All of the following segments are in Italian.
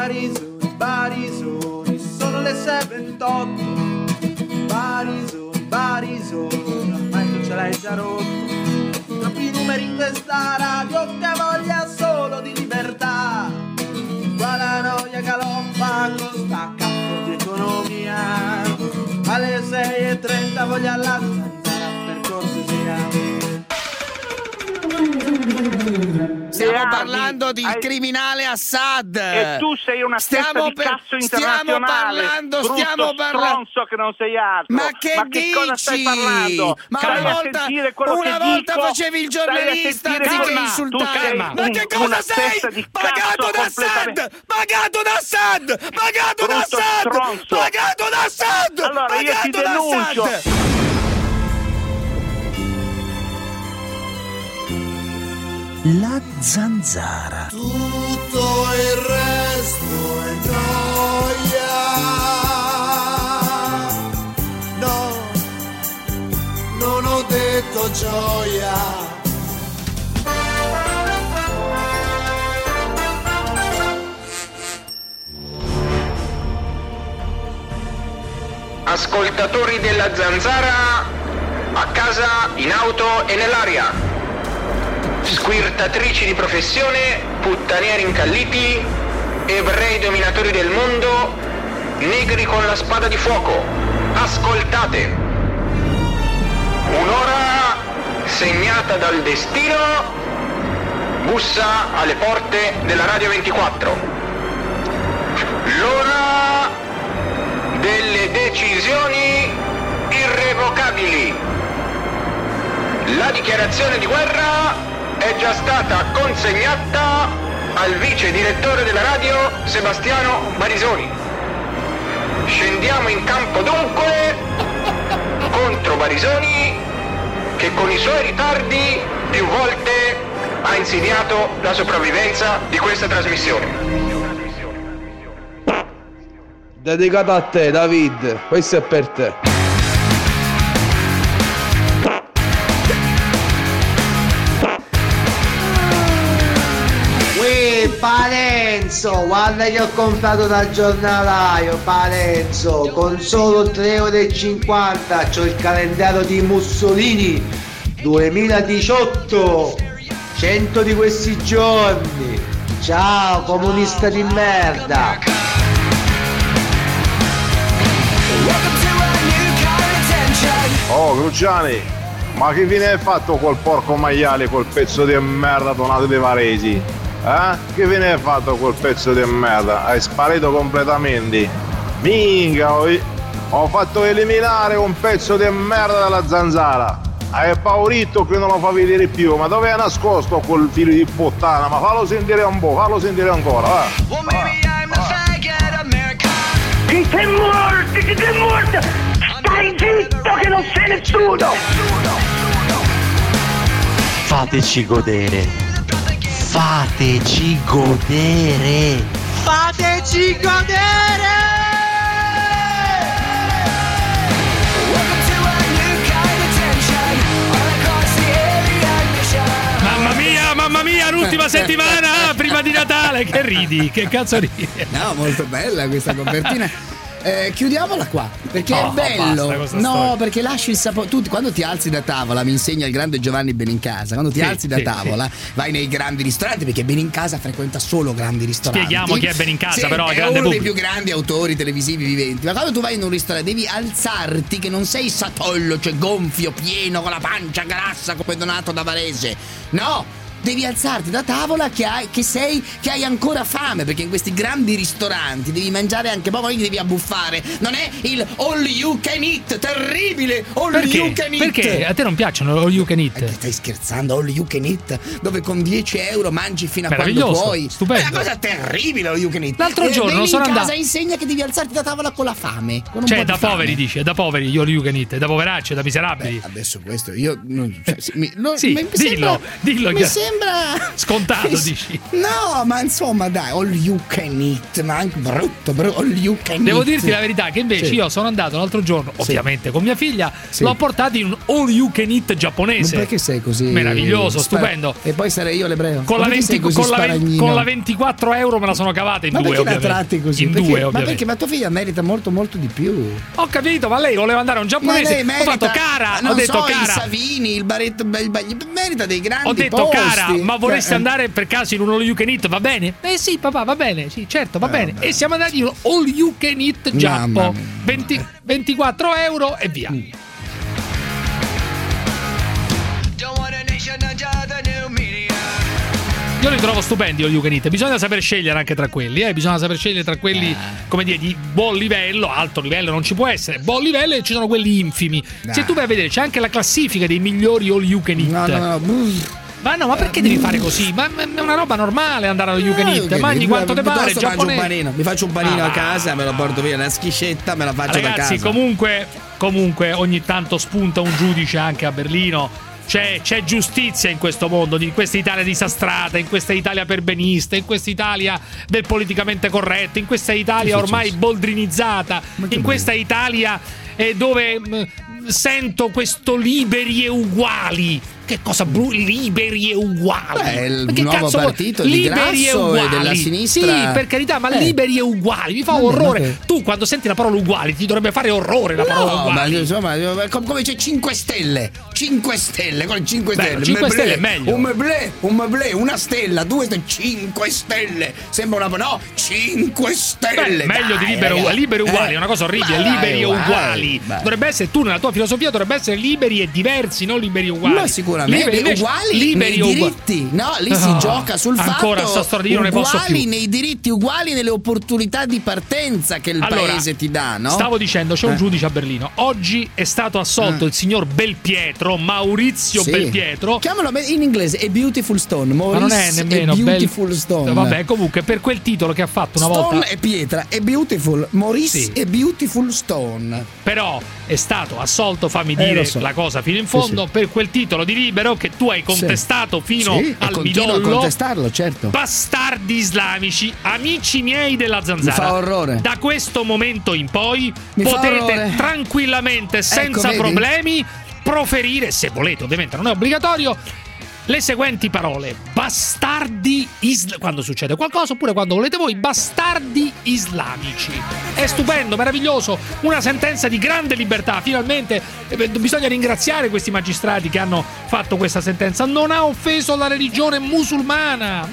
Barisoni, sono le 6:28. Barisoni, ormai tu ce l'hai già rotto. Troppi numeri in questa radio che voglia solo di libertà. Qua la noia galoppa con sta cazzo di economia. Alle 6:30 voglio la zanzara per cortesia. Stiamo parlando di criminale Assad. E tu sei una testa di cazzo internazionale. Stiamo parlando. Stronzo che non sei altro. Ma che dici? Cosa stai parlando? Ma stai una volta facevi il giornalista anziché insultare. Ma che cosa sei? Pagato da Assad! Pagato da Assad! Pagato da Assad! Pagato da Assad! Allora io ti denuncio. La zanzara. Tutto il resto è noia. No, non ho detto gioia. Ascoltatori della zanzara, a casa, in auto e nell'aria. Squirtatrici di professione, puttanieri incalliti, ebrei dominatori del mondo, negri con la spada di fuoco. Ascoltate! Un'ora segnata dal destino bussa alle porte della Radio 24. L'ora delle decisioni irrevocabili. La dichiarazione di guerra è già stata consegnata al vice direttore della radio Sebastiano Barisoni. Scendiamo in campo dunque contro Barisoni, che con i suoi ritardi più volte ha insidiato la sopravvivenza di questa trasmissione. Dedicato a te, David, questo è per te. Parenzo, guarda che ho comprato dal giornalaio, Parenzo, con solo 3,50 €, c'ho il calendario di Mussolini 2018, 100 di questi giorni. Ciao comunista di merda. Oh Cruciani, ma che viene fatto col porco maiale, col pezzo di merda donato dei Varesi? Che ve ne hai fatto quel pezzo di merda? Hai sparito completamente. Minchia, ho fatto eliminare un pezzo di merda dalla zanzara. Hai paurito che non lo fa vedere più. Ma dove è nascosto quel figlio di puttana? Ma fallo sentire un po', fallo sentire ancora, va. Chi sei morto? Stai zitto che non sei nessuno! Fateci godere. Fateci godere! Fateci godere! Mamma mia, l'ultima settimana prima di Natale, che ridi, che cazzo ridi? No, molto bella questa copertina. Chiudiamola qua perché è bello. Basta, perché lasci il sapore. Tu quando ti alzi da tavola, mi insegna il grande Giovanni Benincasa, quando ti alzi da tavola vai nei grandi ristoranti, perché Benincasa frequenta solo grandi ristoranti. Spieghiamo chi è Benincasa, però è grande uno pubblico. dei più grandi autori televisivi viventi. Ma quando tu vai in un ristorante devi alzarti, che non sei satollo, cioè gonfio, pieno, con la pancia grassa come Donato da Varese. No! Devi alzarti da tavola che hai ancora fame, perché in questi grandi ristoranti devi mangiare anche poco, quindi devi abbuffare. Non è il all you can eat, terribile you can eat. Perché? A te non piacciono all you can eat? Stai scherzando? All you can eat, dove con 10 € mangi fino a quando puoi. Stupendo. È una cosa terribile all you can eat. L'altro giorno sono andato. Casa insegna che devi alzarti da tavola con la fame. Con cioè, da poveri dici, è da poveri all you can eat, è da poveracci, è da miserabili. Adesso questo io non, dillo. Mi sembra sembra scontato, dici? No, ma insomma, dai, all you can eat, ma anche brutto, all you can eat. Devo dirti la verità che invece io sono andato l'altro giorno, ovviamente con mia figlia, l'ho portato in un all you can eat giapponese. Ma perché sei così meraviglioso, stupendo. E poi sarei io l'ebreo. Con la 24 euro me la sono cavata in ma due, ovviamente. Ma perché la tratti così? In perché, due, ma ovviamente. perché? Ma tua figlia merita molto molto di più. Ho capito, ma lei voleva andare a un giapponese. Ho fatto cara, ho detto cara. Il Savini, il baretto, merita dei grandi Ho detto posti. cara, ma vorresti andare per caso in un all you can eat? Va bene? Sì, papà, va bene. Sì, certo, va bene. E siamo andati in un all you can eat Giappo. 24 euro e via. Io li trovo stupendi all you can eat. Bisogna saper scegliere anche tra quelli, bisogna saper scegliere tra quelli, come dire, di buon livello. Alto livello non ci può essere, buon livello, e ci sono quelli infimi. Se tu vai a vedere, c'è anche la classifica dei migliori all you can eat. Ma perché devi fare così? Ma è una roba normale andare allo you can eat. Mangi quanto te pare, giapponese. Mi faccio un panino a casa, me lo porto via, una schiscetta, me la faccio da casa. Ragazzi, comunque ogni tanto spunta un giudice anche a Berlino. C'è giustizia in questo mondo, in questa Italia disastrata, in questa Italia perbenista, in questa Italia del politicamente corretto, in questa Italia ormai boldrinizzata, in questa Italia dove sento questo liberi e uguali. Che cosa liberi e uguali? Il nuovo partito di Grasso e della sinistra. Sì, per carità, ma liberi e uguali mi fa orrore. Tu quando senti la parola uguali ti dovrebbe fare orrore la parola uguali. Ma insomma, come c'è 5 stelle. 5 stelle, con 5 stelle. 5 stelle è meglio. Un meublé, una stella, 2 stelle, 5 stelle. Sembra una 5 stelle. Meglio di liberi uguali, è una cosa orribile, liberi e uguali. Dovrebbe essere, tu nella tua filosofia dovrebbe essere liberi e diversi, non liberi e uguali. Ma sicuramente uguali nei diritti, no? Lì si gioca sul ancora fatto io non ne posso più. Uguali nei diritti, uguali nelle opportunità di partenza che il paese ti dà, no? Stavo dicendo, c'è un giudice a Berlino. Oggi è stato assolto il signor Belpietro, Maurizio Belpietro. Chiamalo in inglese, A Beautiful Stone. Ma non è nemmeno Beautiful Stone. Vabbè, comunque per quel titolo che ha fatto una volta. Stone e pietra, è Beautiful, Maurice e Beautiful Stone. Però è stato assolto, fammi dire la cosa fino in fondo, per quel titolo di libero che tu hai contestato fino al midollo. A contestarlo, certo. Bastardi islamici, amici miei della Zanzara. Mi fa orrore. Da questo momento in poi potete tranquillamente, senza problemi, proferire, se volete, ovviamente non è obbligatorio, le seguenti parole: bastardi quando succede qualcosa, oppure quando volete voi, bastardi islamici. È stupendo, meraviglioso, una sentenza di grande libertà. Finalmente bisogna ringraziare questi magistrati che hanno fatto questa sentenza. Non ha offeso la religione musulmana.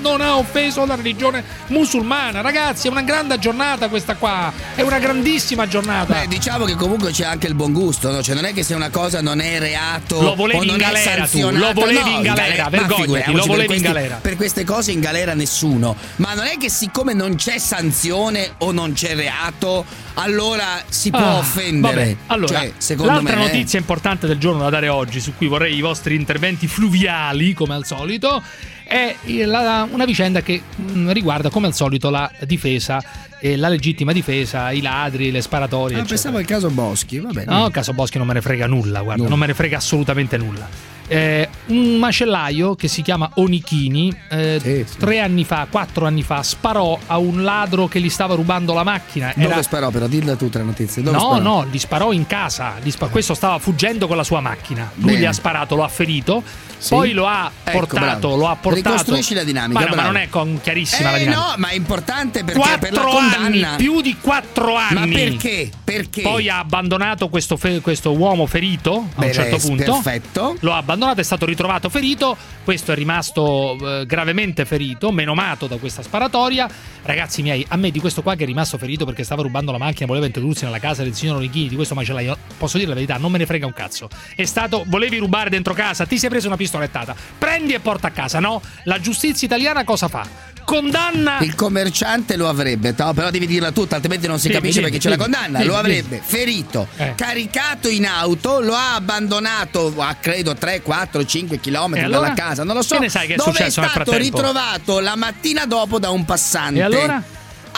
Ragazzi, è una grande giornata questa qua. È una grandissima giornata. Diciamo che comunque c'è anche il buon gusto, no? Cioè non è che se una cosa non è reato, lo volevi in galera tu, lo volevi in galera. Vergognati, lo volevi in galera. Per queste cose in galera nessuno. Ma non è che siccome non c'è sanzione o non c'è reato, allora si può offendere. Vabbè. Allora, secondo l'altra me notizia importante del giorno da dare oggi, su cui vorrei i vostri interventi fluviali, come al solito, è una vicenda che riguarda, come al solito, la difesa, la legittima difesa, i ladri, le sparatorie. Pensavo al caso Boschi, va bene. No, il caso Boschi non me ne frega nulla, guarda, non me ne frega assolutamente nulla. Un macellaio che si chiama Onichini 4 anni fa sparò a un ladro che gli stava rubando la macchina. Dove sparò però? Dilla tu tre notizie. No, gli sparò in casa. Questo stava fuggendo con la sua macchina. Lui gli ha sparato, lo ha ferito. Poi lo ha portato. Ricostruisci la dinamica. Ma non è chiarissima la dinamica. No, ma è importante perché per la condanna. Più di 4 anni. Ma perché? Poi ha abbandonato questo uomo ferito a un certo punto. Perfetto. Lo ha abbandonato, è stato ritrovato ferito. Questo è rimasto gravemente ferito, menomato da questa sparatoria. Ragazzi miei, a me di questo qua che è rimasto ferito perché stava rubando la macchina, voleva introdursi nella casa del signor Onichini, di questo macellaio, posso dire la verità, non me ne frega un cazzo. Volevi rubare dentro casa, ti sei preso una pistolettata, prendi e porta a casa. No, la giustizia italiana cosa fa? Condanna. Il commerciante lo avrebbe, no? Però devi dirla tutta, altrimenti non si capisce perché c'è la condanna. Lo avrebbe ferito, caricato in auto, lo ha abbandonato a credo 3, 4, 5 chilometri dalla casa, non lo so. Che ne sai che è dove successo è stato ritrovato la mattina dopo da un passante. E allora?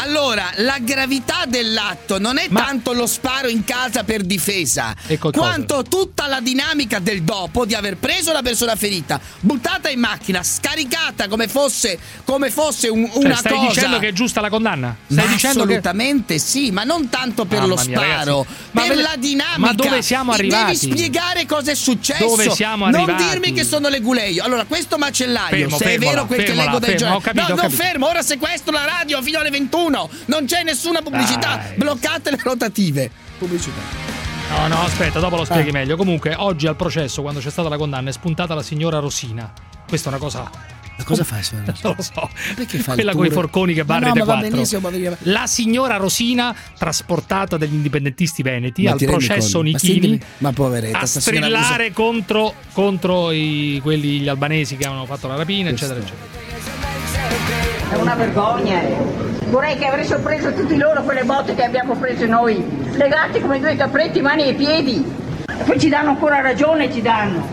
Allora, la gravità dell'atto non è tanto lo sparo in casa per difesa, quanto tutta la dinamica del dopo, di aver preso la persona ferita, buttata in macchina, scaricata come fosse una cosa. Stai dicendo che è giusta la condanna? Stai dicendo assolutamente sì, ma non tanto per lo sparo, per la dinamica. Ma dove siamo arrivati? Devi spiegare cosa è successo. Dove siamo arrivati? Non dirmi che sono le Guleio. Allora, questo macellaio, se è vero quel che leggo dai giornali. No, fermo, ora sequestro la radio fino alle 21. Non c'è nessuna pubblicità. Bloccate le rotative. Pubblicità. No, aspetta, dopo lo spieghi meglio. Comunque, oggi al processo, quando c'è stata la condanna, è spuntata la signora Rosina. Questa è una cosa. Ma cosa fa? Non lo so. Perché fa quella con i forconi che barri no, dei quattro. La signora Rosina, trasportata dagli indipendentisti veneti al processo Nichini, ma poveretta, a strillare contro gli albanesi che avevano fatto la rapina, eccetera, eccetera. È una vergogna. Vorrei che avessero preso tutti loro quelle botte che abbiamo preso noi, legati come due capretti, mani e piedi. E poi ci danno ancora ragione, ci danno.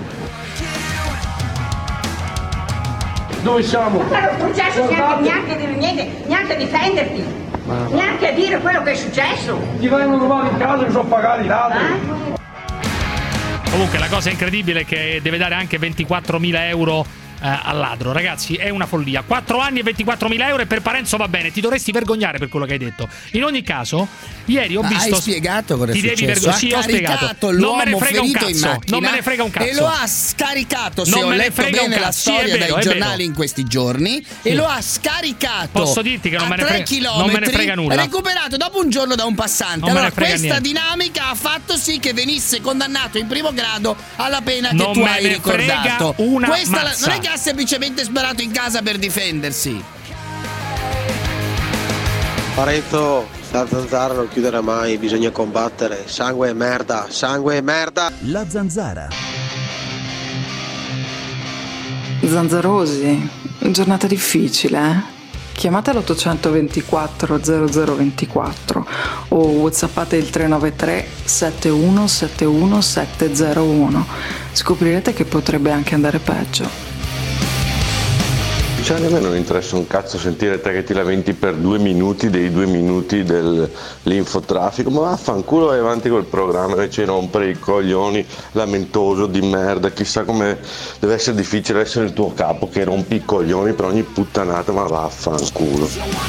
Dove siamo? Ma non è successo neanche a dire niente, neanche a difenderti, neanche a dire quello che è successo. Ti vengono rubati in casa e mi sono pagati i ladri. Comunque la cosa incredibile è che deve dare anche 24.000 euro al ladro. Ragazzi, è una follia. 4 anni e 24.000 euro, e per Parenzo va bene. Ti dovresti vergognare per quello che hai detto. In ogni caso, ieri ho visto. Hai spiegato cosa è successo? Sì, ho spiegato. Non me ne frega un cazzo. Non me ne frega un cazzo. E lo ha scaricato, se ho letto bene la storia dai giornali in questi giorni. E lo ha scaricato. Posso dirti che non me ne frega nulla. Recuperato dopo un giorno da un passante. Allora, questa dinamica ha fatto sì che venisse condannato in primo grado alla pena che tu hai ricordato. Questa non è che ha semplicemente sparato in casa per difendersi. Parenzo, la zanzara non chiuderà mai, bisogna combattere. Sangue e merda, sangue e merda. La zanzara. Zanzarosi, giornata difficile, eh? Chiamate l'824 0024 o whatsappate il 393 7171 701. Scoprirete che potrebbe anche andare peggio. Cioè, a me non interessa un cazzo sentire te che ti lamenti per 2 minuti dei 2 minuti dell'infotraffico, ma vaffanculo, vai avanti col programma invece di rompere i coglioni, lamentoso di merda. Chissà come deve essere difficile essere il tuo capo che rompi i coglioni per ogni puttanata, ma vaffanculo.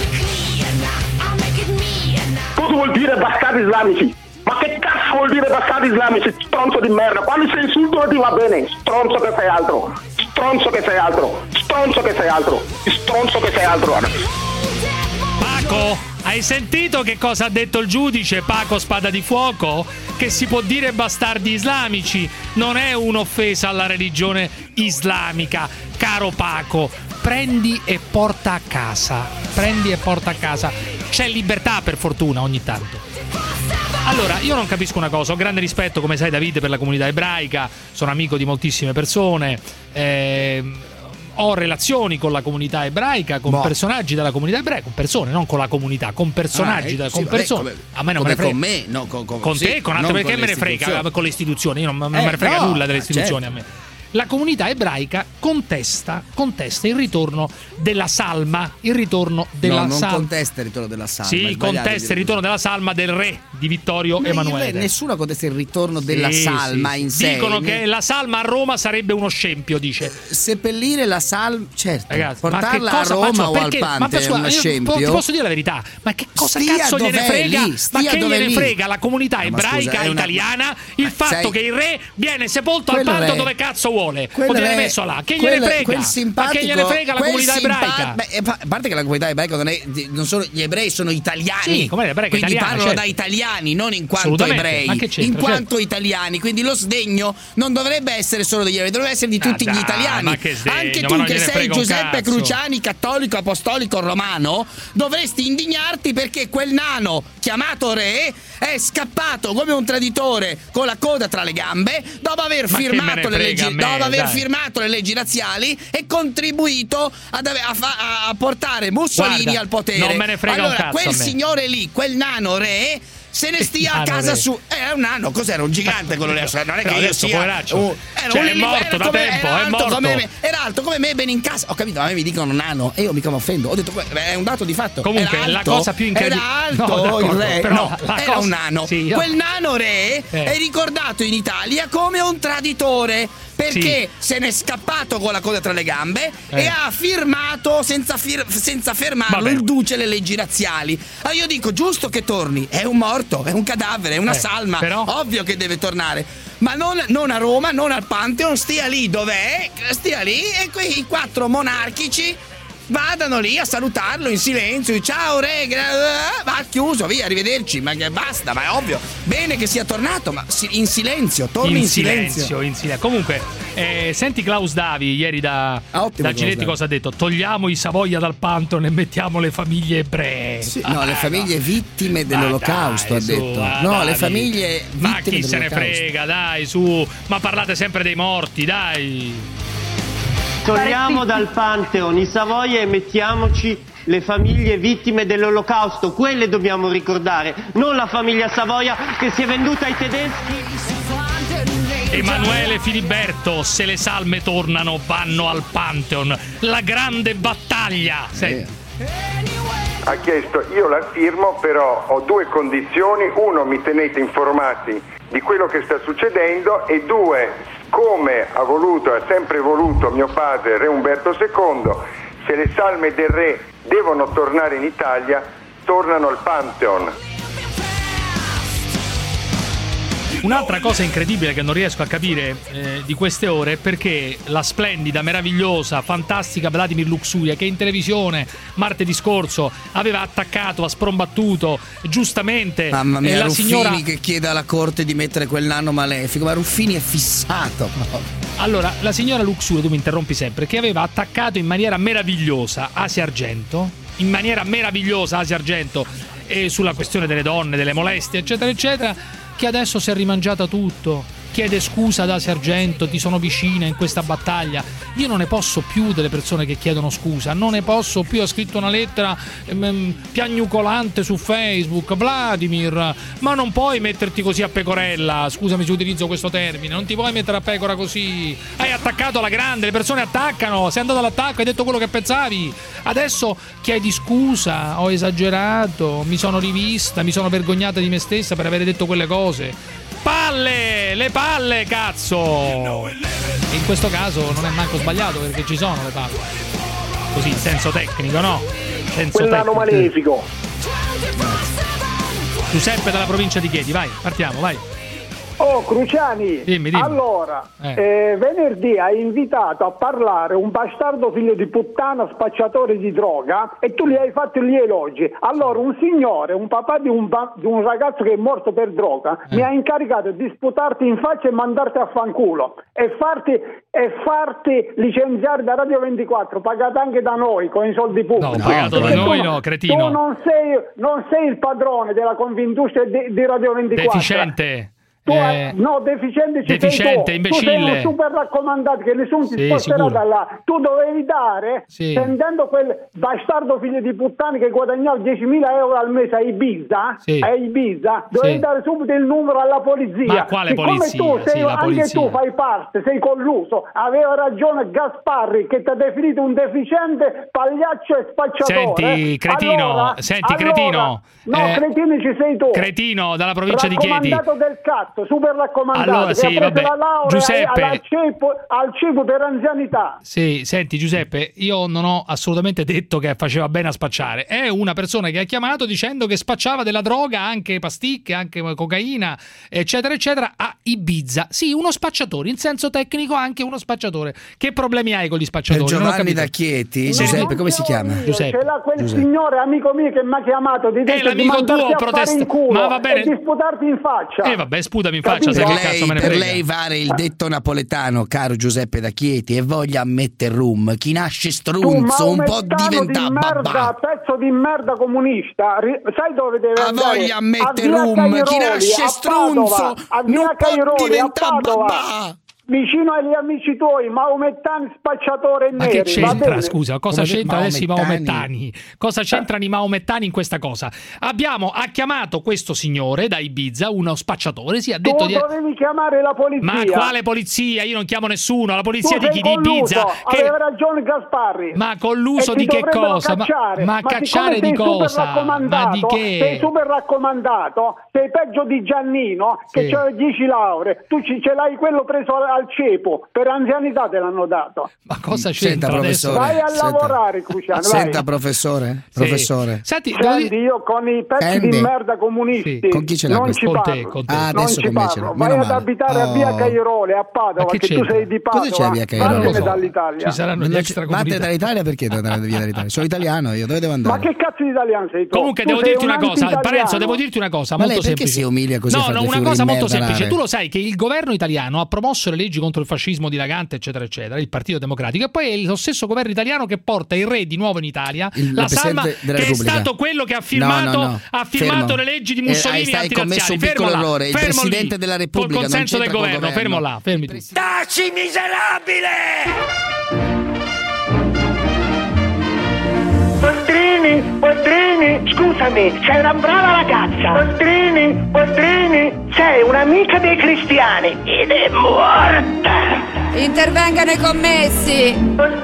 Cosa vuol dire bastardi islamici? Ma che cazzo vuol dire bastardi islamici, stronzo di merda? Quando sei insulto ti va bene, stronzo che sei altro, stronzo che sei altro, stronzo che sei altro, stronzo che sei altro. Paco, hai sentito che cosa ha detto il giudice Paco Spada di Fuoco? Che si può dire bastardi islamici, non è un'offesa alla religione islamica, caro Paco. Prendi e porta a casa, c'è libertà per fortuna ogni tanto. Allora, io non capisco una cosa, ho grande rispetto, come sai Davide, per la comunità ebraica, sono amico di moltissime persone, ho relazioni con la comunità ebraica, con personaggi della comunità ebraica, con persone, non con la comunità, con personaggi, con persone. A me non me ne frega. Con me, no, con te, con altri, perché me ne frega con le istituzioni, io non me ne frega nulla delle istituzioni, certo. A me. La comunità ebraica contesta il ritorno della salma, non contesta il ritorno della salma. Sì, contesta il ritorno della salma del re di Vittorio Emanuele. Nessuno contesta il ritorno della salma in sé. Dicono che la salma a Roma sarebbe uno scempio, dice. Seppellire la salma, certo. Ragazzi, portarla a Roma o al Pante è uno scempio. Ti posso dire la verità, ma che cosa cazzo gliene frega? Ma che gliene frega la comunità ebraica italiana il fatto che il re viene sepolto al Panto dove cazzo vuole? O gliene messo là? Che gliene frega? Ma che gliene frega la comunità ebraica? A parte che la comunità ebraica non sono gli ebrei, sono italiani. Sì, come ebraica quindi italiana, parlano da italiani, non in quanto ebrei, in quanto italiani. Quindi lo sdegno non dovrebbe essere solo degli ebrei, dovrebbe essere di tutti gli italiani. Anche tu che sei Giuseppe Cruciani, cattolico, apostolico, romano, dovresti indignarti perché quel nano chiamato re è scappato come un traditore con la coda tra le gambe dopo aver firmato le leggi razziali e contribuito a portare Mussolini al potere. Non me ne frega un cazzo. Quel signore lì, quel nano re, se ne stia a casa su. Era un nano, cos'era? Un gigante quello lì? Non è che io sia poveraccio. È morto da tempo, è morto. Era alto come me, bene in casa. Ho capito, a me mi dicono nano e io mica mi offendo. Ho detto, è un dato di fatto. Comunque, la cosa più incredibile. Era alto il re, era un nano. Sì, quel nano re è ricordato in Italia come un traditore. Perché se n'è scappato con la coda tra le gambe e ha firmato senza fermarlo il duce le leggi razziali. Allora io dico, giusto che torni, è un morto, è un cadavere, è una salma, però... ovvio che deve tornare. Ma non a Roma, non al Pantheon, stia lì dov'è, stia lì e quei 4 monarchici vadano lì a salutarlo in silenzio. Ciao re, va chiuso, via, arrivederci. Ma che basta, ma è ovvio. Bene che sia tornato, ma in silenzio, torni in silenzio. Comunque, senti Klaus Davi ieri da Giletti cosa ha detto? Togliamo i Savoia dal Pantheon e mettiamo le famiglie ebree. Le famiglie vittime dell'Olocausto, ha detto. Le famiglie vittime dell'Olocausto. Ma chi se ne frega, dai, su. Ma parlate sempre dei morti, dai. Togliamo dal Pantheon i Savoia e mettiamoci le famiglie vittime dell'Olocausto, quelle dobbiamo ricordare, non la famiglia Savoia che si è venduta ai tedeschi. Emanuele Filiberto, se le salme tornano vanno al Pantheon, la grande battaglia. Senti. Ha chiesto, io la firmo, però ho 2 condizioni: 1, mi tenete informati di quello che sta succedendo, e 2, come ha sempre voluto mio padre, Re Umberto II, se le salme del re devono tornare in Italia, tornano al Pantheon. Un'altra cosa incredibile che non riesco a capire di queste ore è perché la splendida, meravigliosa, fantastica Vladimir Luxuria, che in televisione martedì scorso aveva attaccato, ha sprombattuto giustamente mamma mia, la Ruffini signora che chiede alla corte di mettere quel nano malefico, ma Ruffini è fissato. Allora, la signora Luxuria, tu mi interrompi sempre, che aveva attaccato in maniera meravigliosa Asia Argento, sulla questione delle donne, delle molestie, eccetera, eccetera, che adesso si è rimangiata tutto, chiede scusa ad Asia Argento, ti sono vicina in questa battaglia. Io non ne posso più delle persone che chiedono scusa, non ne posso più. Ha scritto una lettera piagnucolante su Facebook: Vladimir, ma non puoi metterti così a pecorella, scusami se utilizzo questo termine, non ti puoi mettere a pecora così, hai attaccato la grande, le persone attaccano, sei andato all'attacco, hai detto quello che pensavi, adesso chiedi scusa, ho esagerato, mi sono rivista, mi sono vergognata di me stessa per aver detto quelle cose. Le palle, cazzo! E in questo caso non è manco sbagliato, perché ci sono le palle. Così, in senso tecnico, no? Quel nano malefico. Giuseppe dalla provincia di Chieti, vai, partiamo, vai. Oh, Cruciani, dimmi. Allora, venerdì hai invitato a parlare un bastardo figlio di puttana spacciatore di droga e tu gli hai fatto gli elogi. Allora un signore, un papà di un ragazzo che è morto per droga, mi ha incaricato di sputarti in faccia e mandarti a fanculo e farti licenziare da Radio 24, pagato anche da noi con i soldi pubblici. No, pagato da noi no, cretino. Tu non sei il padrone della Confindustria di Radio 24. Deficiente. Deficiente, imbecille. Tu sei un super raccomandato che nessuno ti sposterà da là. Tu dovevi dare, prendendo quel bastardo figlio di puttana che guadagnava 10.000 euro al mese a Ibiza, dovevi dare subito il numero alla polizia. Ma quale polizia? Tu sei, anche tu fai parte, sei colluso. Aveva ragione Gasparri che ti ha definito un deficiente, pagliaccio e spacciatore. Senti, cretino, cretino. No, cretino ci sei tu. Cretino dalla provincia di Chieti. Raccomandato del cazzo, super raccomandato. Allora, che ha preso la laurea Giuseppe, al CIPO per anzianità. Sì, senti Giuseppe, io non ho assolutamente detto che faceva bene a spacciare. È una persona che ha chiamato dicendo che spacciava della droga, anche pasticche, anche cocaina, eccetera, eccetera, a Ibiza. Sì, uno spacciatore, in senso tecnico anche uno spacciatore. Che problemi hai con gli spacciatori? Giovanni da Chieti? Giuseppe, come si chiama? Giuseppe. Ce l'ha quel signore amico mio che mi ha chiamato di l'amico tuo protesta, ma va bene, e di sputarti in faccia. Vabbè, sputami in faccia, se che cazzo me ne frega. Per lei vale il detto napoletano, caro Giuseppe da Chieti, e voglia mettere rum. Chi nasce strunzo un po' diventa babà. Pezzo di merda comunista, sai dove deve andare? Voglia mettere rum. Chi nasce strunzo non può diventare babà. vicino agli amici tuoi, maomettani, spacciatori e neri. Ma che c'entra, scusa, cosa c'entra adesso i maomettani? Cosa c'entrano i maomettani in questa cosa? Ha chiamato questo signore da Ibiza, uno spacciatore, ha detto dovevi chiamare la polizia. Ma quale polizia? Io non chiamo nessuno, la polizia di chi? Di Ibiza? Aveva ragione Gasparri. Ma colluso di che cosa? Ma cacciare di cosa? Ma di che? Sei super raccomandato, sei peggio di Giannino che c'ha 10 lauree, tu ce l'hai quello preso al cepo, per anzianità te l'hanno dato. Ma cosa c'entra adesso? Vai a lavorare, Cruciano. Senta, professore. Senti, io con i pezzi di merda comunisti con chi ce l'ha non ci parlo. Con te. Adesso non ci parlo. Vai ad abitare a Via Cairole, a Padova, che tu sei di Padova. Cosa c'è Via Cairole? Vattene dall'Italia. Ci saranno gli extracomunitari. Vattene dall'Italia perché devo andare via dall'Italia? Sono italiano io, dove devo andare? Ma che cazzo di italiano sei tu? Comunque devo dirti una cosa, Parenzo, devo dirti una cosa molto semplice. Perché si umilia così? No, una cosa molto semplice. Tu lo sai che il governo italiano ha promosso le leggi contro il fascismo dilagante, eccetera, eccetera, il Partito Democratico, e poi è lo stesso governo italiano che porta il re di nuovo in Italia, la Salma, che è stato quello che ha firmato le leggi di Mussolini hai commesso un piccolo errore. Il Presidente della Repubblica col consenso del governo. Fermo là, fermi tu. Taci, miserabile! Boldrini, scusami, sei una brava ragazza. Boldrini, sei un'amica dei cristiani ed è morta. Intervengano i commessi.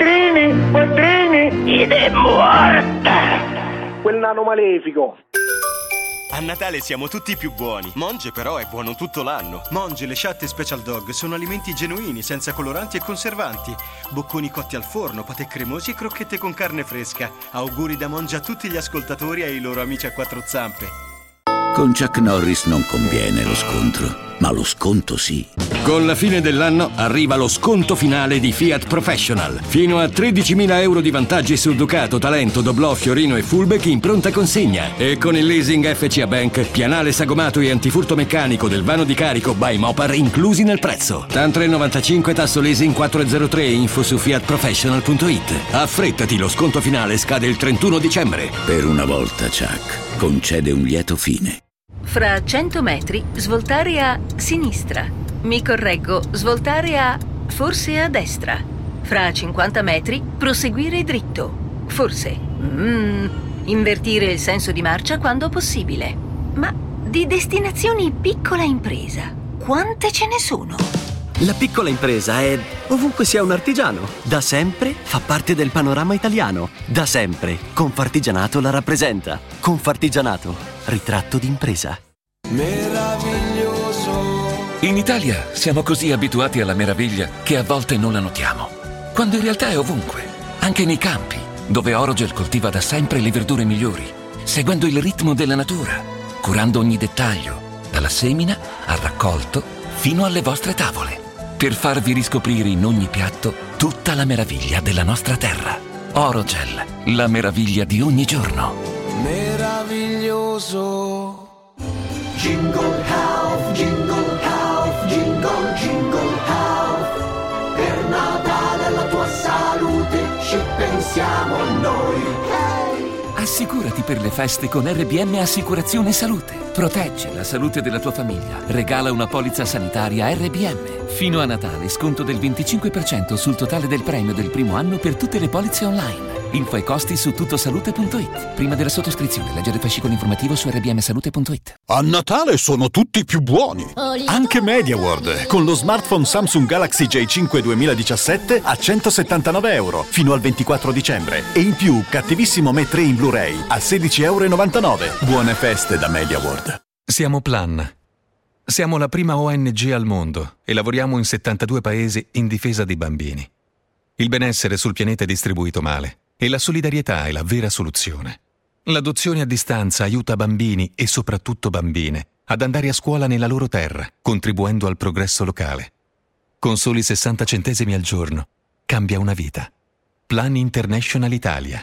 Boldrini, ed è morta. Quel nano malefico. A Natale siamo tutti più buoni. Monge però è buono tutto l'anno. Monge, le chatte Special Dog sono alimenti genuini, senza coloranti e conservanti. Bocconi cotti al forno, patè cremosi e crocchette con carne fresca. Auguri da Monge a tutti gli ascoltatori e ai loro amici a quattro zampe. Con Chuck Norris non conviene lo scontro, ma lo sconto sì. Con la fine dell'anno arriva lo sconto finale di Fiat Professional. Fino a 13.000 euro di vantaggi su Ducato, Talento, Doblò, Fiorino e Fullback in pronta consegna. E con il leasing FCA Bank, pianale sagomato e antifurto meccanico del vano di carico by Mopar inclusi nel prezzo. TAN 395, tasso leasing 403, info su fiatprofessional.it. Affrettati, lo sconto finale scade il 31 dicembre. Per una volta Chuck concede un lieto fine. Fra 100 metri, svoltare a sinistra. Mi correggo, svoltare a forse a destra. Fra 50 metri, proseguire dritto. Forse. Invertire il senso di marcia quando possibile. Ma di destinazioni piccola impresa, quante ce ne sono? La piccola impresa è ovunque sia un artigiano. Da sempre fa parte del panorama italiano. Da sempre Confartigianato la rappresenta. Confartigianato, ritratto d'impresa. Meraviglioso. In Italia siamo così abituati alla meraviglia che a volte non la notiamo. Quando in realtà è ovunque, anche nei campi, dove Orogel coltiva da sempre le verdure migliori, seguendo il ritmo della natura, curando ogni dettaglio, dalla semina al raccolto fino alle vostre tavole, per farvi riscoprire in ogni piatto tutta la meraviglia della nostra terra. Orogel, la meraviglia di ogni giorno. Meraviglioso. Jingle Health, Jingle Health, Jingle, Jingle Health. Per Natale alla tua salute ci pensiamo noi. Assicurati per le feste con RBM Assicurazione Salute. Proteggi la salute della tua famiglia. Regala una polizza sanitaria RBM. Fino a Natale sconto del 25% sul totale del premio del primo anno per tutte le polizze online. Info e costi su tuttosalute.it. Prima della sottoscrizione, leggere il fascicolo informativo su rbmsalute.it. A Natale sono tutti più buoni. Anche MediaWorld, con lo smartphone Samsung Galaxy J5 2017 a €179 fino al 24 dicembre. E in più, cattivissimo Me 3 in Blu-ray a €16,99. Buone feste da MediaWorld. Siamo Plan. Siamo la prima ONG al mondo e lavoriamo in 72 paesi in difesa dei bambini. Il benessere sul pianeta è distribuito male e la solidarietà è la vera soluzione. L'adozione a distanza aiuta bambini e soprattutto bambine ad andare a scuola nella loro terra, contribuendo al progresso locale. Con soli 60 centesimi al giorno cambia una vita. Plan International Italia.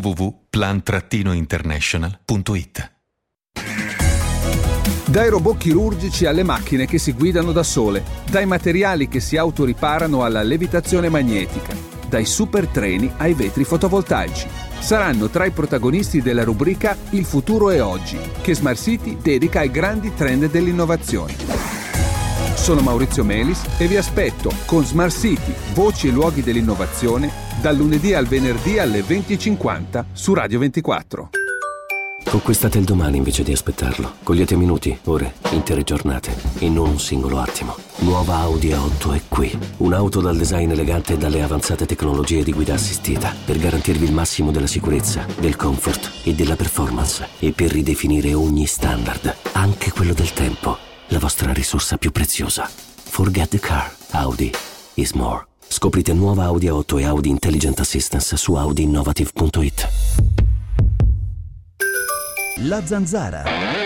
www.plan-international.it. Dai robot chirurgici alle macchine che si guidano da sole, dai materiali che si autoriparano alla levitazione magnetica, dai super treni ai vetri fotovoltaici. Saranno tra i protagonisti della rubrica Il futuro è oggi, che Smart City dedica ai grandi trend dell'innovazione. Sono Maurizio Melis e vi aspetto con Smart City, voci e luoghi dell'innovazione, dal lunedì al venerdì alle 20:50 su Radio 24. Conquistate il domani invece di aspettarlo. Cogliete minuti, ore, intere giornate e non un singolo attimo. Nuova Audi A8 è qui. Un'auto dal design elegante e dalle avanzate tecnologie di guida assistita per garantirvi il massimo della sicurezza, del comfort e della performance e per ridefinire ogni standard, anche quello del tempo, la vostra risorsa più preziosa. Forget the car. Audi is more. Scoprite nuova Audi A8 e Audi Intelligent Assistance su audiinnovative.it. La Zanzara.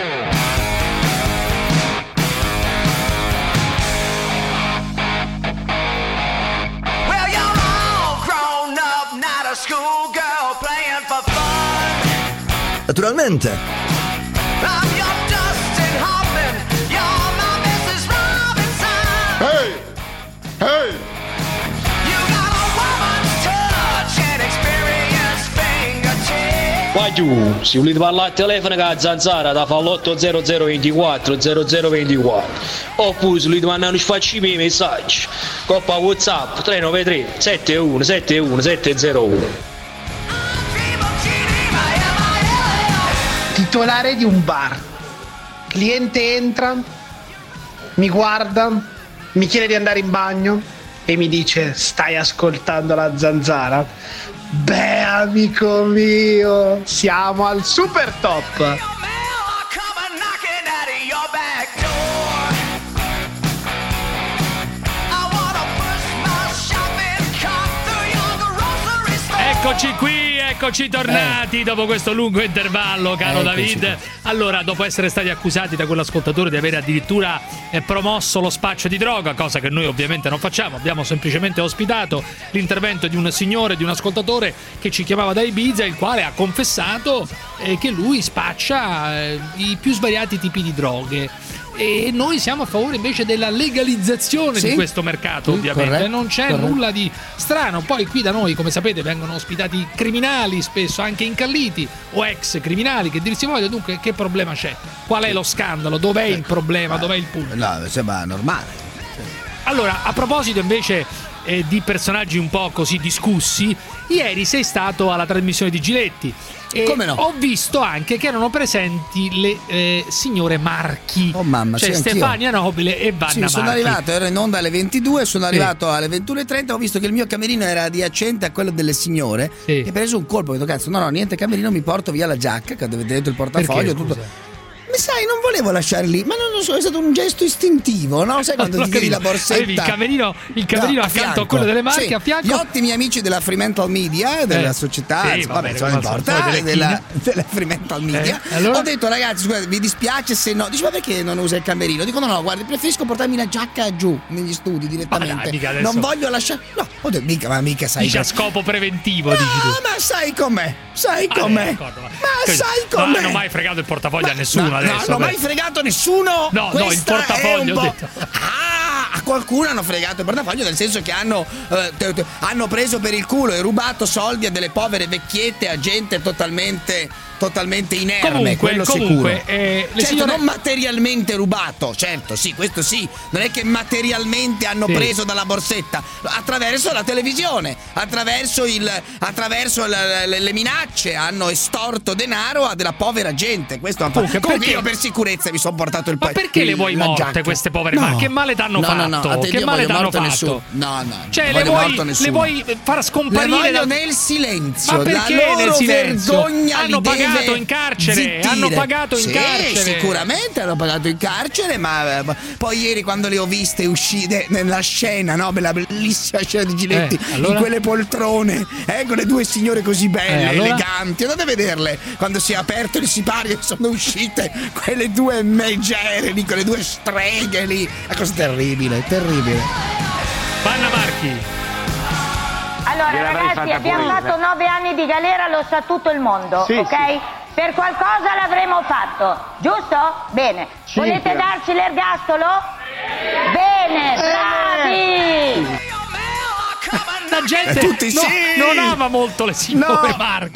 Well, you're all grown up, not a schoolgirl playing for fun. Naturalmente. I'm your Dustin Hoffman, you're my Mrs. Robinson. Hey! Hey! You got a woman's touch and experience fingertips. Qua giù, se volete parlare al telefono con la Zanzara da fa l'80024 0024 oppure se volete mandare un sfacci messaggi coppa WhatsApp 393 71 71 701. Titolare di un bar. Cliente entra, mi guarda, mi chiede di andare in bagno e mi dice: stai ascoltando la Zanzara? Beh, amico mio, siamo al super top. Eccoci tornati dopo questo lungo intervallo, caro David. Allora, dopo essere stati accusati da quell'ascoltatore di avere addirittura promosso lo spaccio di droga, cosa che noi ovviamente non facciamo, abbiamo semplicemente ospitato l'intervento di un signore, di un ascoltatore che ci chiamava da Ibiza, il quale ha confessato che lui spaccia i più svariati tipi di droghe. E noi siamo a favore invece della legalizzazione di questo mercato, ovviamente. Corretto, non c'è nulla di strano. Poi qui da noi, come sapete, vengono ospitati criminali, spesso anche incalliti o ex criminali, che dir si voglia. Dunque, che problema c'è? Qual è lo scandalo? Dov'è il problema? Dov'è il punto? No, sembra normale. Allora, a proposito invece di personaggi un po' così discussi, ieri sei stato alla trasmissione di Giletti. E come no? Ho visto anche che erano presenti le signore Marchi. Oh mamma, cioè Stefania Nobile e Vanna Marchi. Sono arrivato, ero in onda alle 22, sono arrivato alle 21:30, ho visto che il mio camerino era adiacente a quello delle signore e ho preso un colpo, ho detto cazzo, no, niente camerino, mi porto via la giacca, che avete detto il portafoglio, tutto. Ma sai, non volevo lasciar lì, ma non lo so, è stato un gesto istintivo, no? Sai quando ti vedi la borsetta? Avevi il camerino accanto a quello delle Marche, a fianco. Gli ottimi amici della Fremantle Media, della società, vabbè, non importa, della Fremantle Media. Allora? Ho detto, ragazzi, scusate, vi dispiace se no. Dice, ma perché non usa il camerino? Dico, no, guardi, preferisco portarmi la giacca giù negli studi direttamente. Dai, non voglio lasciare. No, ho detto, mica sai. Dice a scopo preventivo, dici tu. Ma sai com'è? Sai com'è? Non hanno mai fregato il portafoglio a nessuno. Non hanno mai fregato nessuno. No, il portafoglio ho detto. A qualcuno hanno fregato il portafoglio, nel senso che hanno preso per il culo e rubato soldi a delle povere vecchiette, a gente totalmente inerme, quello sicuro. Certo, non materialmente rubato, certo, sì, questo sì. Non è che materialmente hanno preso dalla borsetta, attraverso la televisione, attraverso le minacce, hanno estorto denaro a della povera gente. Questo comunque io per sicurezza mi sono portato il paese. Ma perché le vuoi morte giacca? Queste povere? Ma che male t'hanno fatto? Che male t'hanno fatto? Nessuno. No. Cioè le vuoi far scomparire? Le voglio nel silenzio. Ma perché la loro nel silenzio? Vergogna hanno pagato in carcere. Zittire. Hanno pagato in carcere. Sicuramente hanno pagato in carcere, ma poi ieri quando le ho viste uscire nella scena, no? La bellissima scena di Giletti, allora? In quelle poltrone, con le due signore così belle, allora? Eleganti. Andate a vederle quando si è aperto il sipario, sono uscite quelle due megere lì, quelle due streghe lì. È cosa terribile. Vanna Marchi. Allora ragazzi, abbiamo fatto 9 anni di galera, lo sa tutto il mondo, ok? Sì. Per qualcosa l'avremo fatto, giusto? Bene. 5. Volete darci l'ergastolo? Bene, bravi! La gente non ama molto le signore Marchi.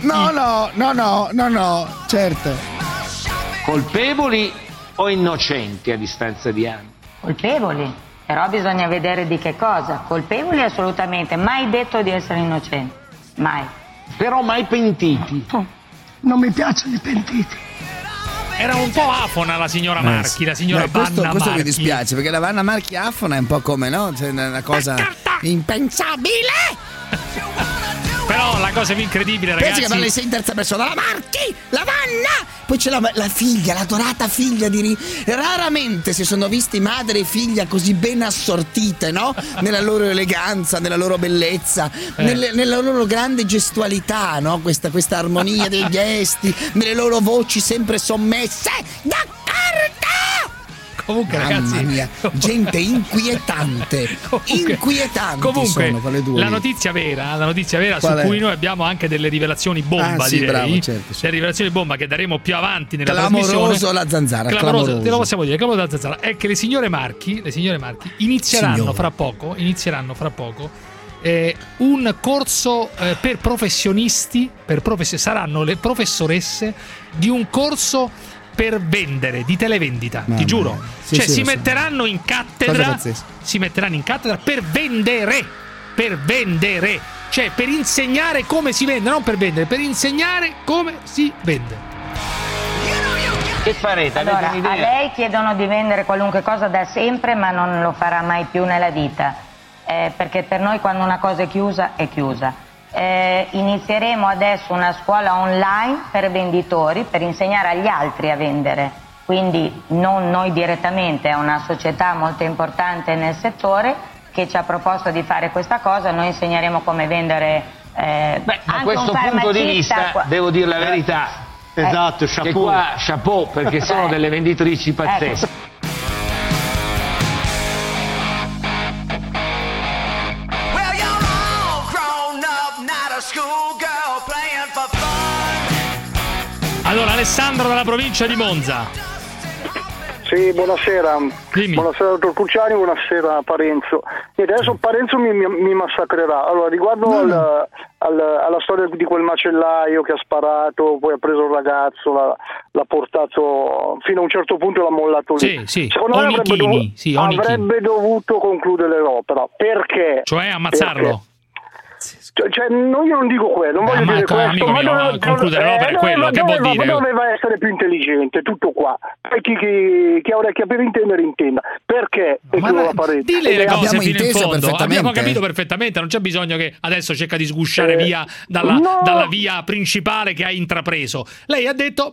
No, certo. Colpevoli o innocenti a distanza di anni? Colpevoli. Però bisogna vedere di che cosa. Colpevoli assolutamente, mai detto di essere innocenti. Mai. Però mai pentiti. Non mi piacciono i pentiti. Era un po' afona la signora Marchi, la signora Vanna Marchi. Questo mi dispiace, perché la Vanna Marchi afona è un po' come, no? Cioè, una cosa impensabile! Però la cosa più incredibile, ragazzi. Pensi che parli in terza persona, la Marchi, la Vanna! Poi c'è la figlia, l'adorata figlia di raramente si sono visti madre e figlia così ben assortite, no? Nella loro eleganza, nella loro bellezza, nella loro grande gestualità, no? Questa armonia dei gesti, nelle loro voci sempre sommesse. Comunque, ragazzi, mia, gente inquietante. Comunque, sono le due la notizia vera su cui noi abbiamo anche delle rivelazioni bomba, sì, direi. Bravo, certo. Le rivelazioni bomba che daremo più avanti nella trasmissione. Clamoroso la Zanzara, clamoroso. Te lo possiamo dire, clamoroso la Zanzara. È che le signore Marchi inizieranno fra poco un corso per professionisti, saranno le professoresse di un corso per vendere, di televendita, ti giuro. Si metteranno in cattedra per vendere, cioè per insegnare come si vende, non per vendere, per insegnare come si vende. Che farete? Allora, a lei chiedono di vendere qualunque cosa da sempre, ma non lo farà mai più nella vita, perché per noi quando una cosa è chiusa, è chiusa. Inizieremo adesso una scuola online per venditori per insegnare agli altri a vendere, quindi non noi direttamente, è una società molto importante nel settore che ci ha proposto di fare questa cosa. Noi insegneremo come vendere da questo punto di vista devo dire la verità, esatto, chapeau. Che qua chapeau, perché sono delle venditrici pazzesche. Allora, Alessandro dalla provincia di Monza. Sì, buonasera. Dimmi. Buonasera dottor Cruciani, buonasera Parenzo. Niente, adesso Parenzo mi massacrerà. Allora, riguardo alla storia di quel macellaio che ha sparato, poi ha preso il ragazzo, l'ha portato fino a un certo punto e l'ha mollato lì. Sì. Secondo me avrebbe dovuto concludere l'opera. Perché? Cioè ammazzarlo? Cioè, io non dico quello, non voglio dire questo, ma concludere l'opera è quello, che vuol dire? Doveva essere più intelligente, tutto qua. E chi ha orecchia per intendere, intenda. Perché? Dille le cose fino in fondo. Abbiamo capito perfettamente, non c'è bisogno che adesso cerca di sgusciare via dalla via principale che ha intrapreso. Lei ha detto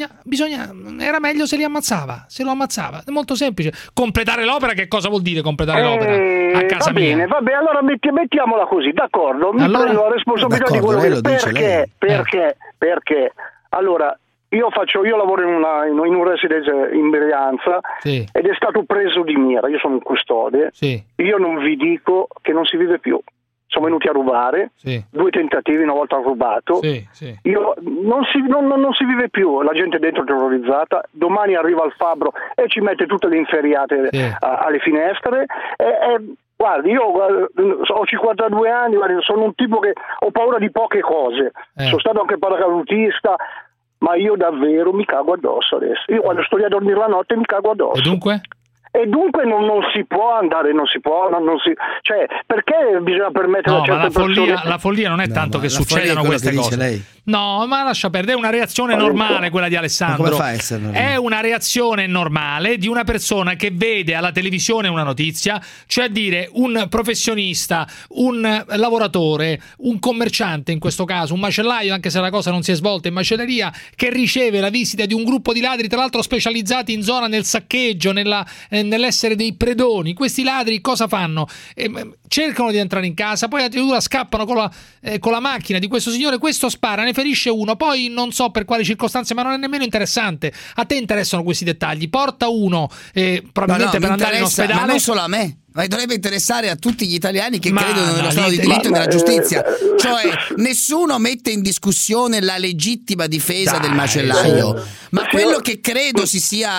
era meglio se lo ammazzava. È molto semplice. Completare l'opera, che cosa vuol dire completare l'opera? A casa mia. Va bene, allora mettiamola così, d'accordo. Prendo la responsabilità di quello che perché allora io lavoro in un residence in Brianza ed è stato preso di mira. Io sono un custode, io non vi dico che non si vive più. Sono venuti a rubare, 2 tentativi, una volta rubato. Io non si vive più, la gente dentro terrorizzata. Domani arriva il fabbro e ci mette tutte le inferriate alle finestre. Guardi, io ho 52 anni, sono un tipo che ho paura di poche cose. Sono stato anche paracadutista, ma io davvero mi cago addosso adesso. Io quando sto lì a dormire la notte mi cago addosso. E dunque non si può andare, cioè, perché bisogna permettere a certe persone... La follia non è tanto che succedano queste cose. Lei. No, ma lascia perdere, è una reazione normale quella di Alessandro. Ma come fa a essere normale? È una reazione normale di una persona che vede alla televisione una notizia, cioè a dire un professionista, un lavoratore, un commerciante in questo caso, un macellaio, anche se la cosa non si è svolta in macelleria, che riceve la visita di un gruppo di ladri, tra l'altro specializzati in zona nel saccheggio, nell'essere dei predoni. Questi ladri cosa fanno? Cercano di entrare in casa, poi addirittura scappano con la macchina di questo signore, questo spara, ne ferisce uno, poi non so per quali circostanze, ma non è nemmeno interessante. A te interessano questi dettagli? Porta uno probabilmente per andare in ospedale. Ma non solo a me. Ma dovrebbe interessare a tutti gli italiani che credono nello Stato di diritto e nella giustizia. Cioè, nessuno mette in discussione la legittima difesa del macellaio. Ma quello che credo si sia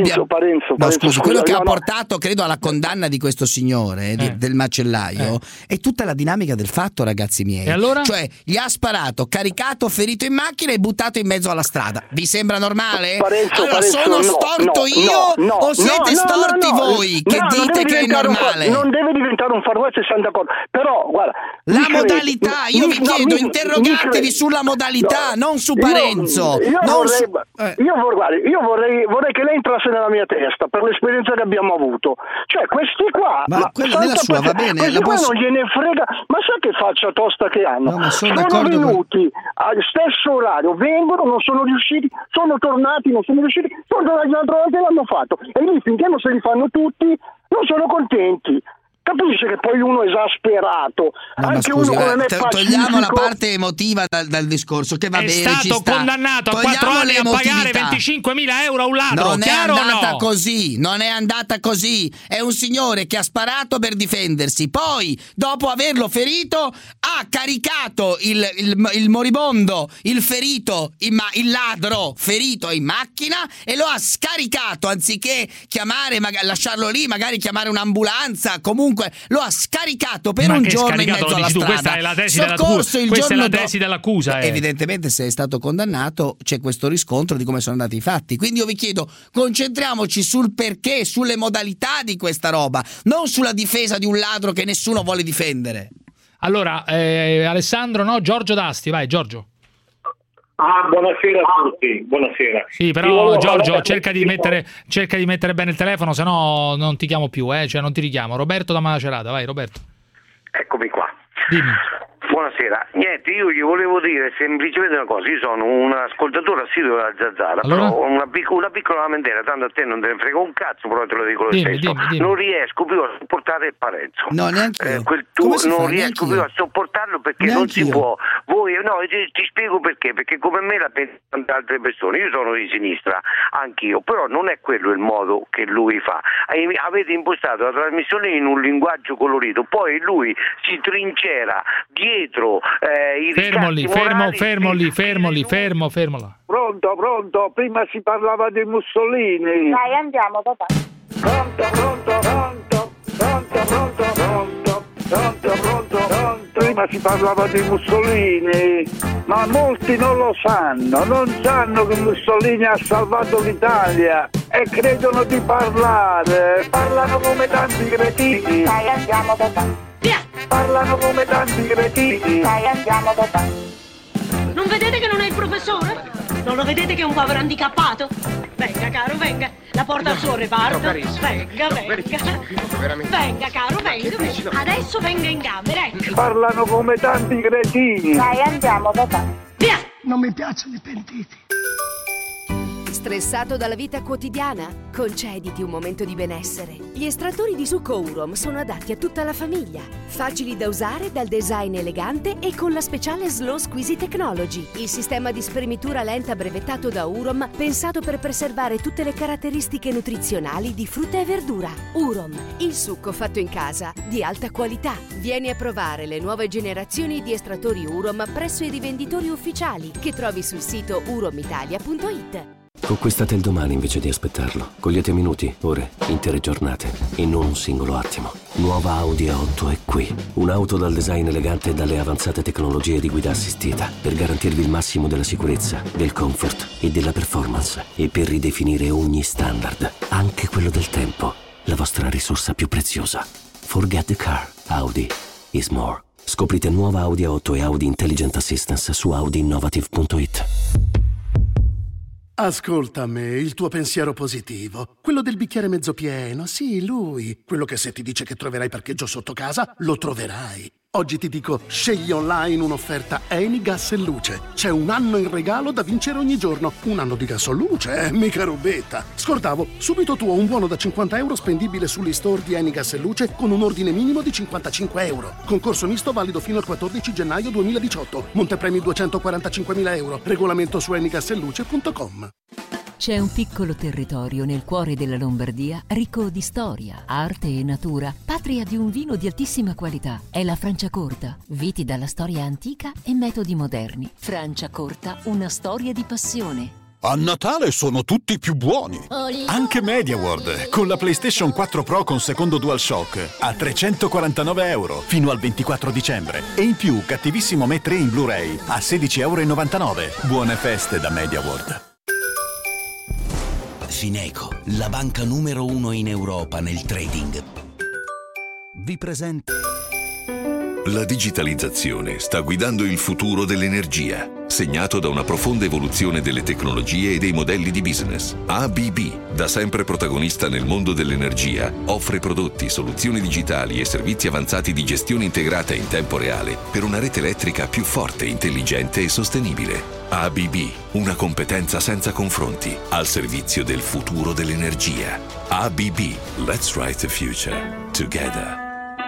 quello che ha portato, credo, alla condanna di questo signore del macellaio è tutta la dinamica del fatto, ragazzi miei. E allora? Cioè, gli ha sparato, caricato, ferito in macchina e buttato in mezzo alla strada. Vi sembra normale? Allora, sono storto io o siete storti voi che dite che è normale? Non deve diventare un Far West, siamo d'accordo. Però, guarda, la modalità, io vi chiedo, interrogatevi sulla modalità, non su Parenzo. Io vorrei che lei entrasse nella mia testa per l'esperienza che abbiamo avuto. Cioè, questi qua, ma quella della sua va bene, questi qua non gliene frega, ma sai che faccia tosta che hanno? No, sono venuti allo stesso orario, vengono, non sono riusciti, sono tornati, non sono riusciti, sono tornati l'altra volta e l'hanno fatto. E lì finché non se li fanno tutti, non sono contenti. Capisce che poi uno è esasperato. No, anche scusi, uno non è pacifico. Togliamo la parte emotiva dal discorso, che va bene, ci sta. È stato condannato a 4 anni a pagare 25.000 euro a un ladro. Non è andata così. Non è andata così. È un signore che ha sparato per difendersi. Poi, dopo averlo ferito, ha caricato il moribondo, il ferito, il ladro ferito in macchina e lo ha scaricato, anziché chiamare, lasciarlo lì, magari chiamare un'ambulanza. Comunque lo ha scaricato per un giorno in mezzo alla strada. Questa è la tesi dell'accusa. Questa è la tesi dell'accusa. Evidentemente, se è stato condannato, c'è questo riscontro di come sono andati i fatti. Quindi io vi chiedo, concentriamoci sul perché, sulle modalità di questa roba, non sulla difesa di un ladro che nessuno vuole difendere. Allora, Alessandro, no? Giorgio D'Asti, vai Giorgio. Buonasera a tutti, buonasera. Sì, però Giorgio, cerca di mettere bene il telefono, se no non ti chiamo più, cioè non ti richiamo. Roberto da Macerata, vai Roberto. Eccomi qua. Dimmi. Buonasera, niente, io gli volevo dire semplicemente una cosa, io sono un ascoltatore assiduo della Zanzara, allora? Però una piccola lamentela, tanto a te non te ne frega un cazzo, però te lo dico lo stesso, dimmi. non riesco più a sopportare Parenzo. No, neanche non riesco più a sopportarlo perché non si può. Ti spiego perché come me la pensano altre persone, io sono di sinistra, anch'io, però non è quello il modo che lui fa. Avete impostato la trasmissione in un linguaggio colorito, poi lui si trincera dietro i ricatti morali. Fermo là. Pronto, prima si parlava di Mussolini. Dai, andiamo, papà. Pronto. Prima si parlava di Mussolini, ma molti non lo sanno, non sanno che Mussolini ha salvato l'Italia e credono di parlano come tanti cretini. Dai, andiamo, papà. Parlano come tanti cretini. Dai, andiamo, papà. Non vedete che non è il professore? Non lo vedete che è un povero handicappato? Venga, caro, venga. La porta al suo reparto. Venga. Venga, caro, venga. Adesso venga in camera, ecco. Parlano come tanti cretini. Dai, andiamo, papà. Via! Non mi piacciono i pentiti. Stressato dalla vita quotidiana? Concediti un momento di benessere. Gli estrattori di succo Urom sono adatti a tutta la famiglia. Facili da usare, dal design elegante e con la speciale Slow Squeezy Technology, il sistema di spremitura lenta brevettato da Urom, pensato per preservare tutte le caratteristiche nutrizionali di frutta e verdura. Urom, il succo fatto in casa di alta qualità. Vieni a provare le nuove generazioni di estrattori Urom presso i rivenditori ufficiali che trovi sul sito uromitalia.it. Conquistate il domani invece di aspettarlo. Cogliete minuti, ore, intere giornate e non un singolo attimo. Nuova Audi A8 è qui. Un'auto dal design elegante e dalle avanzate tecnologie di guida assistita per garantirvi il massimo della sicurezza, del comfort e della performance e per ridefinire ogni standard, anche quello del tempo, la vostra risorsa più preziosa. Forget the car. Audi is more. Scoprite nuova Audi A8 e Audi Intelligent Assistance su audinnovative.it. Ascolta me, il tuo pensiero positivo. Quello del bicchiere mezzo pieno, sì, lui. Quello che se ti dice che troverai parcheggio sotto casa, lo troverai. Oggi ti dico, scegli online un'offerta Eni Gas e Luce. C'è un anno in regalo da vincere ogni giorno. Un anno di gas o luce, mica robetta. Scordavo, subito tu un buono da 50 euro spendibile sull'e-store di Eni Gas e Luce con un ordine minimo di 55 euro. Concorso misto valido fino al 14 gennaio 2018. Montepremi 245.000 euro. Regolamento su enigasselluce.com. C'è un piccolo territorio nel cuore della Lombardia ricco di storia, arte e natura, patria di un vino di altissima qualità. È la Franciacorta, viti dalla storia antica e metodi moderni. Franciacorta, una storia di passione. A Natale sono tutti più buoni. Anche MediaWorld, con la PlayStation 4 Pro con secondo DualShock a €349 fino al 24 dicembre. E in più cattivissimo Me 3 in Blu-ray a €16,99. Buone feste da MediaWorld. Fineco, la banca numero 1 in Europa nel trading, vi presenta. La digitalizzazione sta guidando il futuro dell'energia, segnato da una profonda evoluzione delle tecnologie e dei modelli di business. ABB, da sempre protagonista nel mondo dell'energia, offre prodotti, soluzioni digitali e servizi avanzati di gestione integrata in tempo reale per una rete elettrica più forte, intelligente e sostenibile. ABB, una competenza senza confronti, al servizio del futuro dell'energia. ABB, let's write the future together.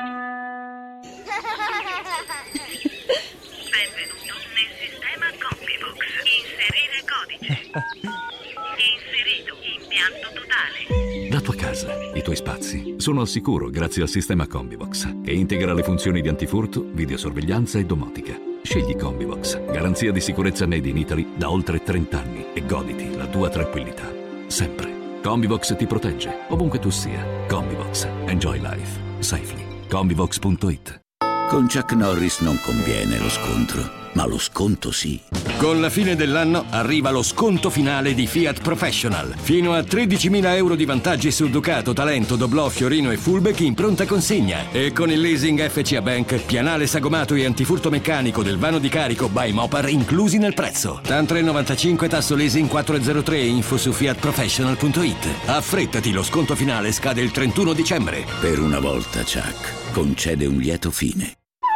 Inserito impianto totale. La tua casa, i tuoi spazi sono al sicuro grazie al sistema Combibox, che integra le funzioni di antifurto, videosorveglianza e domotica. Scegli Combibox, garanzia di sicurezza made in Italy da oltre 30 anni e goditi la tua tranquillità. Sempre. Combibox ti protegge, ovunque tu sia. Combibox. Enjoy life. Safely. Combibox.it. Con Chuck Norris non conviene lo scontro, ma lo sconto sì. Con la fine dell'anno arriva lo sconto finale di Fiat Professional. Fino a 13.000 euro di vantaggi su Ducato, Talento, Doblò, Fiorino e Fullback in pronta consegna. E con il leasing FCA Bank, pianale sagomato e antifurto meccanico del vano di carico by Mopar inclusi nel prezzo. TAN 395, tasso leasing 403, info su fiatprofessional.it. Affrettati, lo sconto finale scade il 31 dicembre. Per una volta Chuck concede un lieto fine.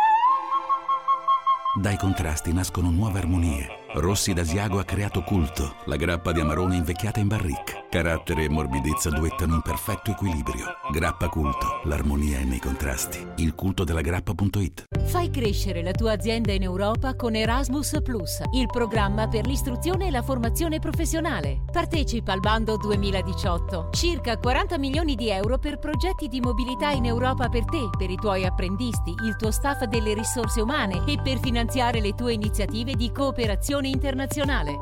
Dai contrasti nascono nuove armonie. Rossi d'Asiago ha creato Culto, la grappa di Amarone invecchiata in barrique. Carattere e morbidezza duettano in perfetto equilibrio. Grappa Culto, l'armonia è nei contrasti. Il culto della grappa.it. Fai crescere la tua azienda in Europa con Erasmus Plus, il programma per l'istruzione e la formazione professionale. Partecipa al bando 2018. Circa 40 milioni di euro per progetti di mobilità in Europa per te, per i tuoi apprendisti, il tuo staff delle risorse umane e per finanziare le tue iniziative di cooperazione internazionale.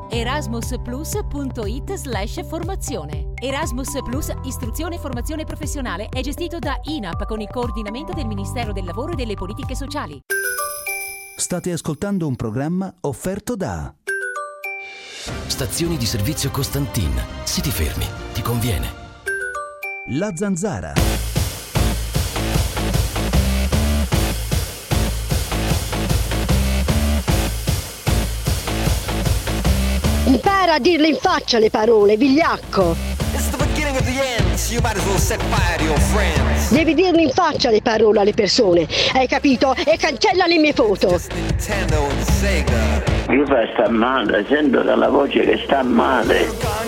Erasmusplus.it/formazione. Erasmus Plus, istruzione e formazione professionale, è gestito da INAP con il coordinamento del Ministero del Lavoro e delle Politiche Sociali. State ascoltando un programma offerto da Stazioni di servizio Costantin. Se ti fermi, ti conviene. La Zanzara. Impara a dirle in faccia le parole, vigliacco. Devi dirle in faccia le parole alle persone, hai capito? E cancella le mie foto. Mi fa sta male, sento dalla voce che sta male.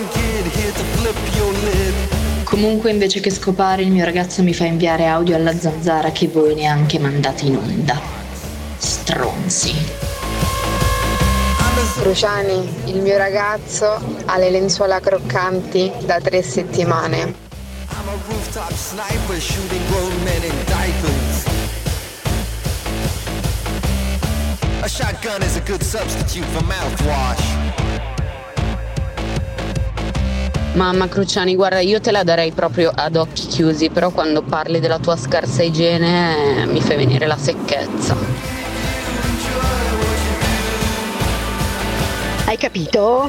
Comunque, invece che scopare, il mio ragazzo mi fa inviare audio alla Zanzara che voi neanche mandate in onda. Stronzi. Cruciani, il mio ragazzo ha le lenzuola croccanti da 3 settimane. Mamma Cruciani, guarda, io te la darei proprio ad occhi chiusi, però quando parli della tua scarsa igiene mi fai venire la secchezza. Hai capito?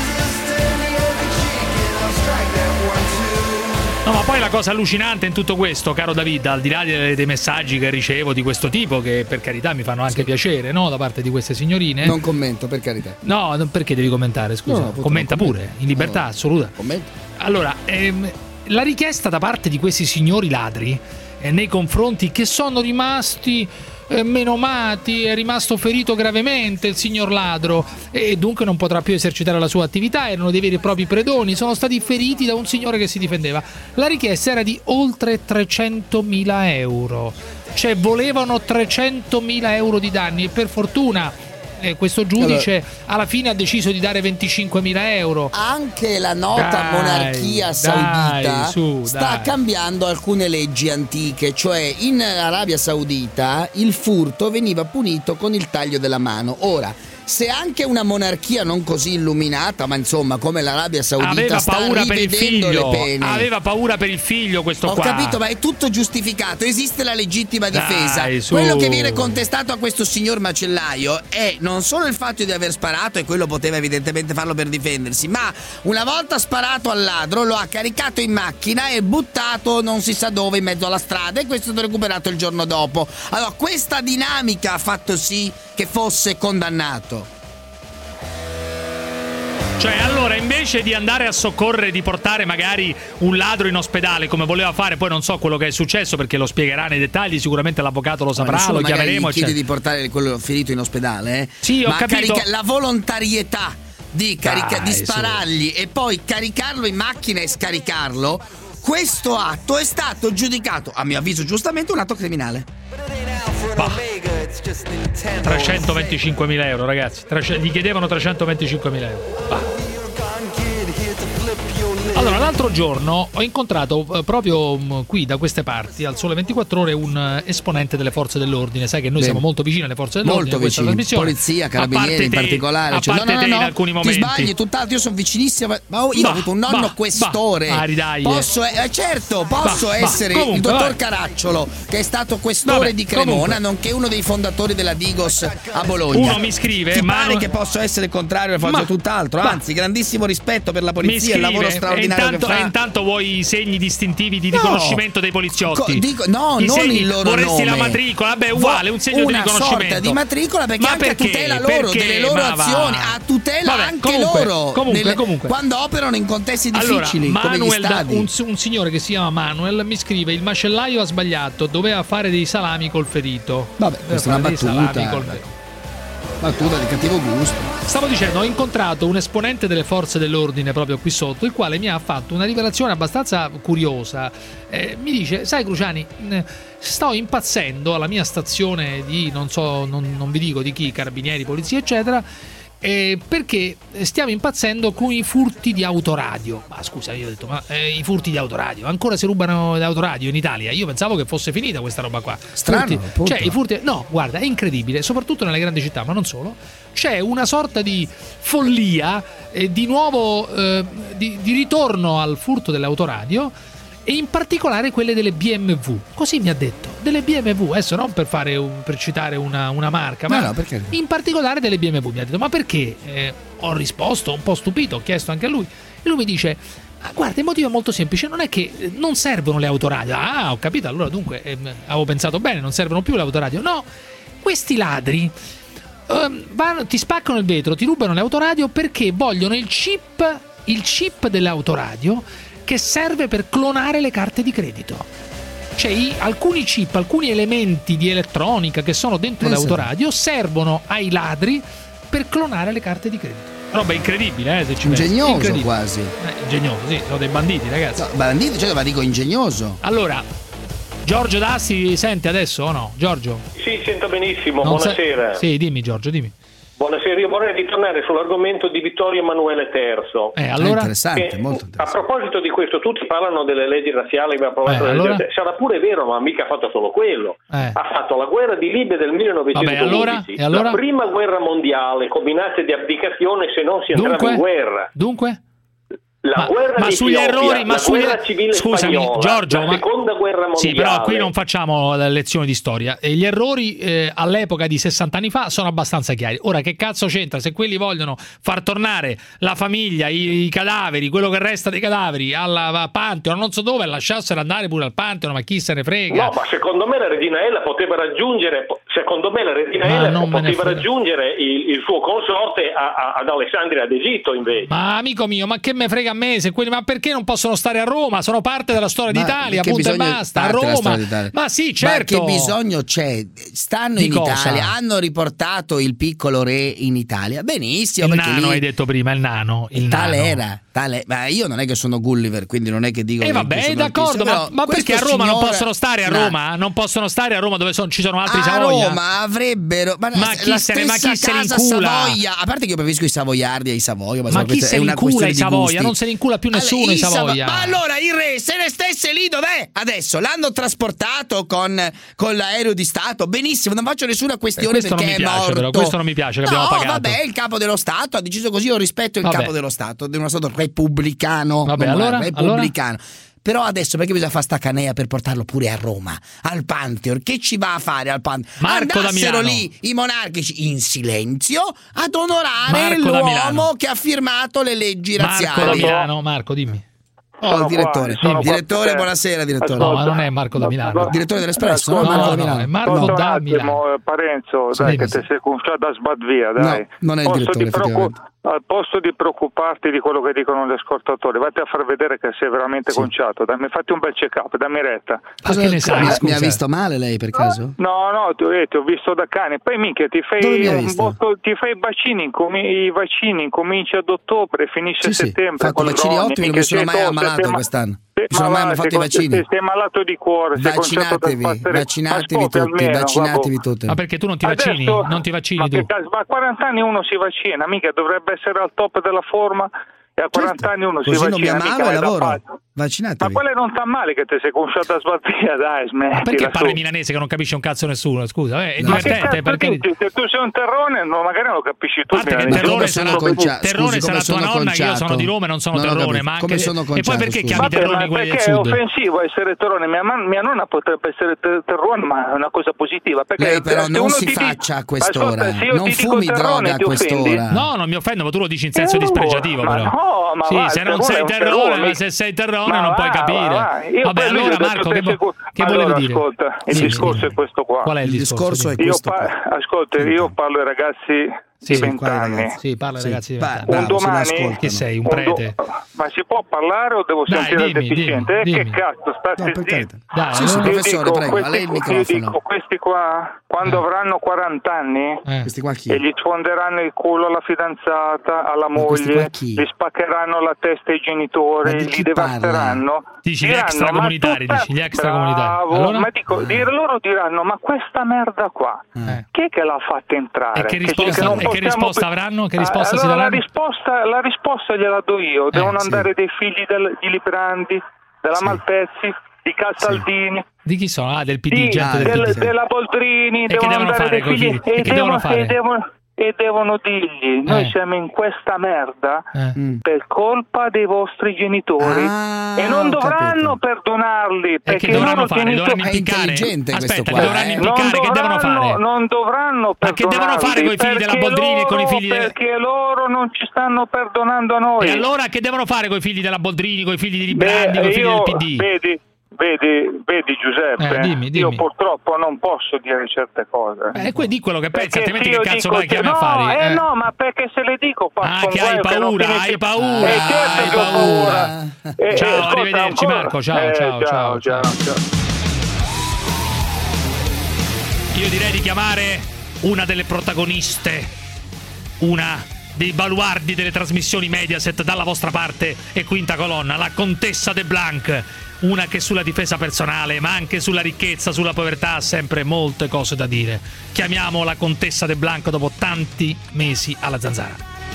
No, ma poi la cosa allucinante in tutto questo, caro David, al di là dei messaggi che ricevo di questo tipo, che per carità mi fanno anche piacere, no? Da parte di queste signorine. Non commento, per carità. No, perché devi commentare, scusa? No, commenta pure, in libertà assoluta. Commenta. Allora, la richiesta da parte di questi signori ladri nei confronti che sono rimasti menomati, è rimasto ferito gravemente il signor ladro e dunque non potrà più esercitare la sua attività, erano dei veri e propri predoni, sono stati feriti da un signore che si difendeva. La richiesta era di oltre 300.000 euro, cioè volevano 300.000 euro di danni, e per fortuna questo giudice alla fine ha deciso di dare 25.000 euro. Anche la nota monarchia saudita sta cambiando alcune leggi antiche, cioè in Arabia Saudita il furto veniva punito con il taglio della mano. Ora, se anche una monarchia non così illuminata, ma insomma come l'Arabia Saudita sta rivedendo le pene, aveva paura per il figlio questo Ho qua. capito, ma è tutto giustificato, esiste la legittima difesa. Quello che viene contestato a questo signor macellaio è non solo il fatto di aver sparato, e quello poteva evidentemente farlo per difendersi, ma una volta sparato al ladro lo ha caricato in macchina e buttato non si sa dove in mezzo alla strada, e questo è stato recuperato il giorno dopo. Allora questa dinamica ha fatto sì che fosse condannato. Cioè, allora, invece di andare a soccorrere, di portare magari un ladro in ospedale come voleva fare, poi non so quello che è successo perché lo spiegherà nei dettagli, sicuramente l'avvocato lo saprà, lo chiameremo. Chiede di portare quello ferito in ospedale, Sì, ho capito. La volontarietà di sparargli e poi caricarlo in macchina e scaricarlo, questo atto è stato giudicato, a mio avviso giustamente, un atto criminale. 325.000 euro, ragazzi. Gli chiedevano 325.000 euro. Allora, l'altro giorno ho incontrato proprio qui da queste parti, al Sole 24 Ore, un esponente delle forze dell'ordine. Sai che noi siamo molto vicini alle forze dell'ordine. Molto vicini, polizia, carabinieri in particolare. A parte te in alcuni momenti. Ti sbagli, tutt'altro, io sono vicinissimo. Ma io ho avuto un nonno questore. Posso essere il dottor Caracciolo, che è stato questore di Cremona, nonché uno dei fondatori della Digos a Bologna. Uno mi scrive, ti pare che posso essere il contrario e faccio tutt'altro? Anzi, grandissimo rispetto per la polizia, il lavoro straordinario. Intanto vuoi i segni distintivi di riconoscimento dei poliziotti? Non il loro vorresti nome. La matricola? Vabbè, uguale, un segno di riconoscimento. Una sorta di matricola, perché anche a tutela loro, delle loro azioni, a tutela anche loro. Comunque. Quando operano in contesti difficili, come gli stadi. Un signore che si chiama Manuel mi scrive: il macellaio ha sbagliato, doveva fare dei salami col ferito. Vabbè, questa è una battuta di cattivo gusto. Stavo dicendo, ho incontrato un esponente delle forze dell'ordine proprio qui sotto, il quale mi ha fatto una rivelazione abbastanza curiosa. Mi dice: sai Cruciani, sto impazzendo alla mia stazione di non vi dico di chi, carabinieri, polizia eccetera, perché stiamo impazzendo con i furti di autoradio. Ma scusa, io ho detto, ma i furti di autoradio, ancora si rubano le autoradio in Italia? Io pensavo che fosse finita questa roba qua. Strano, cioè i furti, no, guarda, è incredibile, soprattutto nelle grandi città, ma non solo. C'è una sorta di follia di nuovo di ritorno al furto delle autoradio, e in particolare quelle delle BMW. Così mi ha detto, delle BMW, adesso non per citare una marca, ma perché? In particolare delle BMW. Mi ha detto: ma perché? Ho risposto un po' stupito, ho chiesto anche a lui, e lui mi dice: guarda, il motivo è molto semplice, non è che non servono le autoradio. Ah, ho capito, allora dunque avevo pensato bene, non servono più le autoradio. No, questi ladri ti spaccano il vetro, ti rubano le autoradio perché vogliono il chip dell'autoradio, che serve per clonare le carte di credito. Cioè alcuni chip, alcuni elementi di elettronica che sono dentro le autoradio servono ai ladri per clonare le carte di credito. Roba incredibile, se ci pensi. Ingegnoso quasi. Ingegnoso, sì, sono dei banditi, ragazzi. No, banditi, cioè, ma dico ingegnoso. Allora, Giorgio Dassi sente adesso o no? Giorgio? Sì, sento benissimo, buonasera. Sì, dimmi Giorgio, dimmi. Buonasera, io vorrei ritornare sull'argomento di Vittorio Emanuele III. Allora? Interessante, molto interessante. A proposito di questo, tutti parlano delle leggi razziali che ha approvato allora? Sarà pure vero, ma mica ha fatto solo quello. Ha fatto la guerra di Libia del 1911, allora? La prima guerra mondiale, combinate di abdicazione se non si entrava in guerra. Dunque? La guerra di sugli Etiopia, errori, ma guerra civile scusami, spagnola, Giorgio, la seconda guerra mondiale. Sì, però qui non facciamo lezioni di storia. E gli errori all'epoca di 60 anni fa sono abbastanza chiari. Ora, che cazzo c'entra se quelli vogliono far tornare la famiglia, i cadaveri, quello che resta dei cadaveri al Pantheon, non so dove, lasciassero andare pure al Pantheon, ma chi se ne frega? No, ma secondo me la regina Ella poteva raggiungere il suo consorte ad Alessandria d'Egitto, invece. Ma amico mio, ma che me frega a me se quelli, ma perché non possono stare a Roma? Sono parte della storia d'Italia, punto e basta. A Roma. Ma sì, certo. Ma che bisogno c'è? Stanno in Italia, hanno riportato il piccolo re in Italia. Benissimo. Il nano, hai detto prima, il nano. Tale Ma io non è che sono Gulliver, quindi non è che dico. Vabbè, d'accordo, ma perché a Roma non possono stare a Roma? Non possono stare a Roma dove ci sono altri Savoia? A Roma avrebbero. Ma chi se ne incula? Savoia, a parte che io preferisco i savoiardi ai Savoia. Ma chi se ne incula i Savoia? Non se ne incula più nessuno i Savoia. Ma allora il re se ne stesse lì dov'è? Adesso l'hanno trasportato con l'aereo di Stato. Benissimo, non faccio nessuna questione perché è morto. Però questo non mi piace, che abbiamo pagato. Vabbè, il capo dello Stato ha deciso così, io rispetto il capo dello Stato, di uno Stato repubblicano. Vabbè, allora? Però adesso perché bisogna fare sta canea per portarlo pure a Roma, al Pantheon? Che ci va a fare al Pantheon? Andassero lì i monarchici in silenzio ad onorare l'uomo che ha firmato le leggi razziali. Marco da Milano, Marco, dimmi. Il direttore. Direttore, buonasera, direttore. No, ma non è Marco da Milano. Direttore dell'Espresso, no, Marco da Milano. È Marco da Milano. Parenzo, dai, che ti sei cominciato a sbatvia, dai. No, non è il direttore, effettivamente. Al posto di preoccuparti di quello che dicono gli ascoltatori, vatti a far vedere che sei veramente conciato. Fatti un bel check-up, dammi retta. Cosa ne sai? Mi ha visto male lei per caso? No, ti ho visto da cane. Poi minchia, ti fai i vaccini, incominci ad ottobre, finisce a settembre. Ho fatto vaccini ottimi, non mi sono mai ammalato quest'anno. Mi sono mai fatto i vaccini. Sei malato di cuore. Vaccinatevi tutti. Ma perché tu non ti vaccini? Non ti vaccini tu? Ma a 40 anni uno si vaccina, mica dovrebbe essere al top della forma. E a 40 anni uno si vaccina. Così non mi ammalo e lavoro. Vaccinatevi. Ma quelle non sta male che te sei conciato a sbazzia, dai, smetti. Ma perché parli milanese che non capisce un cazzo nessuno? Scusa, è divertente. Perché se tu sei un terrone, magari non lo capisci tu. Terrone sarà tua nonna, io sono di Roma e non sono terrone. Ma anche e poi perché chiami terrone quelli del sud? Perché è offensivo essere terrone. Mia nonna potrebbe essere terrone, ma è una cosa positiva. Lei però non si faccia a quest'ora. Non fumi droga a quest'ora. No, non mi offendo, ma tu lo dici in senso dispregiativo, però. Sì, se non sei terrone, ma se sei terrone non puoi capire. Vabbè, allora Marco, che volevi dire? Ascolta, il discorso è questo qua. Qual è il discorso? Ascolta, io parlo ai ragazzi di 20 anni. Sì, parla ai ragazzi di 20 anni. Un domani che sei, un prete? Ma si può parlare o devo sentire il deficiente? Che cazzo, state zitto. Sì, professore, prego, a lei il microfono. Io dico, questi qua, quando avranno 40 anni e gli sfonderanno il culo alla fidanzata, alla moglie, gli spaccheranno la testa ai genitori, li devasteranno. Dici gli extracomunitari, gli extracomunitari. Allora? Ma dico, loro diranno, ma questa merda qua, chi è che l'ha fatta entrare? E che risposta avranno? Che risposta si daranno? La risposta gliela do io. Devono andare dei figli di Librandi, della Malpezzi, di Casaldini. Di chi sono? Del PD, gente del PD. Della Boldrini. E che devono fare con i figli? E che devono fare? E devono dirgli, noi siamo in questa merda per colpa dei vostri genitori e non dovranno perdonarli perché dovranno fare? Dovranno impiccare? Aspetta, dovranno impiccare, che devono fare? Non dovranno perdonarli. Ma che devono fare con i figli della Boldrini e con i figli perché loro non ci stanno perdonando a noi. E allora che devono fare con i figli della Boldrini, con i figli di Librandi, con i figli del PD? Vedi Giuseppe, dimmi. Io purtroppo non posso dire certe cose. Di quello che pensi, altrimenti che cazzo vai chiami a fare? No, ma perché se le dico faccio che hai paura, hai paura. Certo ho paura. Ciao, arrivederci Marco, ciao. Io direi di chiamare una delle protagoniste, una dei baluardi delle trasmissioni Mediaset dalla vostra parte e quinta colonna, la Contessa de Blanc, una che sulla difesa personale ma anche sulla ricchezza, sulla povertà ha sempre molte cose da dire. Chiamiamo la Contessa de Blanc dopo tanti mesi alla Zanzara.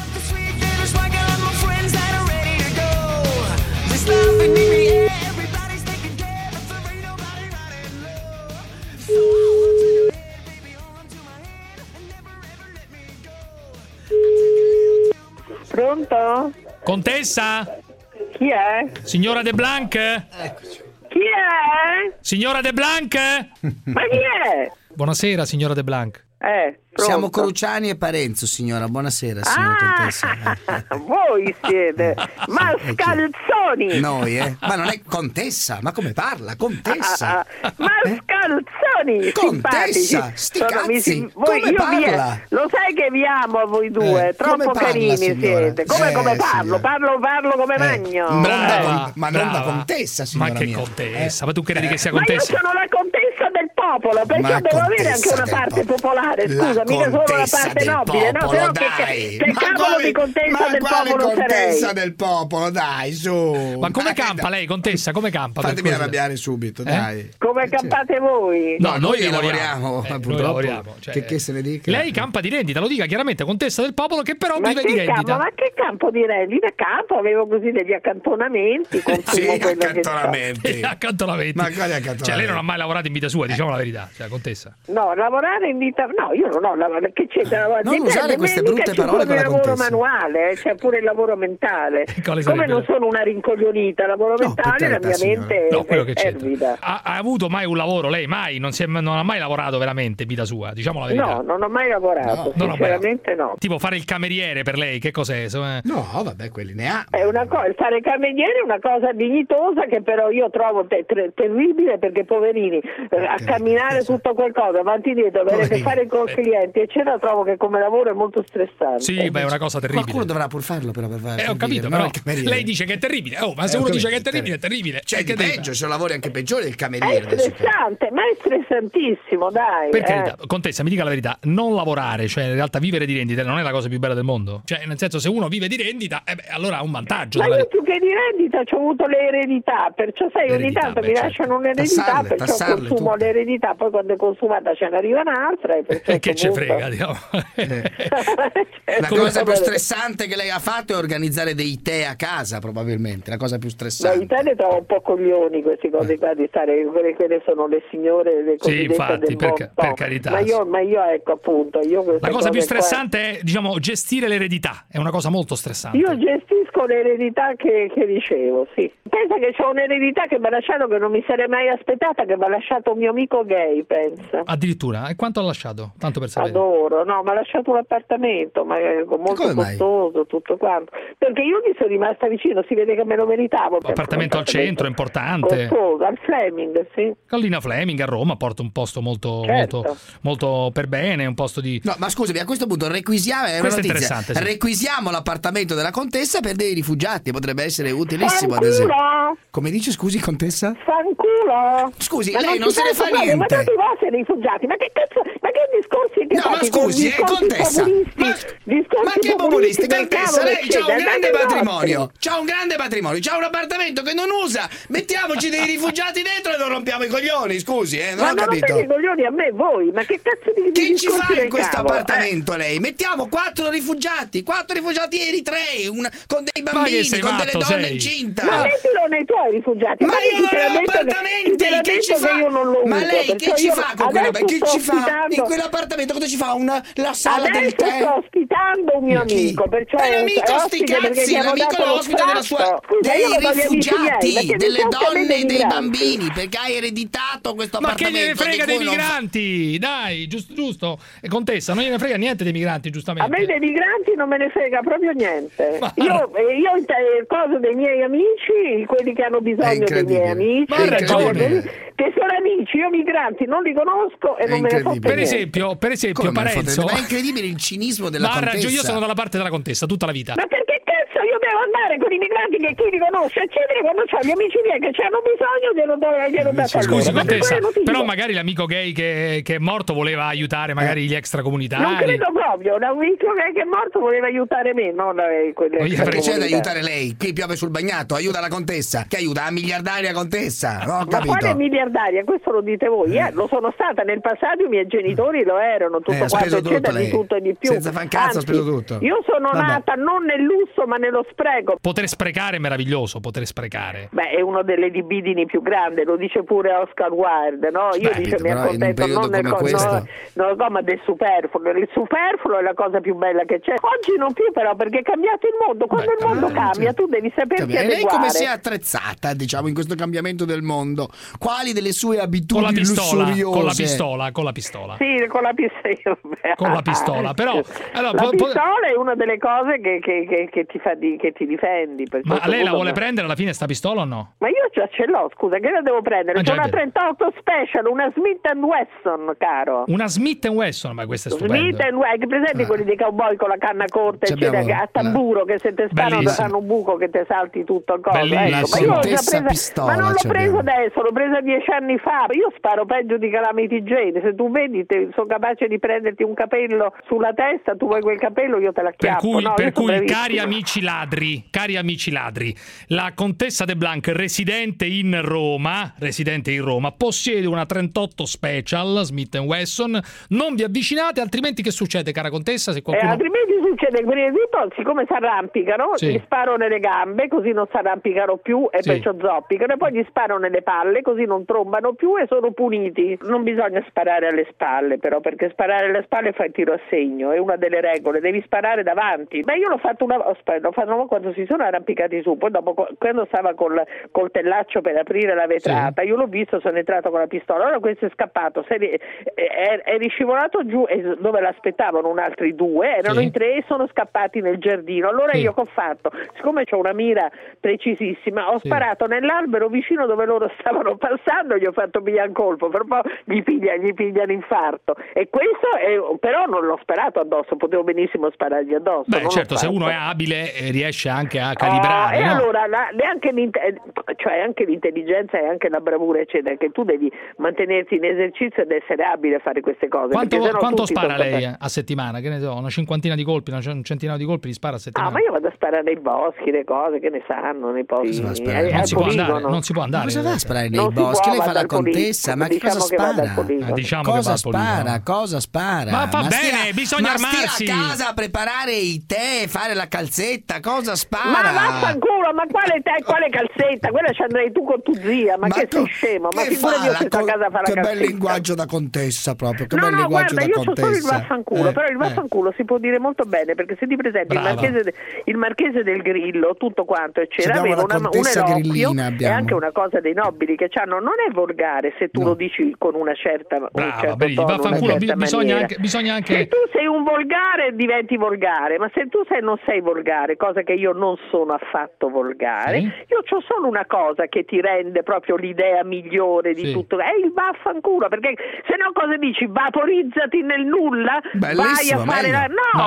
Pronto? Contessa? Chi è? Signora de Blanc? Eccoci. Chi è? Signora de Blanc? Ma chi è? Buonasera, signora de Blanc. Siamo Cruciani e Parenzo, signora. Buonasera, signora Contessa. Voi siete mascalzoni. Noi, Ma non è Contessa, ma come parla? Contessa. Mascalzoni. buoni, Contessa, simpatici. Come parla? Lo sai che vi amo a voi due, troppo carini siete. Come parlo? Parlo come magno. Ma non da contessa, signora. Ma che contessa? Ma tu credi che sia contessa? Ma io sono la contessa del popolo, perché devo avere anche una parte popolare, scusa, mica solo la parte nobile, no? Però che cavolo di contessa del popolo sarei? Contessa del popolo, dai, su. Ma come campa lei, contessa? Come campa? Fatemi arrabbiare subito, dai. Come campate voi? No, noi lavoriamo, noi lavoriamo. Che se ne dica? Lei campa di rendita, lo dica chiaramente, contessa del popolo che però vive di rendita. Ma che campo di rendita? Campo, avevo così degli accantonamenti. Sì, accantonamenti. Ma quali accantonamenti? Cioè lei non ha mai lavorato in vita sua, diciamo la verità, cioè contessa. No, lavorare in vita... No, io non ho lavorato, che c'entra? Non usare queste brutte parole con la contessa. C'è pure il lavoro manuale, c'è pure il lavoro mentale. Come non sono una rincoglionita, lavoro mentale, la mia mente è fervida. Ha avuto mai un lavoro, lei mai? Non ha mai lavorato veramente in vita sua, diciamo la verità. No, non ho mai lavorato, sinceramente no. Tipo fare il cameriere per lei, che cos'è? No, vabbè, quelli ne ha. È una cosa, fare il cameriere è una cosa dignitosa che però io trovo terribile, perché poverini, a camminare tutto quel cosa, avanti e dietro, avere a che fare con clienti, eccetera, trovo che come lavoro è molto stressante. Sì, beh, è una cosa terribile. Qualcuno dovrà pur farlo però per fare. Ho capito, però lei dice che è terribile. Ma se uno dice che è terribile, è terribile. Cioè, che peggio, se lavori anche peggiore del cameriere. È stressante, ma è stressantissimo, dai. Per carità, contessa, mi dica la verità, non lavorare, cioè in realtà vivere di rendita non è la cosa più bella del mondo? Cioè, nel senso, se uno vive di rendita, allora ha un vantaggio. Ma io più che di rendita ho avuto l'eredità, perciò ogni tanto mi lasciano un'eredità, perciò consumo l'eredità, poi quando è consumata ce ne arriva un'altra e che ce frega, diciamo. La cosa più stressante che lei ha fatto è organizzare dei tè a casa, probabilmente, la cosa più stressante. I tè ne trovo un po' coglioni, queste cose qua di stare, quelle sono le signore, le sì, infatti, per carità. Ma io ecco, appunto, la cosa più stressante è, diciamo, gestire l'eredità, è una cosa molto stressante. Io gestisco l'eredità che ricevo, sì. Pensa che c'ho un'eredità che mi ha lasciato, che non mi sarei mai aspettata, che mi ha lasciato un mio amico gay, pensa. Addirittura? E quanto ha lasciato? Tanto per sapere. Adoro, no, mi ha lasciato un appartamento, ma molto costoso, tutto quanto. Perché io gli sono rimasta vicino, si vede che me lo meritavo. Appartamento al centro, importante. Costoso, al Fleming, sì. Collina Fleming a Roma porta un posto molto per bene, un posto di... No, ma scusami, a questo punto requisiamo, è una notizia, interessante, sì. Requisiamo l'appartamento della contessa per dei rifugiati, potrebbe essere utilissimo ad esempio. Come dice, scusi, contessa? Fanculo! Scusi, ma lei non se ne fa niente. Ma tutti i vostri rifugiati, ma che cazzo, ma che discorsi che fate? No, ma scusi, contessa, ma che populisti, contessa, lei c'ha un grande patrimonio, c'ha un appartamento che non usa, mettiamoci dei rifugiati dentro e non rompiamo i coglioni, scusi, non ho capito. Ma non i coglioni a me, voi, ma che cazzo di che ci fa in questo appartamento lei? Mettiamo 4 rifugiati eritrei, con dei bambini, con delle donne incinte. Ma mettilo nei tuoi rifugiati. Ma io non ho appartamenti, che ci fa? Ma lei che ci fa con che ci fa in quell'appartamento? Cosa ci fa? La sala del tè? Sto ospitando un mio amico, perciò l'amico sti cazzi, l'amico lo ospita della sua dei rifugiati, delle donne e dei bambini, perché hai ereditato questo appartamento. Ma che gliene frega dei migranti? Dai, giusto. Contessa, non gliene frega niente dei migranti, giustamente. A me dei migranti non me ne frega proprio niente. Io cosa dei miei amici, quelli che hanno bisogno dei miei amici, che sono amici, io migranti non li conosco e non me ne fotte per esempio Parenzo. Ma è incredibile il cinismo della contessa. Io sono dalla parte della contessa tutta la vita. Ma perché cazzo io devo andare con i migranti che chi li conosce, eccetera, quando c'ho gli amici miei che hanno bisogno glielo do a loro. Scusi, contessa, però magari l'amico gay che è morto voleva aiutare magari gli extracomunitari. Non credo proprio, l'amico gay che è morto voleva aiutare me, non perché c'è da aiutare lei, qui piove sul bagnato, aiuta la contessa, che aiuta la miliardaria contessa, no, ho capito. Ma quale miliardaria? Questo lo dite voi, lo sono stata nel passato, i miei genitori lo erano, tutto quanto eccetera, di tutto e di più. Senza fan cazzo, ho speso tutto. Io sono nata non nel lusso ma nello spreco. Poter sprecare è meraviglioso, poter sprecare. Beh, è uno delle libidini più grandi, lo dice pure Oscar Wilde, no? Io mi accontento non nel ma del superfluo. Il superfluo è la cosa più bella che c'è. Oggi non più però, perché è cambiato il mondo. Quando il mondo cambia, tu devi saperti adeguare. E lei come si è attrezzata, diciamo, in questo cambiamento del mondo? Quali delle sue abitudini lussuriose? Con la pistola. Sì, con la pistola. Con la pistola, però la pistola è una delle cose che ti fa ti difendi. Ma lei la vuole prendere alla fine sta pistola o no? Ma io già ce l'ho, scusa, che la devo prendere? C'è una 38 Special, una Smith & Wesson, caro. Una Smith & Wesson, ma questa è stupenda. Smith & Wesson, che presenti quelli dei cowboy con la canna corta, eccetera, che a tamburo, che se te sparano fanno un buco che te salti tutto il coso. Ecco. Ma io l'ho già presa, ma non l'ho preso adesso, l'ho presa 10 anni fa. Io sparo peggio di Calamity Jane. Se tu vedi, sono capace di prenderti un capello sulla testa, tu vuoi quel capello, io te la chiappo. Per cui cari amici ladri, la contessa De Blanc, residente in Roma, possiede una 38 Special Smith & Wesson. Non vi avvicinate, altrimenti che succede, cara contessa? Se qualcuno... altrimenti succede, prima di tutto, siccome si arrampicano, gli sparo nelle gambe, così non si arrampicano più e perciò zoppicano, e poi gli sparo nelle palle, così non trombano più e sono puniti. Non bisogna sparare alle spalle, però, perché sparare alle spalle fa il tiro a segno, è una delle regole, devi sparare davanti. Ma io l'ho fatto quando si sono arrampicati su, poi dopo, quando stava col coltellaccio per aprire la vetrata, io l'ho visto, sono entrato con la pistola, allora questo è scappato, è riscivolato giù, e dove l'aspettavano un altri due, erano in tre e sono scappati nel giardino. Allora io che ho fatto? Siccome c'ho una mira precisissima, ho sparato nell'albero vicino dove loro stavano passando, gli ho fatto pigliare un colpo, per poi gli piglia l'infarto. E questo però non l'ho sparato addosso, potevo benissimo sparargli addosso. Beh, certo, se uno è abile riesce anche a calibrare. E allora anche l'intelligenza e anche la bravura, eccetera, che tu devi mantenerti in esercizio ed essere abile a fare queste cose. Quanto spara lei a settimana? Che ne so, una cinquantina di colpi, un centinaio di colpi li spara a settimana? Ma io vado a sparare nei boschi, le cose che ne sanno, nei posti. Non si può andare. Ma cosa va a sparare nei boschi? Lei fa la contessa, ma che cosa spara? Cosa spara? Ma va bene, bisogna armarsi. Stia a casa a preparare i tè, fare la calzetta, cosa spara? Ma vaffanculo, ma quale tè, quale calzetta? Quella ci andrei tu con tua zia, ma che sei scemo? Ma figurati io stesso a casa a fare la calzetta. Che bel linguaggio da contessa proprio, che bel linguaggio da contessa. Io c'ho solo il vaffanculo, però il vaffanculo si può dire molto bene, perché se ti presenti il marchese del Grillo, tutto quanto, e c'era aveva un eloquio e anche una cosa dei nobili che c'hanno, non è volgare se tu lo dici con una certa bisogna anche se tu sei un volgare diventi volgare, ma se tu non sei volgare, cosa che io non sono affatto volgare, io c'ho solo una cosa che ti rende proprio l'idea migliore di tutto, è il vaffanculo, perché se no cosa dici? Vaporizzati nel nulla. Bellissimo, vai a fare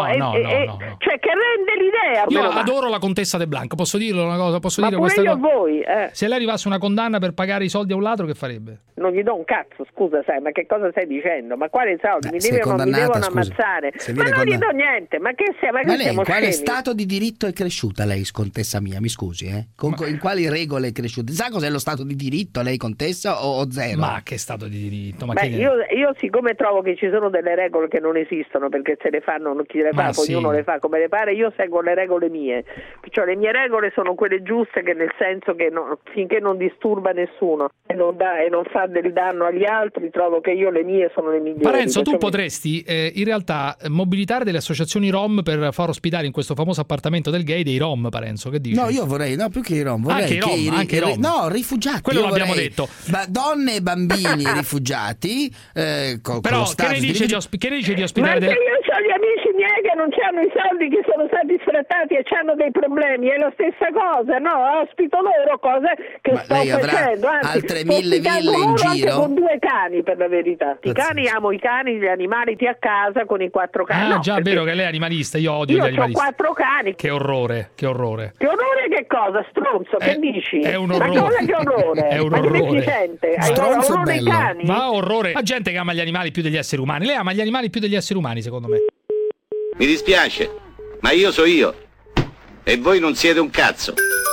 cioè che rende l'idea. Io adoro la contessa De Blanc, posso dirle una cosa? Posso dire questa cosa? Voi, se lei arrivasse una condanna per pagare i soldi a un ladro, che farebbe? Non gli do un cazzo, scusa, ma che cosa stai dicendo? Ma quali soldi? Mi devono ammazzare. Ma non gli do niente, ma che siamo lei in quale stato di diritto è cresciuta lei, contessa mia? Mi scusi, in quali regole è cresciuta? Sa cos'è lo stato di diritto lei, contessa, o zero? Ma che stato di diritto? Io siccome trovo che ci sono delle regole che non esistono, perché se le fanno chi le fa, ognuno le fa come le pare, io seguo le regole mie, cioè le mie regole sono quelle giuste, che nel senso che finché non disturba nessuno e non fa del danno agli altri, trovo che io le mie sono le migliori. Parenzo, tu potresti in realtà mobilitare delle associazioni rom per far ospitare in questo famoso appartamento del gay dei rom, Parenzo, che dici? No, io vorrei, più che i rom, vorrei anche i rom. No, rifugiati. Quello l'abbiamo detto. Donne e bambini rifugiati. Però che ne dice di ospitare? Ma io ho gli amici miei che non hanno i soldi, che sono stati sfrattati e hanno dei problemi, è la stessa cosa, no? Ospito loro, cose che sto facendo, anzi, altre 1000 ville in giro con 2 cani, per la verità. Amo i cani, gli animali ti a casa con i 4 cani. Già, è vero che lei è animalista, io odio gli animalisti. Io ho 4 cani. Che orrore. Che orrore che cosa? Stronzo, che dici? È un orrore. Ma cosa che orrore? È un orrore. Stronzo orrore dei cani? Ma orrore. La gente che ama gli animali più degli esseri umani. Lei ama gli animali più degli esseri umani, secondo me. Mi dispiace, ma io so io. E voi non siete un cazzo.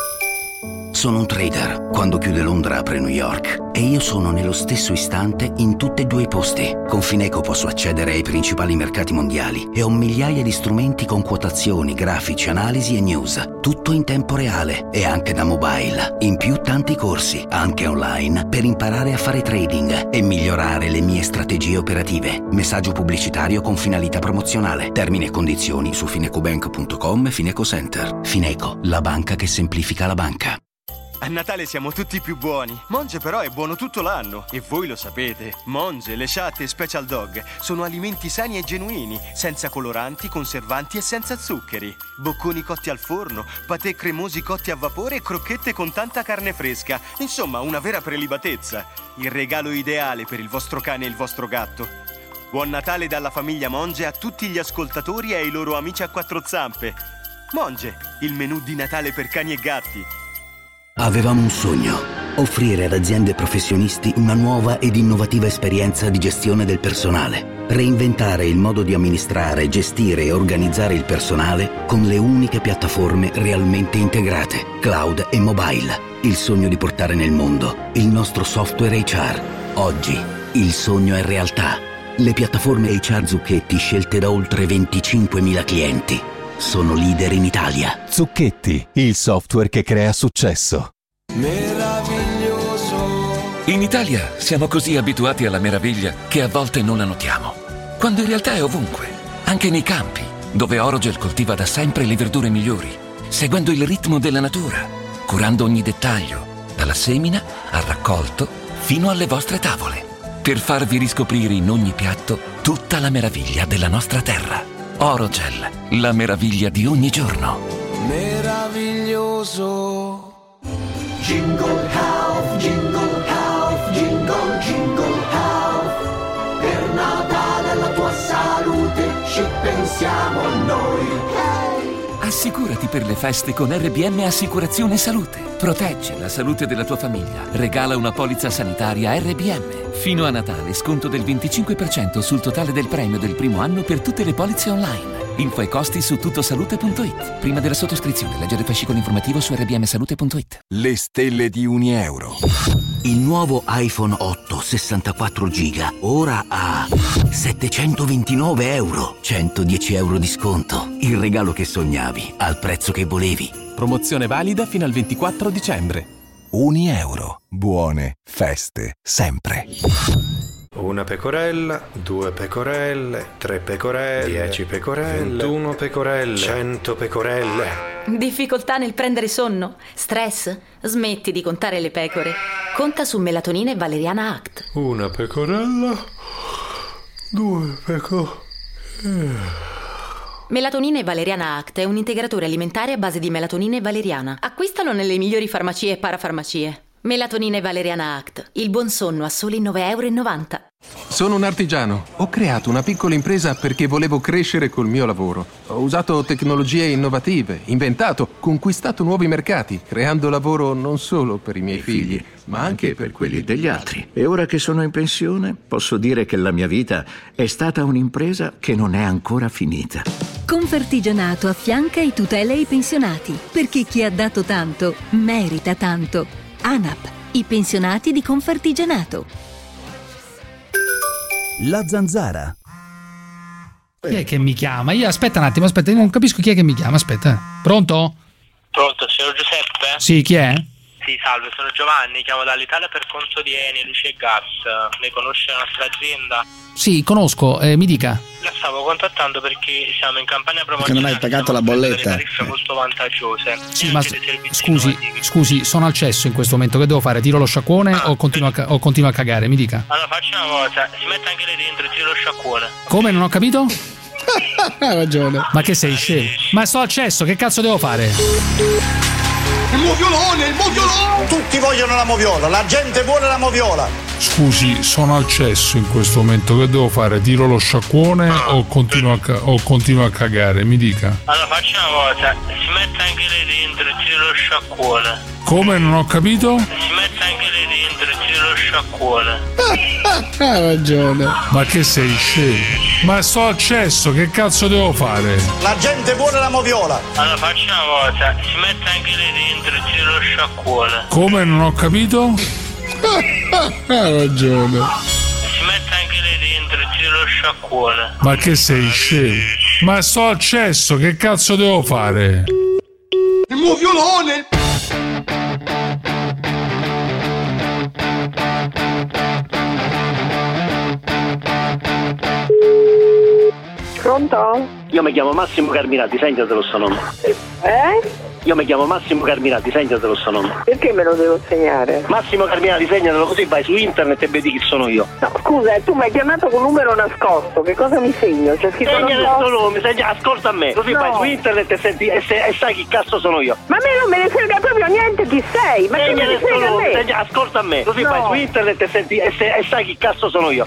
Sono un trader. Quando chiude Londra apre New York. E io sono nello stesso istante in tutti e 2 i posti. Con Fineco posso accedere ai principali mercati mondiali e ho migliaia di strumenti con quotazioni, grafici, analisi e news. Tutto in tempo reale e anche da mobile. In più tanti corsi, anche online, per imparare a fare trading e migliorare le mie strategie operative. Messaggio pubblicitario con finalità promozionale. Termini e condizioni su finecobank.com e Fineco Center. Fineco, la banca che semplifica la banca. A Natale siamo tutti più buoni. Monge però è buono tutto l'anno e voi lo sapete. Monge, Le Chat e Special Dog sono alimenti sani e genuini, senza coloranti, conservanti e senza zuccheri. Bocconi cotti al forno, patè cremosi cotti a vapore e crocchette con tanta carne fresca. Insomma, una vera prelibatezza. Il regalo ideale per il vostro cane e il vostro gatto. Buon Natale dalla famiglia Monge a tutti gli ascoltatori e ai loro amici a quattro zampe. Monge, il menù di Natale per cani e gatti. Avevamo un sogno: offrire ad aziende e professionisti una nuova ed innovativa esperienza di gestione del personale. Reinventare il modo di amministrare, gestire e organizzare il personale con le uniche piattaforme realmente integrate, cloud e mobile. Il sogno di portare nel mondo il nostro software HR. Oggi il sogno è realtà. Le piattaforme HR Zucchetti scelte da oltre 25.000 clienti. Sono leader in Italia. Zucchetti, il software che crea successo. Meraviglioso. In Italia siamo così abituati alla meraviglia che a volte non la notiamo, quando in realtà è ovunque, anche nei campi, dove Orogel coltiva da sempre le verdure migliori, seguendo il ritmo della natura, curando ogni dettaglio, dalla semina al raccolto fino alle vostre tavole, per farvi riscoprire in ogni piatto tutta la meraviglia della nostra terra. Orogel, la meraviglia di ogni giorno. Meraviglioso. Jingle Health, Jingle Health, Jingle, Jingle Health. Per Natale alla tua salute ci pensiamo noi. Hey! Assicurati per le feste con RBM Assicurazione Salute. Proteggi la salute della tua famiglia. Regala una polizza sanitaria RBM. Fino a Natale sconto del 25% sul totale del premio del primo anno per tutte le polizze online. Info e costi su tuttosalute.it. Prima della sottoscrizione, leggere il fascicolo informativo su rbmsalute.it. Le stelle di €1. Il nuovo iPhone 8 64 GB ora a €729. 110 euro di sconto. Il regalo che sognavi al prezzo che volevi. Promozione valida fino al 24 dicembre. €1. Buone feste sempre. Una pecorella, 2 pecorelle, 3 pecorelle, 10 pecorelle, 21 pecorelle, 100 pecorelle. Difficoltà nel prendere sonno? Stress? Smetti di contare le pecore. Conta su Melatonina e Valeriana Act. Una pecorella, 2 pecorelle. Melatonina e Valeriana Act è un integratore alimentare a base di melatonina e valeriana. Acquistalo nelle migliori farmacie e parafarmacie. Melatonina e Valeriana Act. Il buon sonno a soli €9,90. Sono un artigiano. Ho creato una piccola impresa perché volevo crescere col mio lavoro. Ho usato tecnologie innovative, inventato, conquistato nuovi mercati, creando lavoro non solo per i miei figli, ma anche per quelli degli altri. E ora che sono in pensione, posso dire che la mia vita è stata un'impresa che non è ancora finita. Confartigianato affianca e tutela i pensionati, perché chi ha dato tanto merita tanto. ANAP, i pensionati di Confartigianato. La Zanzara. Chi è che mi chiama? Aspetta un attimo, io non capisco chi è che mi chiama, aspetta. Pronto? Pronto, signor Giuseppe? Sì, chi è? Sì, salve, sono Giovanni, chiamo dall'Italia per conto di Eni, Luce e Gas. Lei conosce la nostra azienda? Sì, conosco, mi dica. La stavo contattando perché siamo in campagna promozionale. Perché non hai pagato la bolletta? Delle tariffe molto vantaggiose. Sì, ma scusi, sono al cesso in questo momento, che devo fare? Tiro lo sciacquone o continuo a cagare? Mi dica. Allora faccia una cosa, si mette anche lei dentro e tiro lo sciacquone. Come? Non ho capito? Ha ragione. Ma che sei scemo? Ma sto al cesso, che cazzo devo fare? Il moviolone, il moviolone! Tutti vogliono la moviola, la gente vuole la moviola. Scusi, sono al cesso in questo momento, che devo fare? Tiro lo sciacquone o continuo a cagare? Mi dica. Allora faccia una cosa, si mette anche lei dentro e tiro lo sciacquone. Come? Non ho capito? Si mette anche lei dentro e tiro lo sciacquone. Ha ragione. Ma che sei scemo? Ma sto al cesso, che cazzo devo fare? La gente vuole la moviola. Allora faccia una cosa, si mette anche lei dentro e tiro lo sciacquone. Come? Non ho capito? Ha ragione. Si mette anche lei dentro e tiro lo sciacquone. Ma che sei scemo? Ma sto al cesso, che cazzo devo fare? Il moviolone! Pronto? Io mi chiamo Massimo Carminati, segnatelo sto nome. Io mi chiamo Massimo Carminati, segnatelo sto nome. Perché me lo devo segnare? Massimo Carminati, segnatelo, così vai su internet e vedi chi sono io. No, scusa, tu mi hai chiamato con un numero nascosto, che cosa mi segno? C'è scritto segnalo il tuo nome, ascolta a me, così vai su internet e senti e sai chi cazzo sono io. Ma a me non me ne frega proprio niente chi sei, ma che me ne frega a me? Ascolta a me, così vai su internet e senti e sai chi cazzo sono io.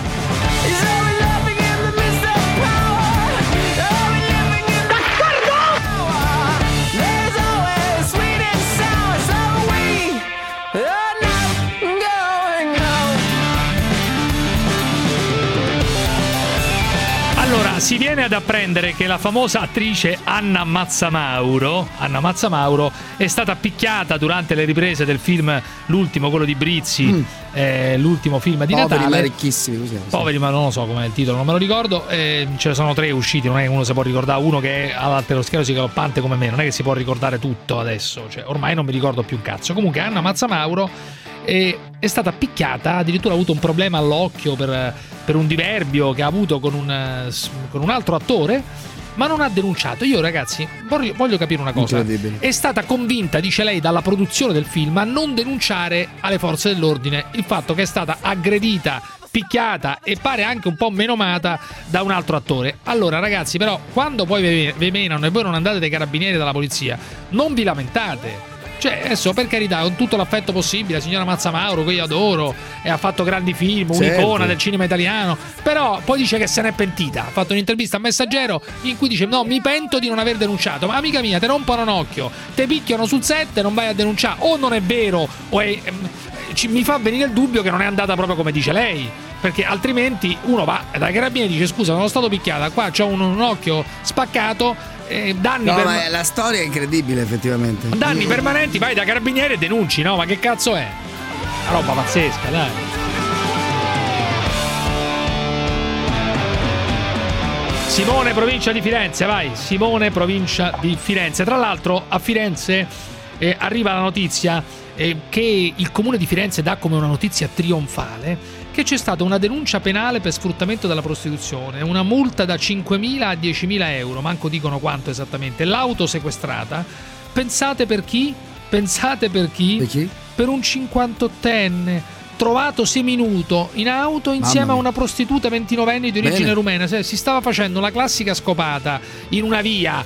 Allora, si viene ad apprendere che la famosa attrice Anna Mazzamauro è stata picchiata durante le riprese del film, l'ultimo, quello di Brizzi, l'ultimo film di Natale. Poveri ma ricchissimi, così. Poveri ma non lo so com'è il titolo, non me lo ricordo. Ce ne sono 3 usciti, non è che uno si può ricordare, uno che ha l'atterosclerosi galoppante come me, non è che si può ricordare tutto adesso, cioè ormai non mi ricordo più un cazzo. Comunque Anna Mazzamauro è stata picchiata, addirittura ha avuto un problema all'occhio per un diverbio che ha avuto con un altro attore, ma non ha denunciato. Io, ragazzi, voglio capire una cosa. È stata convinta, dice lei, dalla produzione del film a non denunciare alle forze dell'ordine il fatto che è stata aggredita, picchiata e pare anche un po' menomata da un altro attore. Allora, ragazzi, però, quando poi vi menano e voi non andate dai carabinieri della polizia, non vi lamentate. Cioè, adesso, per carità, con tutto l'affetto possibile, la signora Mazzamauro, che io adoro, e ha fatto grandi film, un'icona del cinema italiano, però poi dice che se n'è pentita. Ha fatto un'intervista a Messaggero in cui dice: no, mi pento di non aver denunciato. Ma amica mia, te rompono un occhio, te picchiano sul set e non vai a denunciare. O non è vero, o è... mi fa venire il dubbio che non è andata proprio come dice lei, perché altrimenti uno va dai carabinieri e dice: scusa, sono stato picchiata, qua c'ho un occhio spaccato, danni ma la storia è incredibile, effettivamente. Danni permanenti, vai da carabinieri e denunci, no? Ma che cazzo è? Una roba pazzesca, dai. Simone, provincia di Firenze, vai. Simone, provincia di Firenze. Tra l'altro a Firenze arriva la notizia che il comune di Firenze dà come una notizia trionfale, che c'è stata una denuncia penale per sfruttamento della prostituzione, una multa da 5.000 a 10.000 euro, manco dicono quanto esattamente, l'auto sequestrata. Pensate per chi? Pensate per chi? Per chi? Per un 58enne trovato seminudo in auto insieme a una prostituta 29enne di origine rumena. Si stava facendo la classica scopata in una via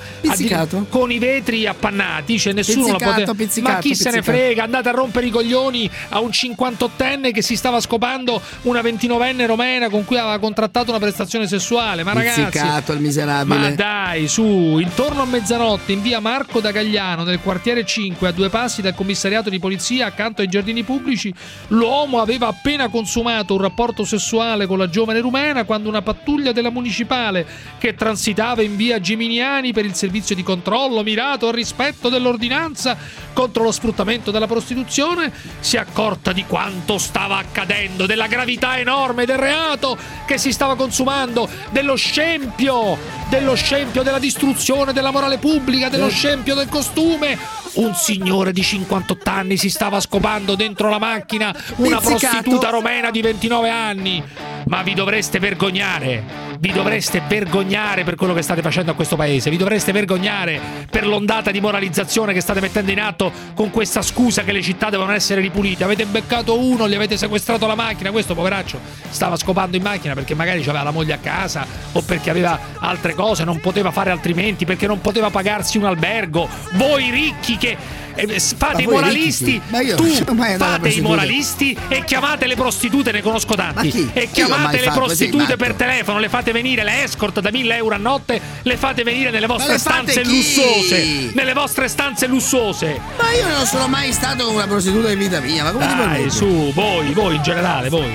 con i vetri appannati, cioè nessuno la poteva. Ma chi se ne frega, andate a rompere i coglioni a un 58enne che si stava scopando una 29enne romena con cui aveva contrattato una prestazione sessuale. Ma ragazzi, il miserabile. Ma dai, su, intorno a mezzanotte in via Marco da Gagliano, nel quartiere 5, a 2 passi dal commissariato di polizia accanto ai giardini pubblici, l'uomo aveva appena consumato un rapporto sessuale con la giovane rumena quando una pattuglia della municipale, che transitava in via Giminiani per il servizio di controllo mirato al rispetto dell'ordinanza contro lo sfruttamento della prostituzione, si è accorta di quanto stava accadendo, della gravità enorme del reato che si stava consumando, dello scempio, della distruzione della morale pubblica, dello scempio del costume. Un signore di 58 anni si stava scopando dentro la macchina una prostituta romena di 29 anni. Ma vi dovreste vergognare. Vi dovreste vergognare per quello che state facendo a questo paese. Vi dovreste vergognare per l'ondata di moralizzazione che state mettendo in atto con questa scusa che le città devono essere ripulite. Avete beccato uno, gli avete sequestrato la macchina. Questo poveraccio stava scopando in macchina perché magari aveva la moglie a casa o perché aveva altre cose, non poteva fare altrimenti, perché non poteva pagarsi un albergo. Voi ricchi che fate i moralisti, fate i moralisti e chiamate le prostitute, ne conosco tanti, e chiamate le prostitute per telefono, le fate venire, le escort da 1.000 euro a notte, le fate venire nelle vostre stanze lussuose, Ma io non sono mai stato una prostituta in vita mia, ma come ti permetti? Su, voi in generale, voi.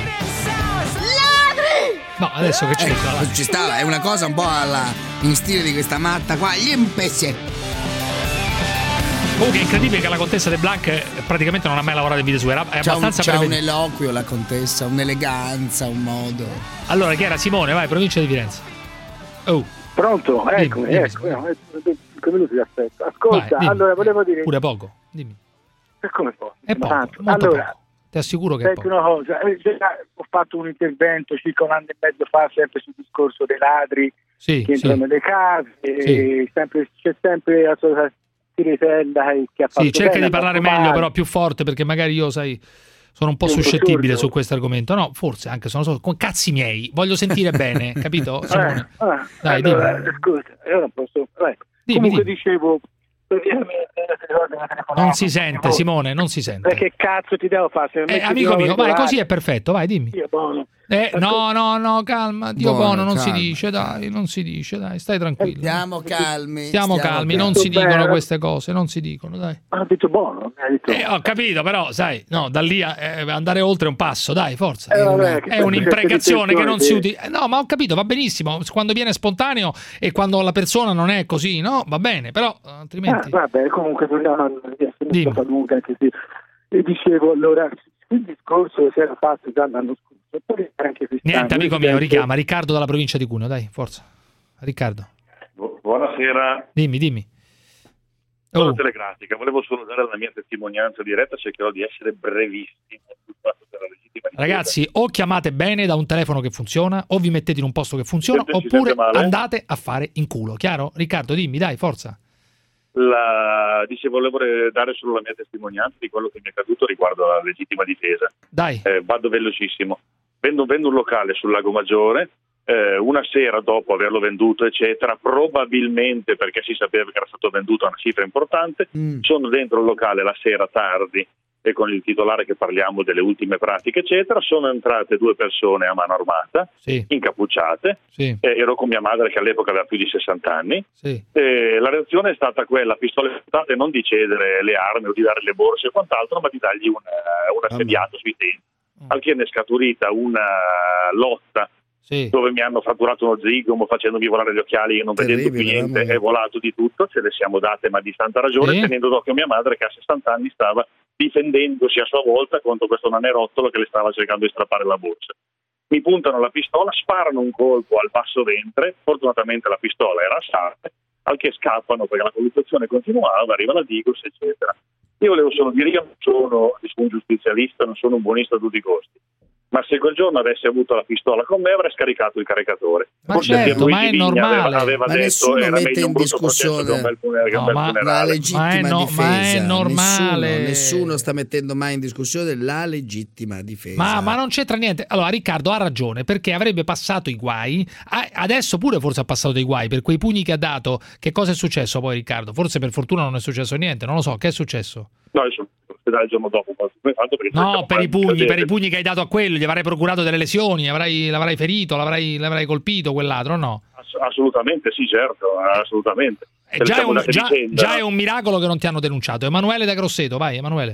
No, adesso che c'è? Ci sta, è una cosa un po' in stile di questa matta qua, gli impezzi. Comunque è incredibile che la contessa De Blanc praticamente non ha mai lavorato in vita sua, è abbastanza c'ha un eloquio la contessa, un'eleganza, un modo. Allora, chi era? Simone, vai, provincia di Firenze. Pronto? Eccomi. 5 minuti ti aspetto. Ascolta, vai, allora volevo dire... Pure poco, dimmi. E come poco? È poco, allora, poco. Ti assicuro che è poco. Una cosa, ho fatto un intervento circa 1 anno e mezzo fa sempre sul discorso dei ladri che entrano nelle case, c'è sempre la società. si risenta che ha fatto sì, cerca bene, di parlare meglio, però più forte, perché magari io, sai, sono un po' suscettibile su questo argomento. No, forse anche sono solo con cazzi miei. Voglio sentire bene, capito? Simone? Dai, allora, scusa, io non posso. Comunque dicevo, non si sente, Simone, non si sente. Che cazzo ti devo fare? Amico mio, vai, così è perfetto, vai, dimmi. Dio buono. No, calma, Dio buono, non si dice, dai, stai tranquillo. Stiamo calmi. Stiamo calmi, non si dicono queste cose, non si dicono, dai. Ha detto buono, mi ha detto. Ho capito, però, sai, no, da lì andare oltre un passo, dai, forza. Vabbè, è un'imprecazione che non si utilizza. No, ma ho capito, va benissimo, quando viene spontaneo e quando la persona non è così, no? Va bene, però altrimenti. Vabbè, comunque torniamo a salute, anche se dicevo, allora, il discorso si era fatto già l'anno scorso. Niente, amico mio, richiama Riccardo dalla provincia di Cuneo, dai, forza. Riccardo. Buonasera. Dimmi. Sono Telegrafica, volevo solo dare la mia testimonianza diretta, cercherò di essere brevissimo sul fatto della legittima difesa. Ragazzi, o chiamate bene da un telefono che funziona, o vi mettete in un posto che funziona, oppure andate a fare in culo, chiaro? Riccardo, dimmi, dai, forza. Volevo dare solo la mia testimonianza di quello che mi è accaduto riguardo alla legittima difesa. Dai. Vado velocissimo. Vendo un locale sul Lago Maggiore, una sera dopo averlo venduto, eccetera, probabilmente perché si sapeva che era stato venduto a una cifra importante, sono dentro il locale la sera tardi e con il titolare che parliamo delle ultime pratiche, eccetera, sono entrate 2 persone a mano armata, incappucciate, ero con mia madre che all'epoca aveva più di 60 anni, la reazione è stata quella, pistole puntate, non di cedere le armi o di dare le borse e quant'altro, ma di dargli un assediato sui denti, al che ne è scaturita una lotta dove mi hanno fratturato uno zigomo facendomi volare gli occhiali e non vedendo più niente, è volato di tutto, ce le siamo date ma di santa ragione, tenendo d'occhio mia madre che a 60 anni stava difendendosi a sua volta contro questo nanerottolo che le stava cercando di strappare la borsa. Mi puntano la pistola, sparano un colpo al basso ventre, fortunatamente la pistola era a salve, al che scappano perché la colluttazione continuava, arriva la Digos, eccetera. Io volevo solo dire, io non sono un giustizialista, non sono un buonista a tutti i costi, ma se quel giorno avessi avuto la pistola con me avrei scaricato il caricatore. Ma certo, ma è normale. Aveva ma detto, nessuno era mette in discussione la legittima difesa. Ma è normale. Nessuno sta mettendo mai in discussione la legittima difesa. Ma non c'entra niente. Allora Riccardo ha ragione, perché avrebbe passato i guai. Adesso pure forse ha passato dei guai per quei pugni che ha dato. Che cosa è successo poi, Riccardo? Forse per fortuna non è successo niente, non lo so, che è successo? No, io sono all'ospedale il giorno dopo. No, per i pugni che hai dato a quello, gli avrai procurato delle lesioni, l'avrai ferito, l'avrai colpito quell'altro, no? Assolutamente sì, certo, assolutamente. Già è un miracolo che non ti hanno denunciato. Emanuele da Grosseto, vai Emanuele.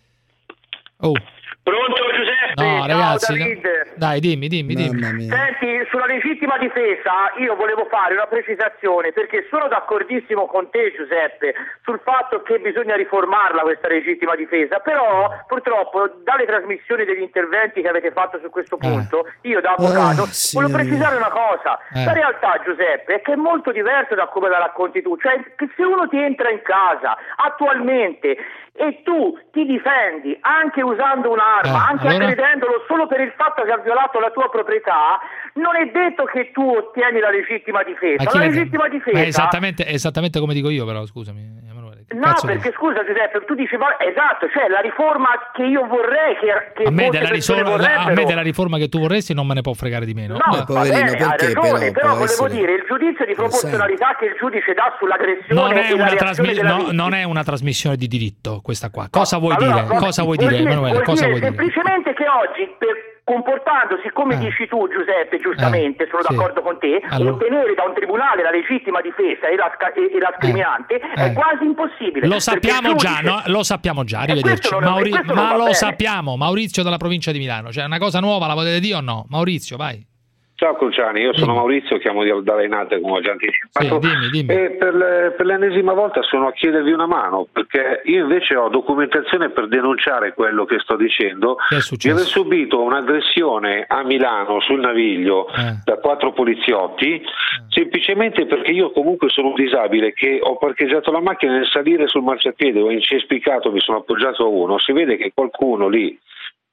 Pronto Giuseppe? No, ragazzi, dai, dimmi. Senti, sulla legittima difesa io volevo fare una precisazione, perché sono d'accordissimo con te Giuseppe sul fatto che bisogna riformarla questa legittima difesa, però purtroppo dalle trasmissioni degli interventi che avete fatto su questo punto, io da avvocato voglio precisare una cosa. La realtà, Giuseppe, è che è molto diverso da come la racconti tu, cioè che se uno ti entra in casa attualmente e tu ti difendi anche usando un'arma, anche aggredendolo solo per il fatto che ha violato la tua proprietà, non è detto che tu ottieni la legittima difesa. La legittima difesa è esattamente come dico io, però scusami Emanuele. No, perché scusa Giuseppe, tu dici esatto, cioè la riforma che io vorrei che a me della riforma che tu vorresti non me ne può fregare di meno. No, poverino, perché però volevo dire, il giudizio di proporzionalità che il giudice dà sull'aggressione non è una trasmissione di diritto questa qua. Cosa vuoi dire? Cosa vuoi dire, Emanuele? Cosa vuoi dire? Semplicemente che oggi comportandosi come dici tu Giuseppe, giustamente, sono d'accordo con te, ottenere da un tribunale la legittima difesa e la scriminante è quasi impossibile. Lo sappiamo già, no? Lo sappiamo già, arrivederci. Lo sappiamo, Maurizio dalla provincia di Milano, cioè una cosa nuova, la volete dire o no? Maurizio, vai. Ciao Cruciani, io sono Maurizio, chiamo da Renate come ho già anticipato. Dimmi. E per l'ennesima volta sono a chiedervi una mano, perché io invece ho documentazione per denunciare quello che sto dicendo, di aver subito un'aggressione a Milano sul Naviglio da 4 poliziotti, semplicemente perché io comunque sono un disabile che ho parcheggiato la macchina nel salire sul marciapiede, ho incespicato, mi sono appoggiato a uno, si vede che qualcuno lì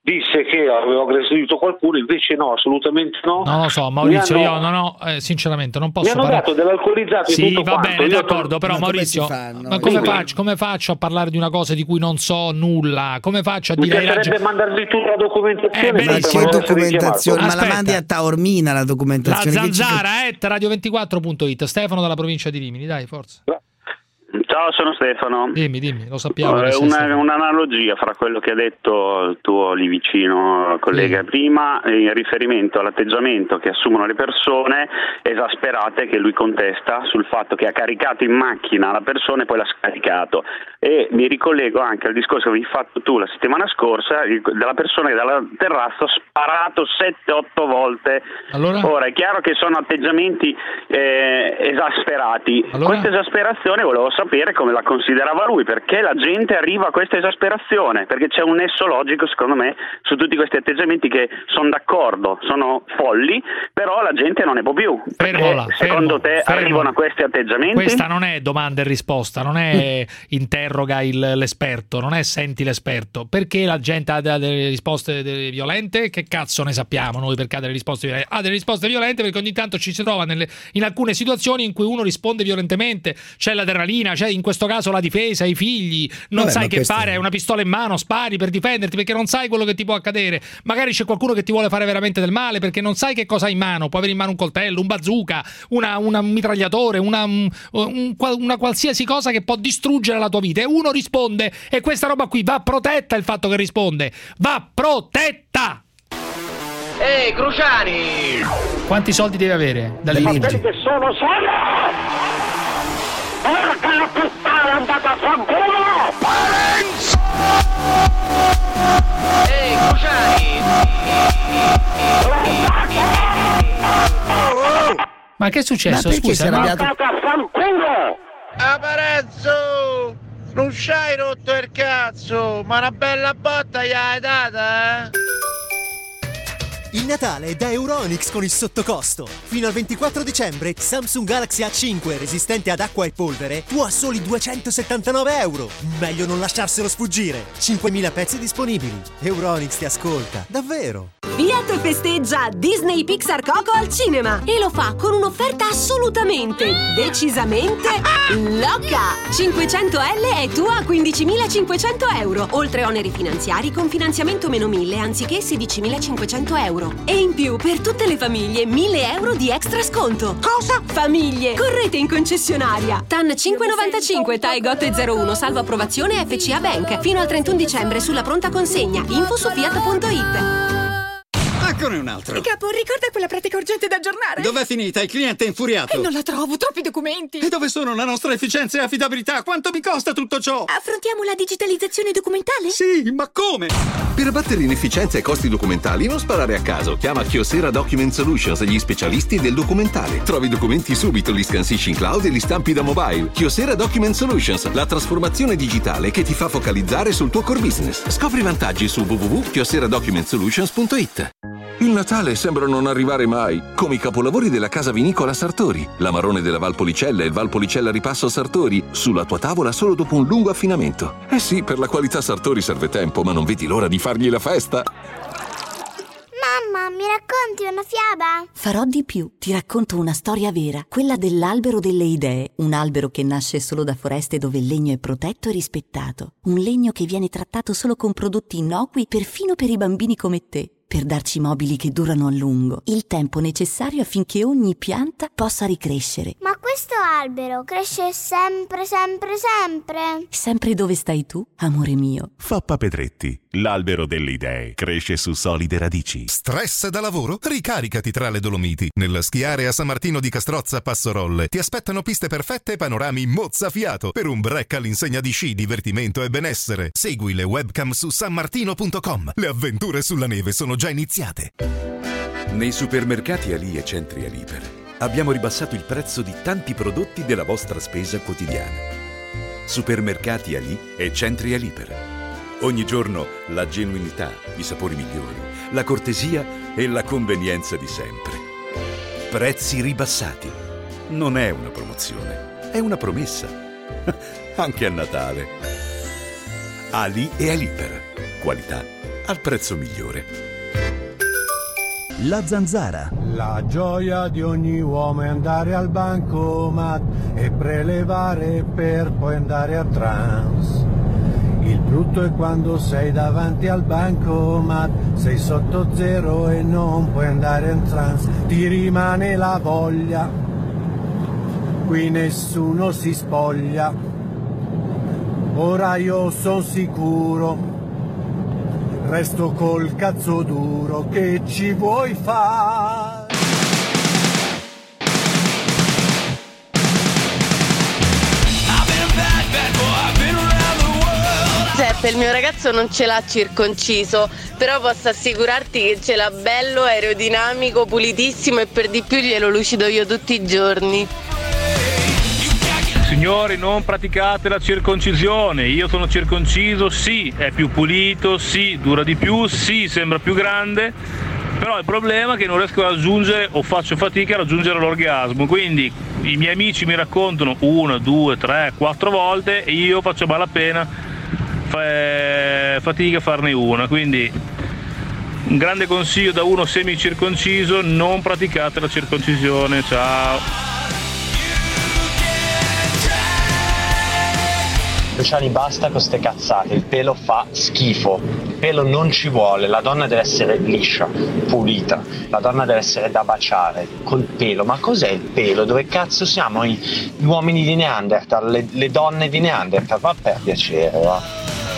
disse che avevo aggredito qualcuno, invece no, assolutamente no. Non lo so, Maurizio, io sinceramente non posso parlare. Mi hanno dato dell'alcolizzato e tutto va bene, d'accordo, però Maurizio, ma come faccio a parlare di una cosa di cui non so nulla? Come faccio a dire? Mi piacerebbe mandarvi tu la documentazione. Ma che documentazione? Ma la mandi a Taormina la documentazione? La Zanzara, radio24.it. Stefano dalla provincia di Rimini, dai, forza. Ciao, sono Stefano. Dimmi, lo sappiamo. Un'analogia fra quello che ha detto il tuo lì vicino collega prima in riferimento all'atteggiamento che assumono le persone esasperate che lui contesta sul fatto che ha caricato in macchina la persona e poi l'ha scaricato. E mi ricollego anche al discorso che avevi fatto tu la settimana scorsa della persona che dalla terrazza ha sparato 7-8 volte. Allora? Ora è chiaro che sono atteggiamenti esasperati. Questa esasperazione volevo sapere come la considerava lui, perché la gente arriva a questa esasperazione, perché c'è un nesso logico secondo me su tutti questi atteggiamenti che sono d'accordo, sono folli, però la gente non ne può più. Secondo te arrivano a questi atteggiamenti? Questa non è domanda e risposta, non è interroga l'esperto, non è senti l'esperto. Perché la gente ha delle risposte violente? Che cazzo ne sappiamo noi perché ha delle risposte violente? Ha delle risposte violente perché ogni tanto ci si trova in alcune situazioni in cui uno risponde violentemente, c'è l'adrenalina, c'è in questo caso la difesa, i figli, non sai che fare, hai una pistola in mano, spari per difenderti perché non sai quello che ti può accadere, magari c'è qualcuno che ti vuole fare veramente del male perché non sai che cosa hai in mano, può avere in mano un coltello, un bazooka, un mitragliatore, una qualsiasi cosa che può distruggere la tua vita, e uno risponde, e questa roba qui va protetta, il fatto che risponde va protetta. Ehi, Cruciani! Quanti soldi devi avere dalle leggi? Che sono solo! Porca la puttana, andata a fanculo! Parenzo! Ehi, Cruciani! Ma che è successo? Ma scusa, andata a fanculo! Parenzo! Non c'hai rotto il cazzo, ma una bella botta gli hai data, Il Natale è da Euronics con il sottocosto. Fino al 24 dicembre Samsung Galaxy A5 resistente ad acqua e polvere tu a soli €279. Meglio non lasciarselo sfuggire. 5.000 pezzi disponibili. Euronics ti ascolta, davvero. Fiat festeggia Disney Pixar Coco al cinema e lo fa con un'offerta assolutamente, decisamente loca. 500L è tua a €15.500, oltre oneri finanziari con finanziamento meno 1.000 anziché €16.500. E in più per tutte le famiglie €1.000 di extra sconto. Cosa? Famiglie, correte in concessionaria. TAN 595 TAEGOT 01 salvo approvazione FCA Bank fino al 31 dicembre sulla pronta consegna. Info su fiat.it. Eccone un altro. Capo, ricorda quella pratica urgente da aggiornare? Dov'è finita? Il cliente è infuriato. Non la trovo, troppi documenti. E dove sono la nostra efficienza e affidabilità? Quanto mi costa tutto ciò? Affrontiamo la digitalizzazione documentale? Sì, ma come? Per abbattere inefficienza e costi documentali non sparare a caso. Chiama Kyocera Document Solutions, gli specialisti del documentale. Trovi documenti subito, li scansisci in cloud e li stampi da mobile. Kyocera Document Solutions, la trasformazione digitale che ti fa focalizzare sul tuo core business. Scopri i vantaggi su www.kyoceradocumentsolutions.it. Il Natale sembra non arrivare mai, come i capolavori della casa vinicola Sartori, l'Amarone della Valpolicella e il Valpolicella Ripasso Sartori, sulla tua tavola solo dopo un lungo affinamento. Eh sì, per la qualità Sartori serve tempo, ma non vedi l'ora di fargli la festa. Mamma, mi racconti una fiaba? Farò di più, ti racconto una storia vera, quella dell'albero delle idee, un albero che nasce solo da foreste dove il legno è protetto e rispettato, un legno che viene trattato solo con prodotti innocui perfino per i bambini come te, per darci mobili che durano a lungo, il tempo necessario affinché ogni pianta possa ricrescere. Ma questo albero cresce sempre, sempre, sempre? Sempre dove stai tu, amore mio. Fappa Pedretti, l'albero delle idee, cresce su solide radici. Stress da lavoro? Ricaricati tra le Dolomiti. Nella schiare a San Martino di Castrozza Passorolle ti aspettano piste perfette e panorami mozzafiato per un break all'insegna di sci, divertimento e benessere. Segui le webcam su sanmartino.com. Le avventure sulla neve sono già iniziate. Nei supermercati Ali e Centri Aliper abbiamo ribassato il prezzo di tanti prodotti della vostra spesa quotidiana. Supermercati Ali e Centri Aliper. Ogni giorno la genuinità, i sapori migliori, la cortesia e la convenienza di sempre. Prezzi ribassati. Non è una promozione, è una promessa. Anche a Natale. Ali e Aliper. Qualità al prezzo migliore. La Zanzara. La gioia di ogni uomo è andare al bancomat e prelevare per poi andare a trans. Il brutto è quando sei davanti al bancomat, sei sotto zero e non puoi andare in trans. Ti rimane la voglia, qui nessuno si spoglia. Ora io sono sicuro, resto col cazzo duro, che ci vuoi fare? Giuseppe, il mio ragazzo non ce l'ha circonciso, però posso assicurarti che ce l'ha bello, aerodinamico, pulitissimo e per di più glielo lucido io tutti i giorni. Signori, non praticate la circoncisione. Io sono circonciso, sì, è più pulito, sì, dura di più, sì, sembra più grande, però il problema è che non riesco a raggiungere o faccio fatica a raggiungere l'orgasmo, quindi i miei amici mi raccontano 1, 2, 3, 4 volte e io faccio malapena fatica a farne una, quindi un grande consiglio da uno semicirconciso: non praticate la circoncisione. Ciao. Luciani, basta con ste cazzate, il pelo fa schifo, il pelo non ci vuole, la donna deve essere liscia, pulita, la donna deve essere da baciare, col pelo. Ma cos'è il pelo? Dove cazzo siamo gli uomini di Neanderthal, le donne di Neanderthal? Va, per piacere, va.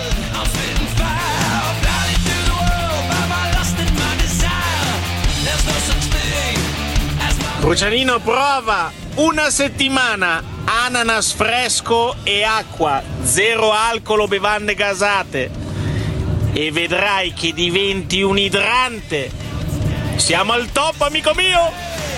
Lucianino, prova una settimana ananas fresco e acqua, 0 alcol o bevande gasate, e vedrai che diventi un idrante. Siamo al top, amico mio!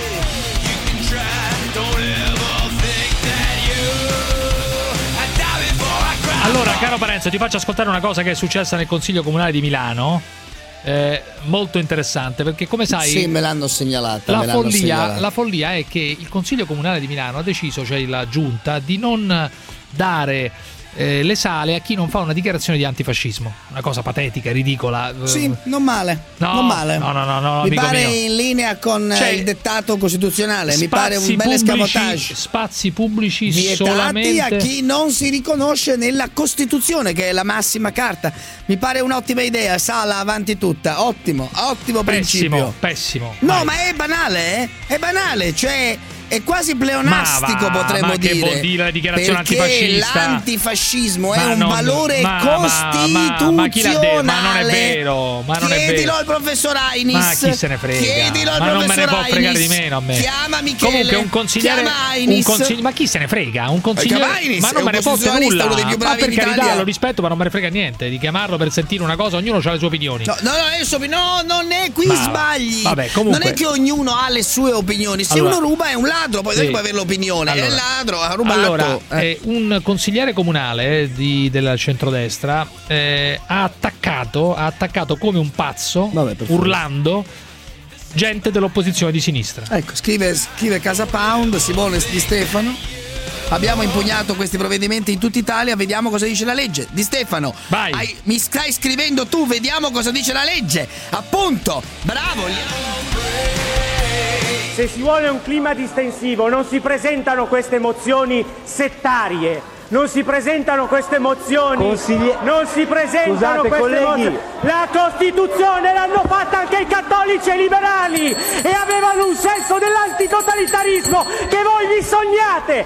Allora, caro Parenzo, ti faccio ascoltare una cosa che è successa nel Consiglio Comunale di Milano. Molto interessante, perché come sai, sì, me l'hanno segnalata. La follia è che il Consiglio Comunale di Milano ha deciso, cioè la giunta, di non dare le sale a chi non fa una dichiarazione di antifascismo. Una cosa patetica, ridicola. Sì, non male. No, non male. No, mi pare mio. In linea con il dettato costituzionale. Mi pare un bel escamotage. Spazi pubblici vietati solamente a chi non si riconosce nella Costituzione, che è la massima carta. Mi pare un'ottima idea. Sala avanti tutta. Ottimo principio. Pessimo. No, vai. ma è banale, È banale, cioè è quasi pleonastico, potremmo dire. Che vuol dire la dichiarazione antifascista? L'antifascismo è un valore costituzionale. Ma chi l'ha detto? Ma non è vero. Chiedilo al professor Ainis. Ma chi se ne frega? Chiedilo al ma non me ne può Ainis. fregare di meno a me. Chiama Michele. Comunque un consigliere. Ma chi se ne frega? Un consigliere. Ma non me ne fotte nulla. Uno dei più bravi ma per carità, d'Italia. lo rispetto, ma non me ne frega niente di chiamarlo per sentire una cosa. Ognuno ha le sue opinioni. No, non è qui sbagli. Vabbè, comunque. Non è che ognuno ha le sue opinioni. Se uno ruba è un ladro, poi puoi avere l'opinione. È ladro, ha rubato. Un consigliere comunale del centrodestra ha attaccato come un pazzo, urlando, gente dell'opposizione di sinistra. Ecco, scrive Casa Pound, Simone Di Stefano. Abbiamo impugnato questi provvedimenti in tutta Italia, vediamo cosa dice la legge. Di Stefano, vai. Mi stai scrivendo tu, vediamo cosa dice la legge. Appunto, bravo. Se si vuole un clima distensivo non si presentano queste mozioni settarie. Non si presentano queste mozioni. Non si presentano queste mozioni. La Costituzione l'hanno fatta anche i cattolici e i liberali e avevano un senso dell'antitotalitarismo che voi vi sognate.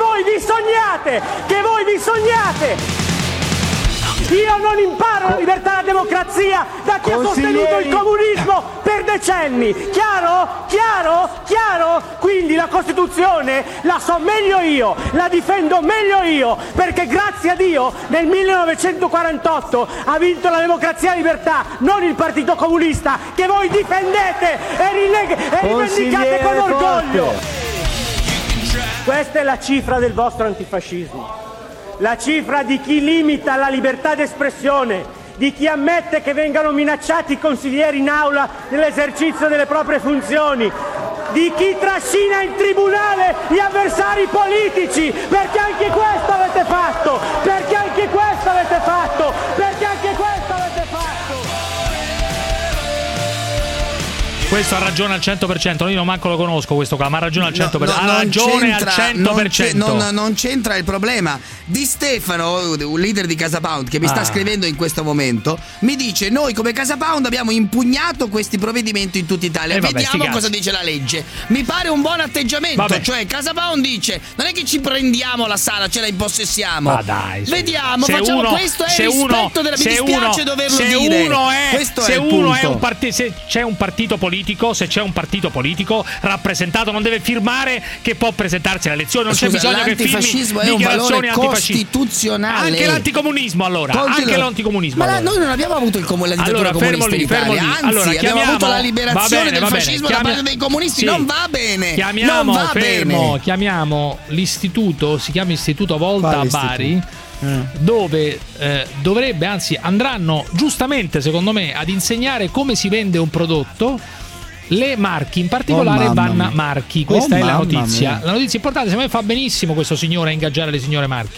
Io non imparo la libertà e la democrazia da chi ha sostenuto il comunismo per decenni. Chiaro? Quindi la Costituzione la so meglio io, la difendo meglio io, perché grazie a Dio nel 1948 ha vinto la democrazia e la libertà, non il Partito Comunista che voi difendete e rivendicate con orgoglio. Questa è la cifra del vostro antifascismo. La cifra di chi limita la libertà d'espressione, di chi ammette che vengano minacciati i consiglieri in aula nell'esercizio delle proprie funzioni, di chi trascina in tribunale gli avversari politici, perché anche questo avete fatto. questo ha ragione al 100%, io non manco lo conosco questo qua, ma ha ragione al 100%. Ha ragione al 100%. Non c'entra il problema. Di Stefano, un leader di Casa Pound che mi sta scrivendo in questo momento, mi dice: noi come Casa Pound abbiamo impugnato questi provvedimenti in tutta Italia. Vediamo cosa dice la legge. Mi pare un buon atteggiamento. Cioè Casa Pound dice: non è che ci prendiamo la sala, ce la impossessiamo. Ma dai, vediamo, facciamo questo è il rispetto della. Mi dispiace doverlo dire. Se c'è un partito politico, rappresentato, non deve firmare che può presentarsi alle elezioni. Non c'è bisogno che firmi è un valore costituzionale. Anche l'anticomunismo, allora. Anche l'anticomunismo. Ma noi non abbiamo avuto la dittatura comunista in Italia. Anzi, abbiamo avuto la liberazione del fascismo da parte dei comunisti. Non va bene. Chiamiamo l'istituto, si chiama Istituto Volta a Bari. Dove dovrebbe, anzi andranno giustamente secondo me ad insegnare come si vende un prodotto, le marchi, in particolare Vanna Marchi. Questa è la notizia. La notizia importante, secondo me fa benissimo questo signore a ingaggiare le signore Marchi.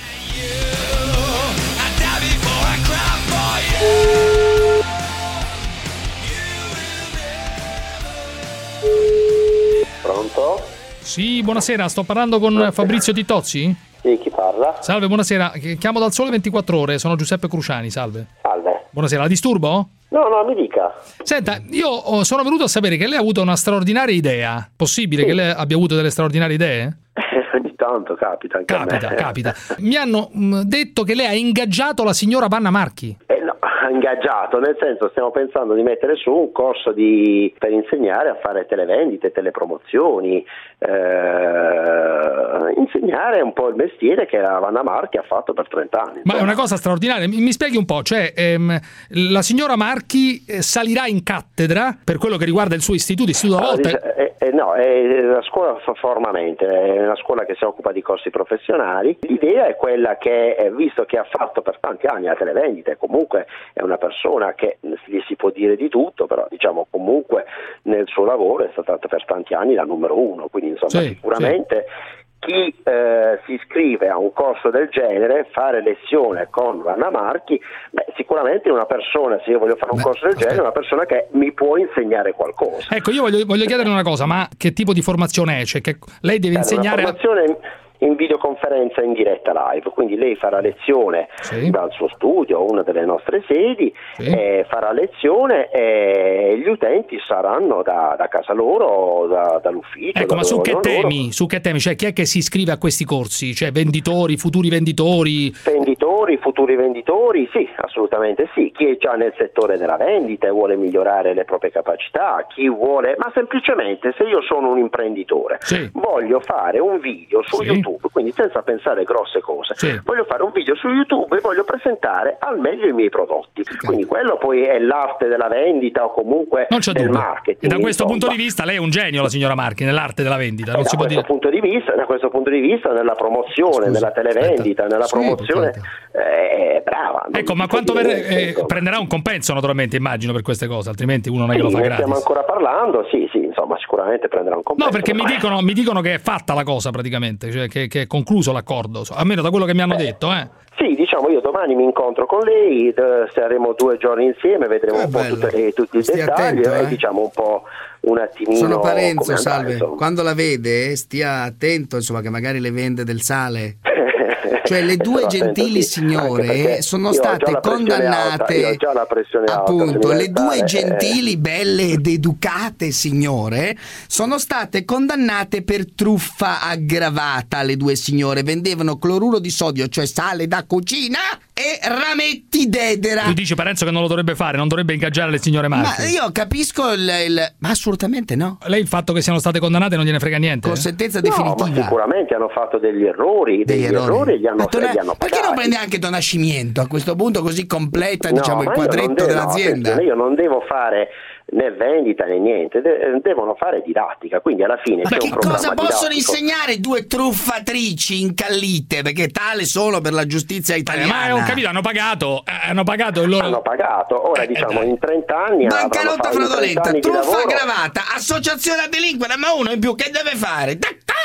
Pronto? Sì, buonasera, sto parlando con Fabrizio Titozzi? Sì, chi parla? Salve, buonasera, chiamo dal Sole 24 Ore, sono Giuseppe Cruciani, salve. Salve. Buonasera, la disturbo? No, mi dica. Senta, io sono venuto a sapere che lei ha avuto una straordinaria idea. Possibile che lei abbia avuto delle straordinarie idee? Ogni tanto capita anche a me. Capita. Mi hanno detto che lei ha ingaggiato la signora Vanna Marchi. No, ingaggiato, nel senso stiamo pensando di mettere su un corso per insegnare a fare televendite, telepromozioni, insegnare un po' il mestiere che la Vanna Marchi ha fatto per 30 anni. Ma è una cosa straordinaria, mi spieghi un po', cioè la signora Marchi salirà in cattedra per quello che riguarda il suo istituto Volta? No, è una scuola formamente, è una scuola che si occupa di corsi professionali. L'idea è quella che, visto che ha fatto per tanti anni la televendita, comunque è una persona che gli si può dire di tutto, però diciamo comunque nel suo lavoro è stata per tanti anni la numero uno, quindi insomma sicuramente chi si iscrive a un corso del genere, fare lezione con Vanna Marchi, sicuramente una persona, se io voglio fare un corso del genere, è una persona che mi può insegnare qualcosa. Ecco, io voglio chiedere una cosa, ma che tipo di formazione è? Cioè, che lei deve insegnare una formazione in videoconferenza in diretta live, quindi lei farà lezione dal suo studio, una delle nostre sedi, farà lezione e gli utenti saranno da casa loro, dall'ufficio. Ecco, ma su che temi? Cioè, chi è che si iscrive a questi corsi? Cioè, venditori, futuri venditori? Futuri venditori, sì, assolutamente sì. Chi è già nel settore della vendita e vuole migliorare le proprie capacità, chi vuole, ma semplicemente se io sono un imprenditore, voglio fare un video su YouTube, quindi senza pensare grosse cose, voglio fare un video su YouTube e voglio presentare al meglio i miei prodotti. Quindi quello poi è l'arte della vendita o comunque del marketing. E da questo punto di vista lei è un genio, la signora Marchi, nell'arte della vendita. Non si può dire. Da questo punto di vista, nella promozione, nella televendita, nella promozione, è brava. Ecco, ma quanto prenderà un compenso, naturalmente, immagino, per queste cose, altrimenti uno non è che lo fa gratis. Stiamo ancora parlando, sì, insomma, sicuramente prenderà un compenso. No, perché mi dicono che è fatta la cosa praticamente, cioè che è concluso l'accordo, almeno da quello che mi hanno detto, Sì, diciamo, io domani mi incontro con lei, saremo 2 giorni insieme, vedremo un po' tutti i dettagli e diciamo un po' un attimino. Sono Parenzo, salve. Quando la vede, stia attento, insomma, che magari le vende del sale. Cioè le due gentili signore sono state condannate, io ho già la pressione appunto, le due gentili, belle ed educate signore sono state condannate per truffa aggravata. Le due signore vendevano cloruro di sodio, cioè sale da cucina, e rametti d'edera. Tu dici Parenzo che non lo dovrebbe fare, non dovrebbe ingaggiare le signore Marchi. Ma io capisco ma assolutamente no. Lei il fatto che siano state condannate non gliene frega niente? Con sentenza definitiva. Ma sicuramente hanno fatto degli errori gli hanno perché non prende anche Don Nascimento a questo punto, così completa diciamo il quadretto dell'azienda? Io non devo fare né vendita né niente, devono fare didattica, quindi alla fine ma c'è che un programma cosa possono didattico. Insegnare due truffatrici incallite, perché tale sono per la giustizia italiana? Ma ho capito, hanno pagato il loro... Hanno pagato, ora diciamo in 30 anni bancarotta fraudolenta, truffa aggravata, associazione a delinquere, ma uno in più che deve fare?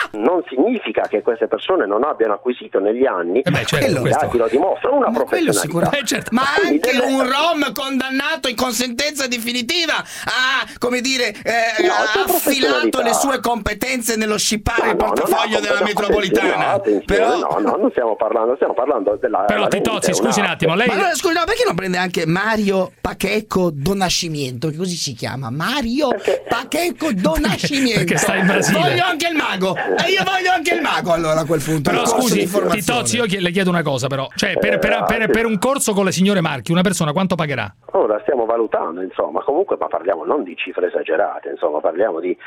non significa che queste persone non abbiano acquisito negli anni, i dati lo dimostrano, una professionalità. Ma anche un rom condannato con sentenza definitiva ha, come dire, ha affilato le sue competenze nello scippare il portafoglio della metropolitana. Però no, non stiamo parlando della. Però Titozzi, scusi un attimo, lei. Ma allora, scusi, no, perché non prende anche Mario Pacheco Donascimento, che così si chiama? Mario Pacheco Donascimento. Perché sta in Brasile. Voglio anche il mago. E io voglio anche il mago, allora, a quel punto. Però scusi, Titozzi, io le chiedo una cosa, però. Cioè, per un corso con le signore Marchi, una persona quanto pagherà? Ora stiamo valutando, insomma, comunque, ma parliamo non di cifre esagerate, insomma, parliamo di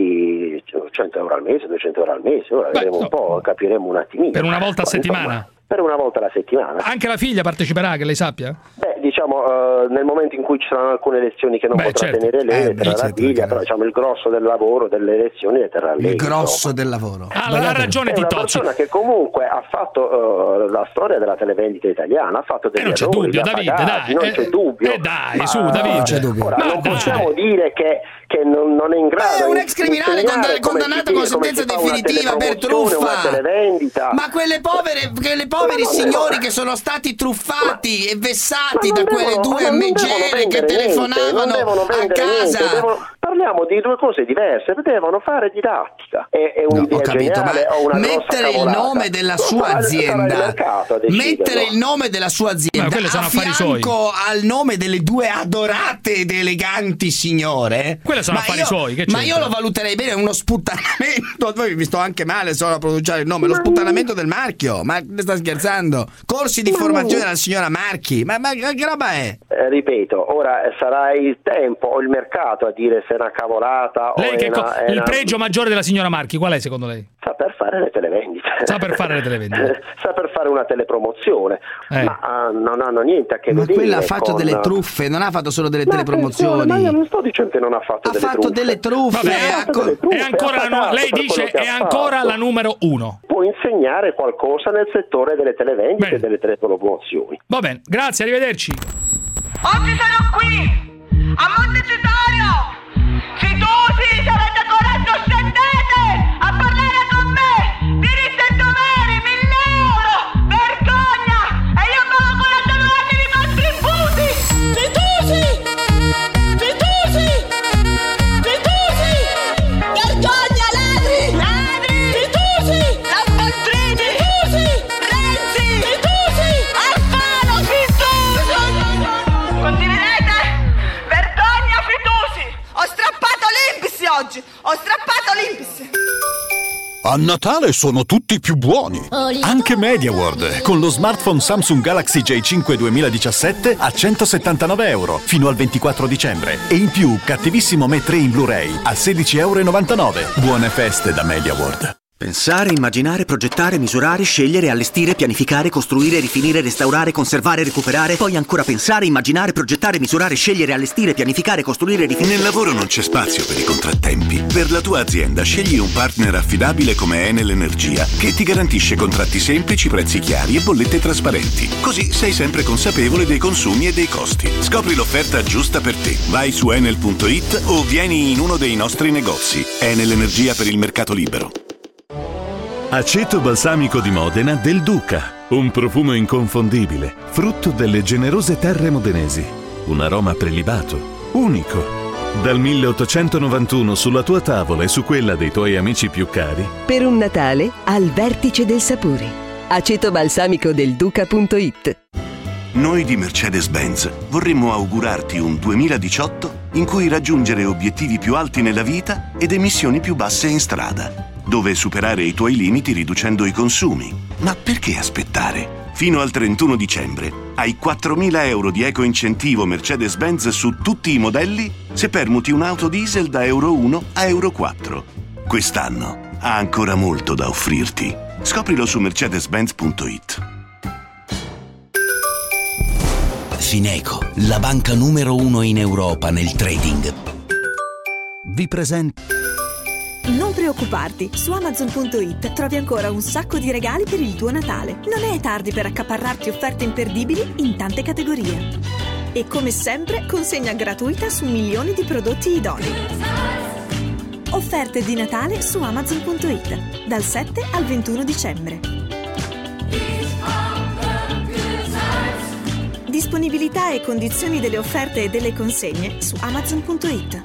100 euro al mese, 200 euro al mese. Ora vedremo un po', capiremo un attimino. Per una volta a settimana? Insomma, per una volta alla settimana. Anche la figlia parteciperà, che lei sappia? Beh, diciamo, nel momento in cui ci saranno alcune lezioni che non potrà tenere lei, le terrà la figlia, però diciamo il grosso del lavoro, delle elezioni le terrà lei. Il grosso del lavoro. Ha ragione Titozzi. È una persona che comunque ha fatto la storia della televendita italiana, ha fatto degli non c'è errori, dubbio, Davide, dai. Non c'è dubbio. Dai, su, Davide. C'è dubbio. Ora, non possiamo dire che non è in grado. È un ex criminale condannato con sentenza definitiva per truffa. Ma quelle poveri signori che sono stati truffati e vessati da quelle due megere che telefonavano a casa. Parliamo di due cose diverse, devono fare didattica. È un'idea geniale o una mettere il nome della sua azienda. Mettere il nome della sua azienda a fianco al nome delle due adorate ed eleganti signore. Quelle sono affari suoi, che ma io lo valuterei bene, uno sputtanamento. Poi mi sto anche male solo a pronunciare il nome, lo sputtanamento del marchio. Ma ne sta scherzando? Corsi di formazione della signora Marchi. Ma che roba è? Ripeto, ora sarà il tempo o il mercato a dire se è una cavolata lei o il pregio maggiore della signora Marchi qual è secondo lei? Saper fare le televendite. Saper fare una telepromozione. Ma non hanno niente a che vedere. Ma quella ha fatto delle truffe, non ha fatto solo delle telepromozioni. Ma io non sto dicendo che non ha fatto delle truffe. È ancora lei dice è ancora la numero 1. Può insegnare qualcosa nel settore delle televendite e delle telepromozioni. Va bene, grazie, arrivederci. Oggi sono qui a Montecitorio. Fitosi, se avete coraggio scendete a parlare con me. Diritti e doveri, 1.000 euro. Vergogna. E io pago con la anni di contributi. Fitosi. Vergogna, ladri. Fitosi. Lampadrini. Renzi. Alfano. Condividete? Vergogna, Fitosi. Ho strappato l'Impis oggi. A Natale sono tutti più buoni. Anche MediaWorld, con lo smartphone Samsung Galaxy J5 2017 a 179 euro fino al 24 dicembre. E in più, cattivissimo Me 3 in Blu-ray a 16,99 euro. Buone feste da MediaWorld. Pensare, immaginare, progettare, misurare, scegliere, allestire, pianificare, costruire, rifinire, restaurare, conservare, recuperare, poi ancora pensare, immaginare, progettare, misurare, scegliere, allestire, pianificare, costruire, rifinire. Nel lavoro non c'è spazio per i contrattempi. Per la tua azienda scegli un partner affidabile come Enel Energia, che ti garantisce contratti semplici, prezzi chiari e bollette trasparenti. Così sei sempre consapevole dei consumi e dei costi. Scopri l'offerta giusta per te. Vai su enel.it o vieni in uno dei nostri negozi. Enel Energia per il mercato libero. Aceto balsamico di Modena del Duca. Un profumo inconfondibile, frutto delle generose terre modenesi. Un aroma prelibato, unico. Dal 1891 sulla tua tavola e su quella dei tuoi amici più cari. Per un Natale al vertice del sapore. Aceto balsamico del Duca.it. Noi di Mercedes-Benz vorremmo augurarti un 2018 in cui raggiungere obiettivi più alti nella vita ed emissioni più basse in strada, dove superare i tuoi limiti riducendo i consumi. Ma perché aspettare? Fino al 31 dicembre hai 4.000 euro di eco-incentivo Mercedes-Benz su tutti i modelli se permuti un'auto diesel da Euro 1 a Euro 4. Quest'anno ha ancora molto da offrirti. Scoprilo su mercedes-benz.it. Fineco, la banca numero 1 in Europa nel trading. Vi presenta. Non preoccuparti, su Amazon.it trovi ancora un sacco di regali per il tuo Natale. Non è tardi per accaparrarti offerte imperdibili in tante categorie. E come sempre, consegna gratuita su milioni di prodotti idonei. Offerte di Natale su Amazon.it dal 7 al 21 dicembre. Disponibilità e condizioni delle offerte e delle consegne su Amazon.it.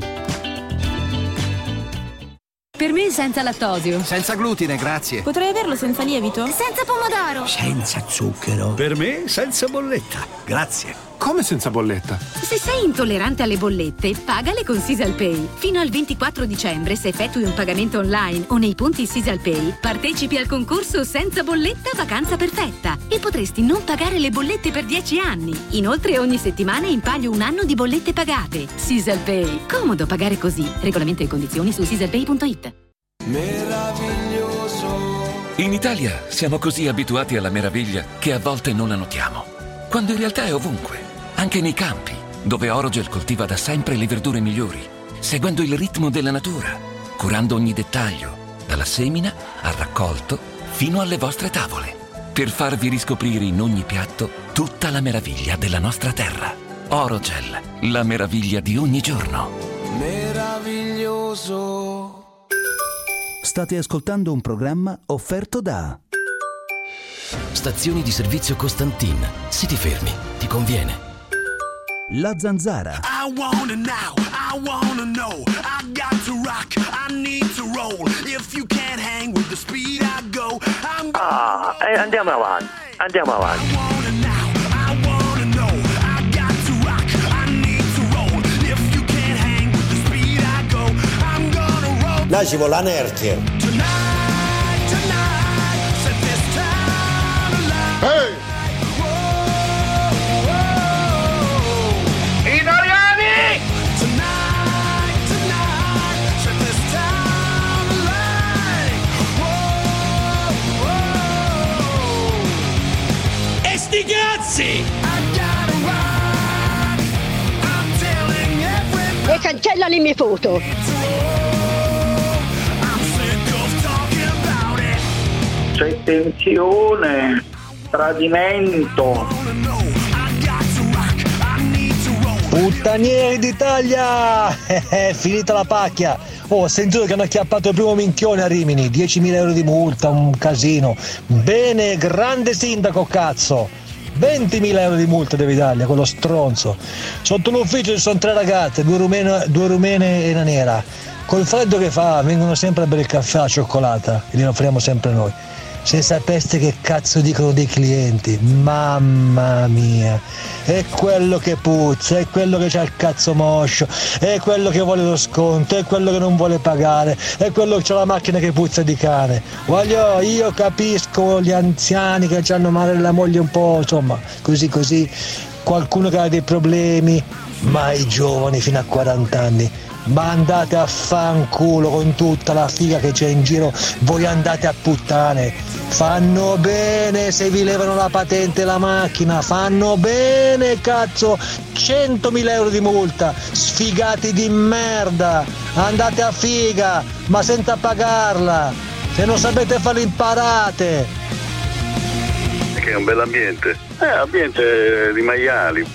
Per me senza lattosio. Senza glutine, grazie. Potrei averlo senza lievito? Senza pomodoro. Senza zucchero. Per me senza bolletta, grazie. Come senza bolletta? Se sei intollerante alle bollette, pagale con SisalPay. Fino al 24 dicembre, se effettui un pagamento online o nei punti SisalPay, partecipi al concorso Senza bolletta vacanza perfetta e potresti non pagare le bollette per 10 anni. Inoltre ogni settimana in palio un anno di bollette pagate. SisalPay. Comodo pagare così. Regolamento e condizioni su sisalpay.it. Meraviglioso. In Italia siamo così abituati alla meraviglia che a volte non la notiamo, quando in realtà è ovunque. Anche nei campi, dove Orogel coltiva da sempre le verdure migliori, seguendo il ritmo della natura, curando ogni dettaglio, dalla semina al raccolto fino alle vostre tavole, per farvi riscoprire in ogni piatto tutta la meraviglia della nostra terra. Orogel, la meraviglia di ogni giorno. Meraviglioso. State ascoltando un programma offerto da Stazioni di servizio Costantin. Se ti fermi, ti conviene. La Zanzara. I wanna now, I wanna know. I got to rock, I need to roll. If you can't hang with the speed I go, I'm andiamo avanti, andiamo avanti. I wanna know. I got to rock, I need to roll. If you can't hang with the speed I go, I'm gonna roll. Là ci vuole la Nertier. Tonight, set this time alive. Hey! Italiani! Tonight, set this time alive. E sti cazzi! E cancella le mie foto. C'è tensione, tradimento. Puttanieri d'Italia! È finita la pacchia! Oh, ho sentito che hanno acchiappato il primo minchione a Rimini, 10.000 euro di multa, un casino. Bene, grande sindaco, cazzo! 20.000 euro di multa deve dargli, quello stronzo. Sotto l'ufficio ci sono 3 ragazze, 2 rumene e una nera. Col freddo che fa vengono sempre a bere il caffè alla cioccolata e li offriamo sempre noi. Se sapeste che cazzo dicono dei clienti, mamma mia, è quello che puzza, è quello che c'ha il cazzo moscio, è quello che vuole lo sconto, è quello che non vuole pagare, è quello che c'ha la macchina che puzza di cane. Io capisco gli anziani che hanno male la moglie un po', insomma, così, qualcuno che ha dei problemi, ma i giovani fino a 40 anni. Ma andate a fanculo con tutta la figa che c'è in giro, voi andate a puttane. Fanno bene se vi levano la patente e la macchina, fanno bene, cazzo. 100.000 euro di multa, sfigati di merda. Andate a figa, ma senza pagarla. Se non sapete farlo imparate. Che è un bel ambiente. Ambiente di maiali.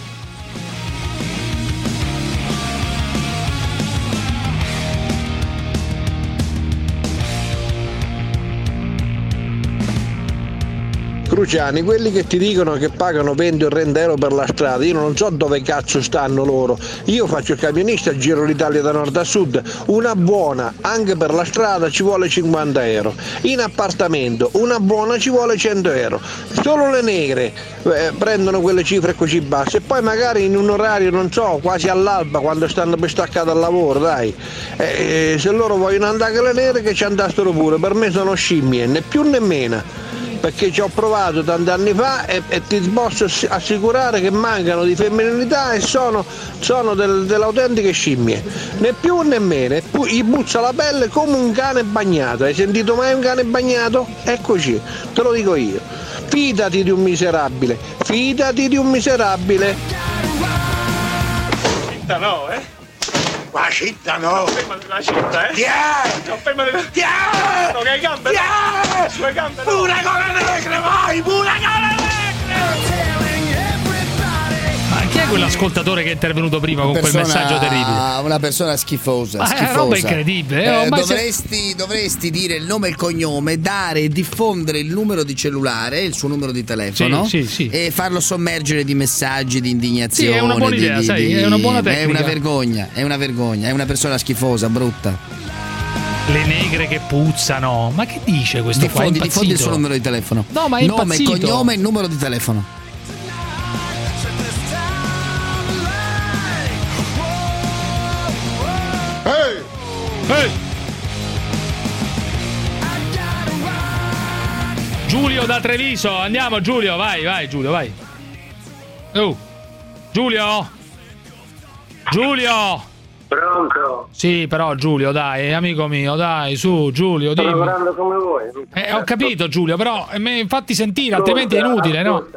Cruciani, quelli che ti dicono che pagano 20 o 30 euro per la strada, io non so dove cazzo stanno loro. Io faccio il camionista, giro l'Italia da nord a sud, una buona anche per la strada ci vuole 50 euro, in appartamento una buona ci vuole 100 euro, solo le negre prendono quelle cifre così basse e poi magari in un orario, non so, quasi all'alba quando stanno per staccare dal lavoro, dai, se loro vogliono andare con le nere che ci andassero pure, per me sono scimmie, né più né meno. Perché ci ho provato tanti anni fa e ti posso assicurare che mancano di femminilità e sono delle autentiche scimmie, né più né meno, gli puzza la pelle come un cane bagnato. Hai sentito mai un cane bagnato? Eccoci, te lo dico io. Fidati di un miserabile, fidati di un miserabile. Città no, La città no! Ferma la città, Fermati! No, che hai gambe! Sulle gambe! Pure con le negre, vai! Pure con le negre! Ma chi è quell'ascoltatore che è intervenuto prima con quel messaggio terribile? Una persona schifosa. È una roba incredibile. Dovresti dire il nome e il cognome, dare e diffondere il numero di cellulare, il suo numero di telefono, sì. e farlo sommergere di messaggi di indignazione. Sì, è una buona idea, è una buona tecnica. È una vergogna, è una persona schifosa, brutta. Le negre che puzzano. Ma che dice questo qua? Diffondi il suo numero di telefono. No, ma è impazzito. Nome, cognome e numero di telefono. Ehi! Giulio da Treviso, andiamo Giulio, vai Giulio, vai. Giulio? Pronto? Sì, però Giulio, dai, amico mio, dai, su Giulio, sto dimmi. lavorando come voi. Ho capito Giulio, però fatti sentire, altrimenti è inutile, no?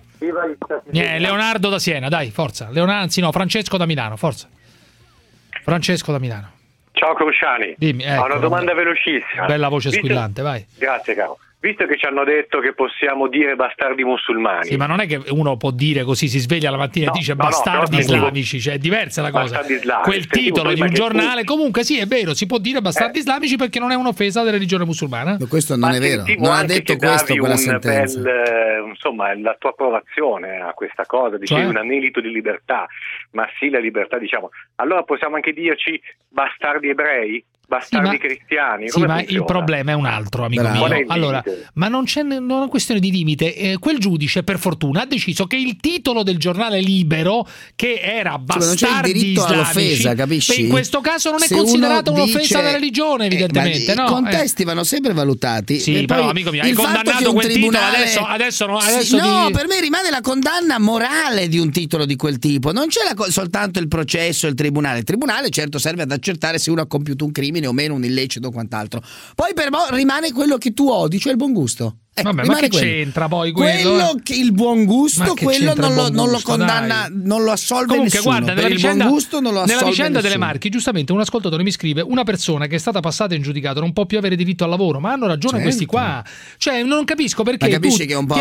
Leonardo da Siena, dai, forza. Francesco da Milano, forza. Francesco da Milano. Ciao Cruciani. Dimmi, ho una domanda velocissima. Bella voce squillante, vai. Grazie caro. Visto che ci hanno detto che possiamo dire bastardi musulmani. Sì, ma non è che uno può dire così, si sveglia la mattina e dice bastardi islamici, cioè è diversa la cosa. Quel titolo di un giornale, comunque sì, è vero, si può dire bastardi islamici perché non è un'offesa della religione musulmana. Ma questo non è vero, non ha detto questo quella sentenza. Insomma, la tua approvazione a questa cosa, dicevi un anelito di libertà, ma sì, la libertà, diciamo. Allora possiamo anche dirci bastardi ebrei? Bastardi cristiani. Sì, ma il problema è un altro, amico mio. Allora, ma non è una questione di limite. Quel giudice, per fortuna, ha deciso che il titolo del giornale Libero, che era bastardi islamici, capisci? In questo caso non è considerato un'offesa alla religione, evidentemente. I contesti vanno sempre valutati. Sì, però, amico mio, hai condannato quel titolo, adesso no, per me rimane la condanna morale di un titolo di quel tipo. Non c'è soltanto il processo e il tribunale. Il tribunale, certo, serve ad accertare se uno ha compiuto un crimine o meno, un illecito o quant'altro. Poi però rimane quello che tu odi, cioè il buon gusto. Vabbè, ma che c'entra poi quello? Che il buon gusto, quello non lo condanna, non lo assolve nessuno. Guarda, per il buon gusto non lo assolve nella vicenda nessuno. delle Marche, giustamente un ascoltatore mi scrive: una persona che è stata passata in giudicato non può più avere diritto al lavoro, ma hanno ragione questi qua. Cioè, non capisco perché. Ma capisci che è un po'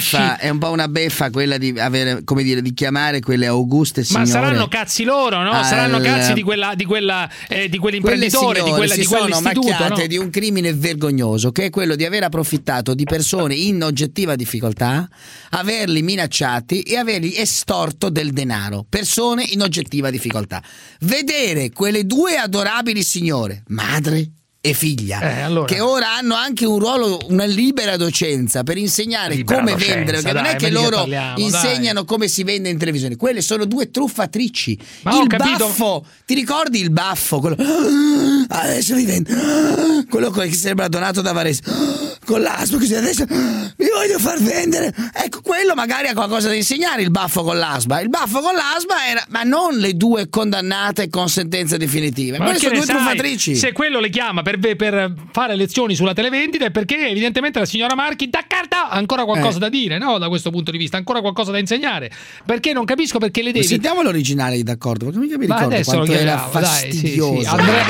una beffa quella di avere, come dire, di chiamare quelle auguste signore. Ma saranno cazzi loro, no? Saranno cazzi di quell'imprenditore, di quell'istituto, sono macchiate no? di un crimine vergognoso, che è quello di aver approfittato di persone in oggettiva difficoltà, averli minacciati e avergli estorto del denaro. Persone in oggettiva difficoltà. Vedere quelle due adorabili signore, madre e figlia, che ora hanno anche un ruolo, una libera docenza per insegnare come vendere, perché non è che loro insegnano come si vende in televisione, quelle sono due truffatrici. Il baffo, ti ricordi il baffo? Quello, adesso mi vendo, quello che sembra donato da Varese, con l'asma, così adesso mi voglio far vendere. Ecco, quello magari ha qualcosa da insegnare, il baffo con l'asma. Il baffo con l'asma era, ma non le due condannate con sentenza definitiva. Quelle sono due truffatrici. Se quello le chiama per fare lezioni sulla televendita è perché evidentemente la signora Marchi ha ancora qualcosa da dire, no? Da questo punto di vista, ancora qualcosa da insegnare. Perché non capisco perché le devi. Sentiamo l'originale di d'accordo, perché mica mi ricordo quanto era fastidioso.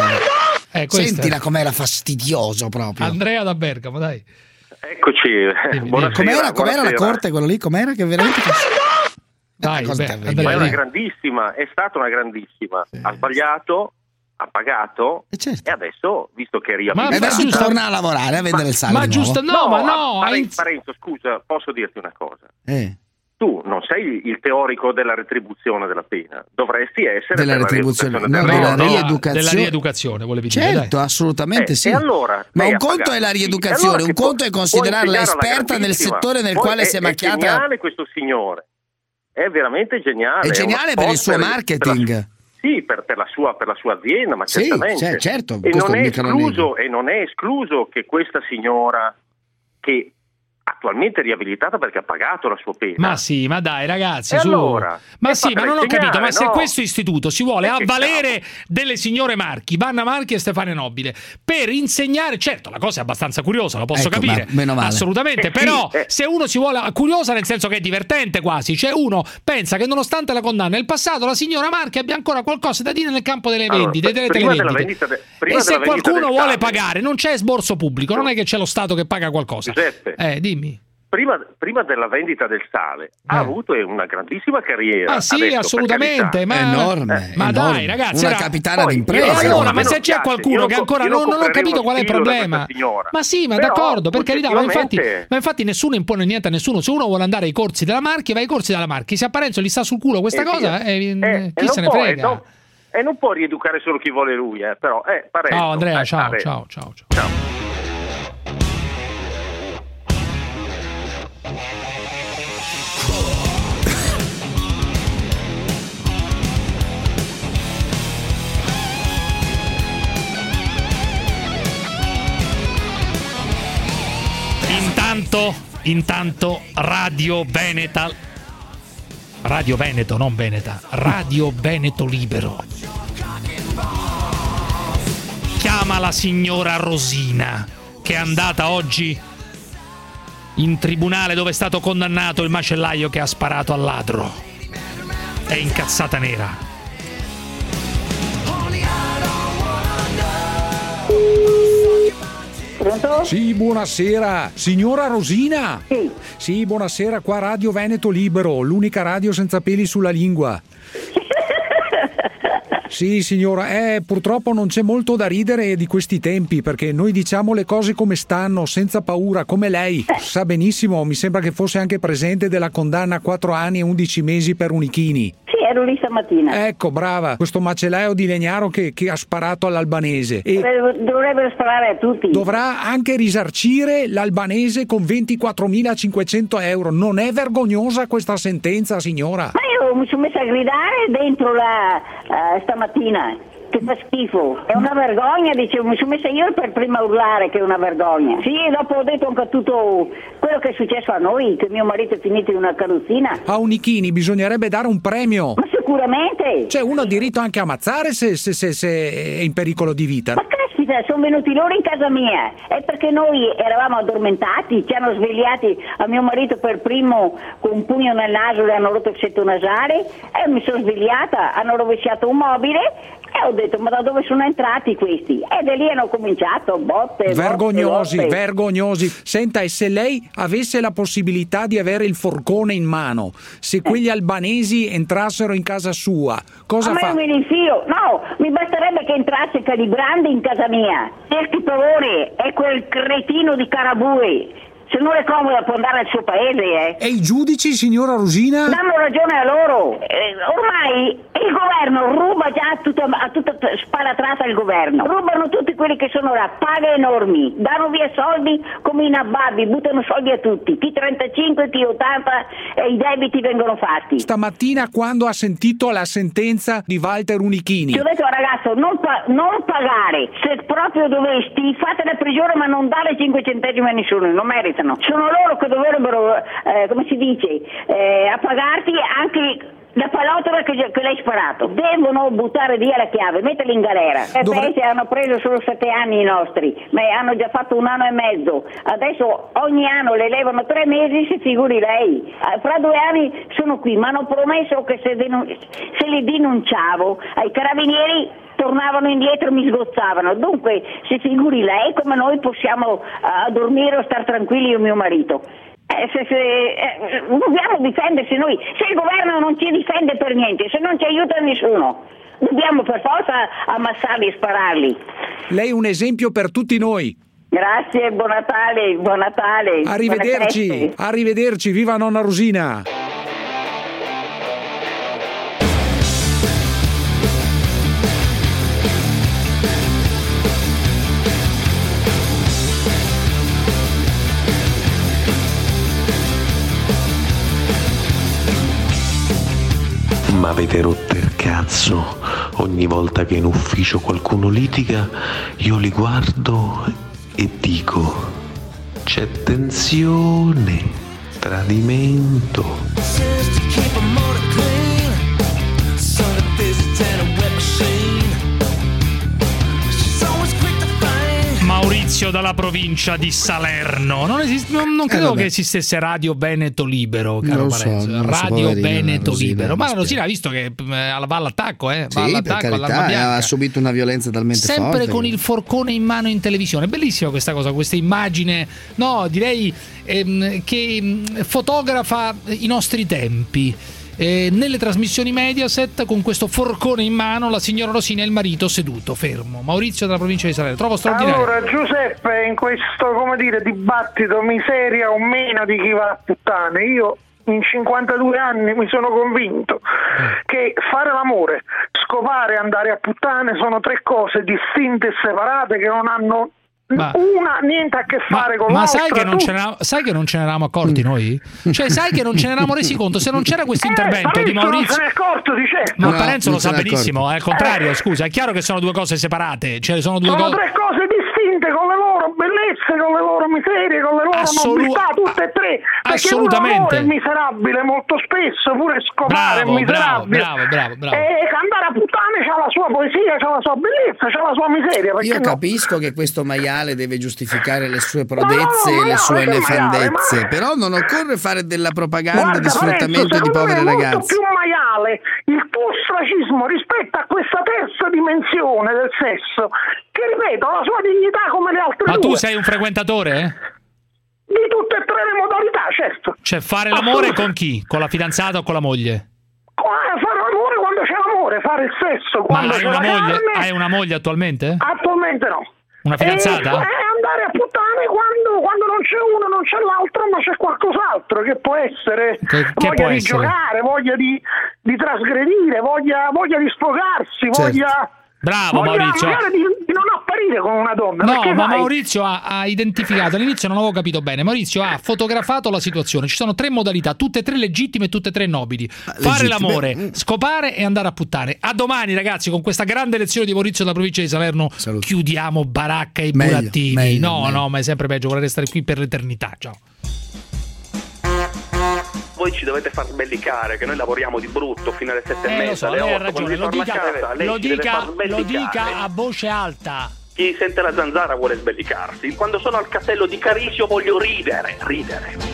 Sentila com'era fastidioso proprio. Andrea da Bergamo, dai. Eccoci. Buonasera. Com'era la corte quello lì? Com'era che veramente dai, ma è una grandissima, è stata una grandissima. Ha sbagliato, ha pagato e adesso, visto che è riabilitato, adesso torna a lavorare a vendere il sale. Ma giusto, Parenzo, scusa, posso dirti una cosa? Tu non sei il teorico della retribuzione della pena, dovresti essere della retribuzione, della rieducazione, volevi dire. Certo, assolutamente sì. E allora, ma un conto è la rieducazione, un conto è considerarla esperta nel settore nel quale si è macchiata. È geniale questo signore, è veramente geniale. È geniale per il suo marketing. Sì, per la sua azienda, ma certamente. Certo, e non è escluso che questa signora, che attualmente riabilitata perché ha pagato la sua pena. Ma sì, ma dai ragazzi, allora, ma sì, ma non ho capito, ma se questo istituto si vuole avvalere delle signore Marchi, Vanna Marchi e Stefania Nobile, per insegnare, certo la cosa è abbastanza curiosa, lo posso capire, meno male. Assolutamente, però se uno si vuole, curiosa nel senso che è divertente quasi, cioè uno pensa che nonostante la condanna nel passato la signora Marchi abbia ancora qualcosa da dire nel campo delle vendite, delle televendite. E se qualcuno vuole pagare, non c'è sborso pubblico, non è che c'è lo Stato che paga qualcosa. Giuseppe, dimmi. prima della vendita del sale ha avuto una grandissima carriera. Sì, adesso, assolutamente, ma enorme. Ma dai, ragazzi, una capitana d'impresa. Allora, ma se c'è qualcuno che ancora non ho capito qual è il problema. Ma sì, ma però, d'accordo, per carità, ma infatti nessuno impone niente a nessuno. Se uno vuole andare ai corsi della Marchi, va ai corsi della Marchi. Se a Parenzo gli sta sul culo questa cosa, chi se ne frega. E non può rieducare solo chi vuole lui, però Parenzo. Ciao Andrea, ciao. Intanto Radio Veneto, non Veneta, Radio Veneto Libero chiama la signora Rosina, che è andata oggi in tribunale dove è stato condannato il macellaio che ha sparato al ladro. È incazzata nera. Pronto? Sì, buonasera. Signora Rosina? Sì. Sì, buonasera, qua Radio Veneto Libero, l'unica radio senza peli sulla lingua. Sì, signora, purtroppo non c'è molto da ridere di questi tempi, perché noi diciamo le cose come stanno, senza paura, come lei. Sa benissimo, mi sembra che fosse anche presente della condanna a 4 anni e 11 mesi per Unichini. Sì, ero lì stamattina. Ecco, brava, questo macellaio di Legnaro che ha sparato all'albanese. E dovrebbero sparare a tutti. Dovrà anche risarcire l'albanese con 24.500 euro. Non è vergognosa questa sentenza, signora? Ma io mi sono messa a gridare dentro stamattina, che fa schifo. È una vergogna, dicevo, mi sono messa io per prima a urlare che è una vergogna. Sì, dopo ho detto anche tutto quello che è successo a noi, che mio marito è finito in una carrozzina. A Unichini bisognerebbe dare un premio. Ma sicuramente. Cioè, uno ha diritto anche a ammazzare se è in pericolo di vita. Ma caspita, sono venuti loro in casa mia. È perché noi eravamo addormentati, ci hanno svegliati a mio marito per primo con un pugno nel naso, le hanno rotto il setto nasale e mi sono svegliata, hanno rovesciato un mobile e ho detto, ma da dove sono entrati questi? E da lì hanno cominciato botte. Vergognosi. Senta, e se lei avesse la possibilità di avere il forcone in mano, se quegli albanesi entrassero in casa sua, cosa fa? Ma io me ne infilo. No, mi basterebbe che entrasse Calibrandi in casa mia. Il tipone è quel cretino di Carabue. Se non è comoda può andare al suo paese, E i giudici, signora Rosina? Danno ragione a loro. Ormai il governo ruba già a tutta spalatrata il governo. Rubano tutti quelli che sono là, paghe enormi, danno via soldi come i nababbi, buttano soldi a tutti. Chi 35, chi 80 e i debiti vengono fatti. Stamattina quando ha sentito la sentenza di Walter Unichini? Ti ho detto, ragazzo, non pagare. Se proprio dovesti, fate la prigione ma non dare 5 centesimi a nessuno, non meritano. Sono loro che dovrebbero, come si dice, a pagarti anche la palottola che l'hai sparato. Devono buttare via la chiave, metterli in galera. Paese hanno preso solo 7 anni i nostri, ma hanno già fatto 1 anno e mezzo. Adesso ogni anno le levano 3 mesi, si figuri lei. Fra 2 anni sono qui, ma hanno promesso che se li denunciavo ai carabinieri tornavano indietro e mi sgozzavano. Dunque, si figuri lei come noi possiamo dormire o star tranquilli io e mio marito. Dobbiamo difendersi noi. Se il governo non ci difende per niente, se non ci aiuta nessuno, dobbiamo per forza ammassarli e spararli. Lei è un esempio per tutti noi. Grazie, buon Natale. Arrivederci, viva nonna Rosina. Ma avete rotto il cazzo? Ogni volta che in ufficio qualcuno litiga, io li guardo e dico: c'è tensione, tradimento. Maurizio dalla provincia di Salerno. Non credo che esistesse Radio Veneto Libero, caro Parenzo. Radio Veneto Libero. Ma Rosina ha visto che va all'attacco, va Sì, per all'attacco, all'arma carità, bianca. ha subito una violenza talmente Sempre forte. con il forcone in mano in televisione. Bellissima questa cosa, questa immagine, no, direi che fotografa i nostri tempi. Nelle trasmissioni Mediaset, con questo forcone in mano, la signora Rosina e il marito seduto, fermo. Maurizio dalla provincia di Salerno. Trovo straordinario. Allora, Giuseppe, in questo, dibattito miseria o meno di chi va a puttane, io in 52 anni mi sono convinto che fare l'amore, scopare e andare a puttane sono tre cose distinte e separate che non hanno niente a che fare con ma l'altra. sai che non ce ne eravamo accorti noi? Cioè, sai che non ce ne eravamo resi conto? Se non c'era questo intervento di Maurizio, non se ne è accorto di certo. Ma Parenzo lo sa benissimo, al contrario, scusa, è chiaro che sono due cose separate, cioè sono tre cose distinte, con le loro bellezze, con le loro miserie, con le loro nobiltà, tutte e tre. Perché assolutamente. l'amore è miserabile molto spesso, pure scopare è miserabile. Bravo. E andare a puttane c'ha la sua poesia, c'ha la sua bellezza, c'ha la sua miseria. Io capisco che questo maiale deve giustificare le sue prodezze e le sue nefandezze, però non occorre fare della propaganda di sfruttamento di povere ragazze. È molto più maiale il tuo ostracismo rispetto a questa terza dimensione del sesso, che ripeto, ha la sua dignità come le altre due. Ma tu sei un frequentatore? Di tutte e tre le modalità, certo. Cioè, fare l'amore con chi? Con la fidanzata o con la moglie? Fare l'amore quando c'è l'amore, fare il sesso quando c'è la carne. Hai una moglie attualmente? Attualmente no. Una fidanzata? Andare a puttane quando non c'è uno, non c'è l'altro, ma c'è qualcos'altro che può essere voglia di giocare, voglia di trasgredire, voglia di sfogarsi, voglia Bravo Maurizio. Magari di non apparire come una donna. No, ma Maurizio ha identificato, all'inizio non avevo capito bene, Maurizio ha fotografato la situazione, ci sono tre modalità, tutte e tre legittime e tutte e tre nobili: fare l'amore, scopare e andare a puttane. A domani ragazzi, con questa grande lezione di Maurizio della provincia di Salerno. Chiudiamo baracca e burattini. Meglio. No, ma è sempre peggio, vorrei restare qui per l'eternità. Ciao. Voi ci dovete far sbellicare, che noi lavoriamo di brutto fino alle 7:30, lo so, alle 8. lei ha ragione, lo dica a voce alta. Chi sente la zanzara vuole sbellicarsi. Quando sono al castello di Carisio voglio ridere.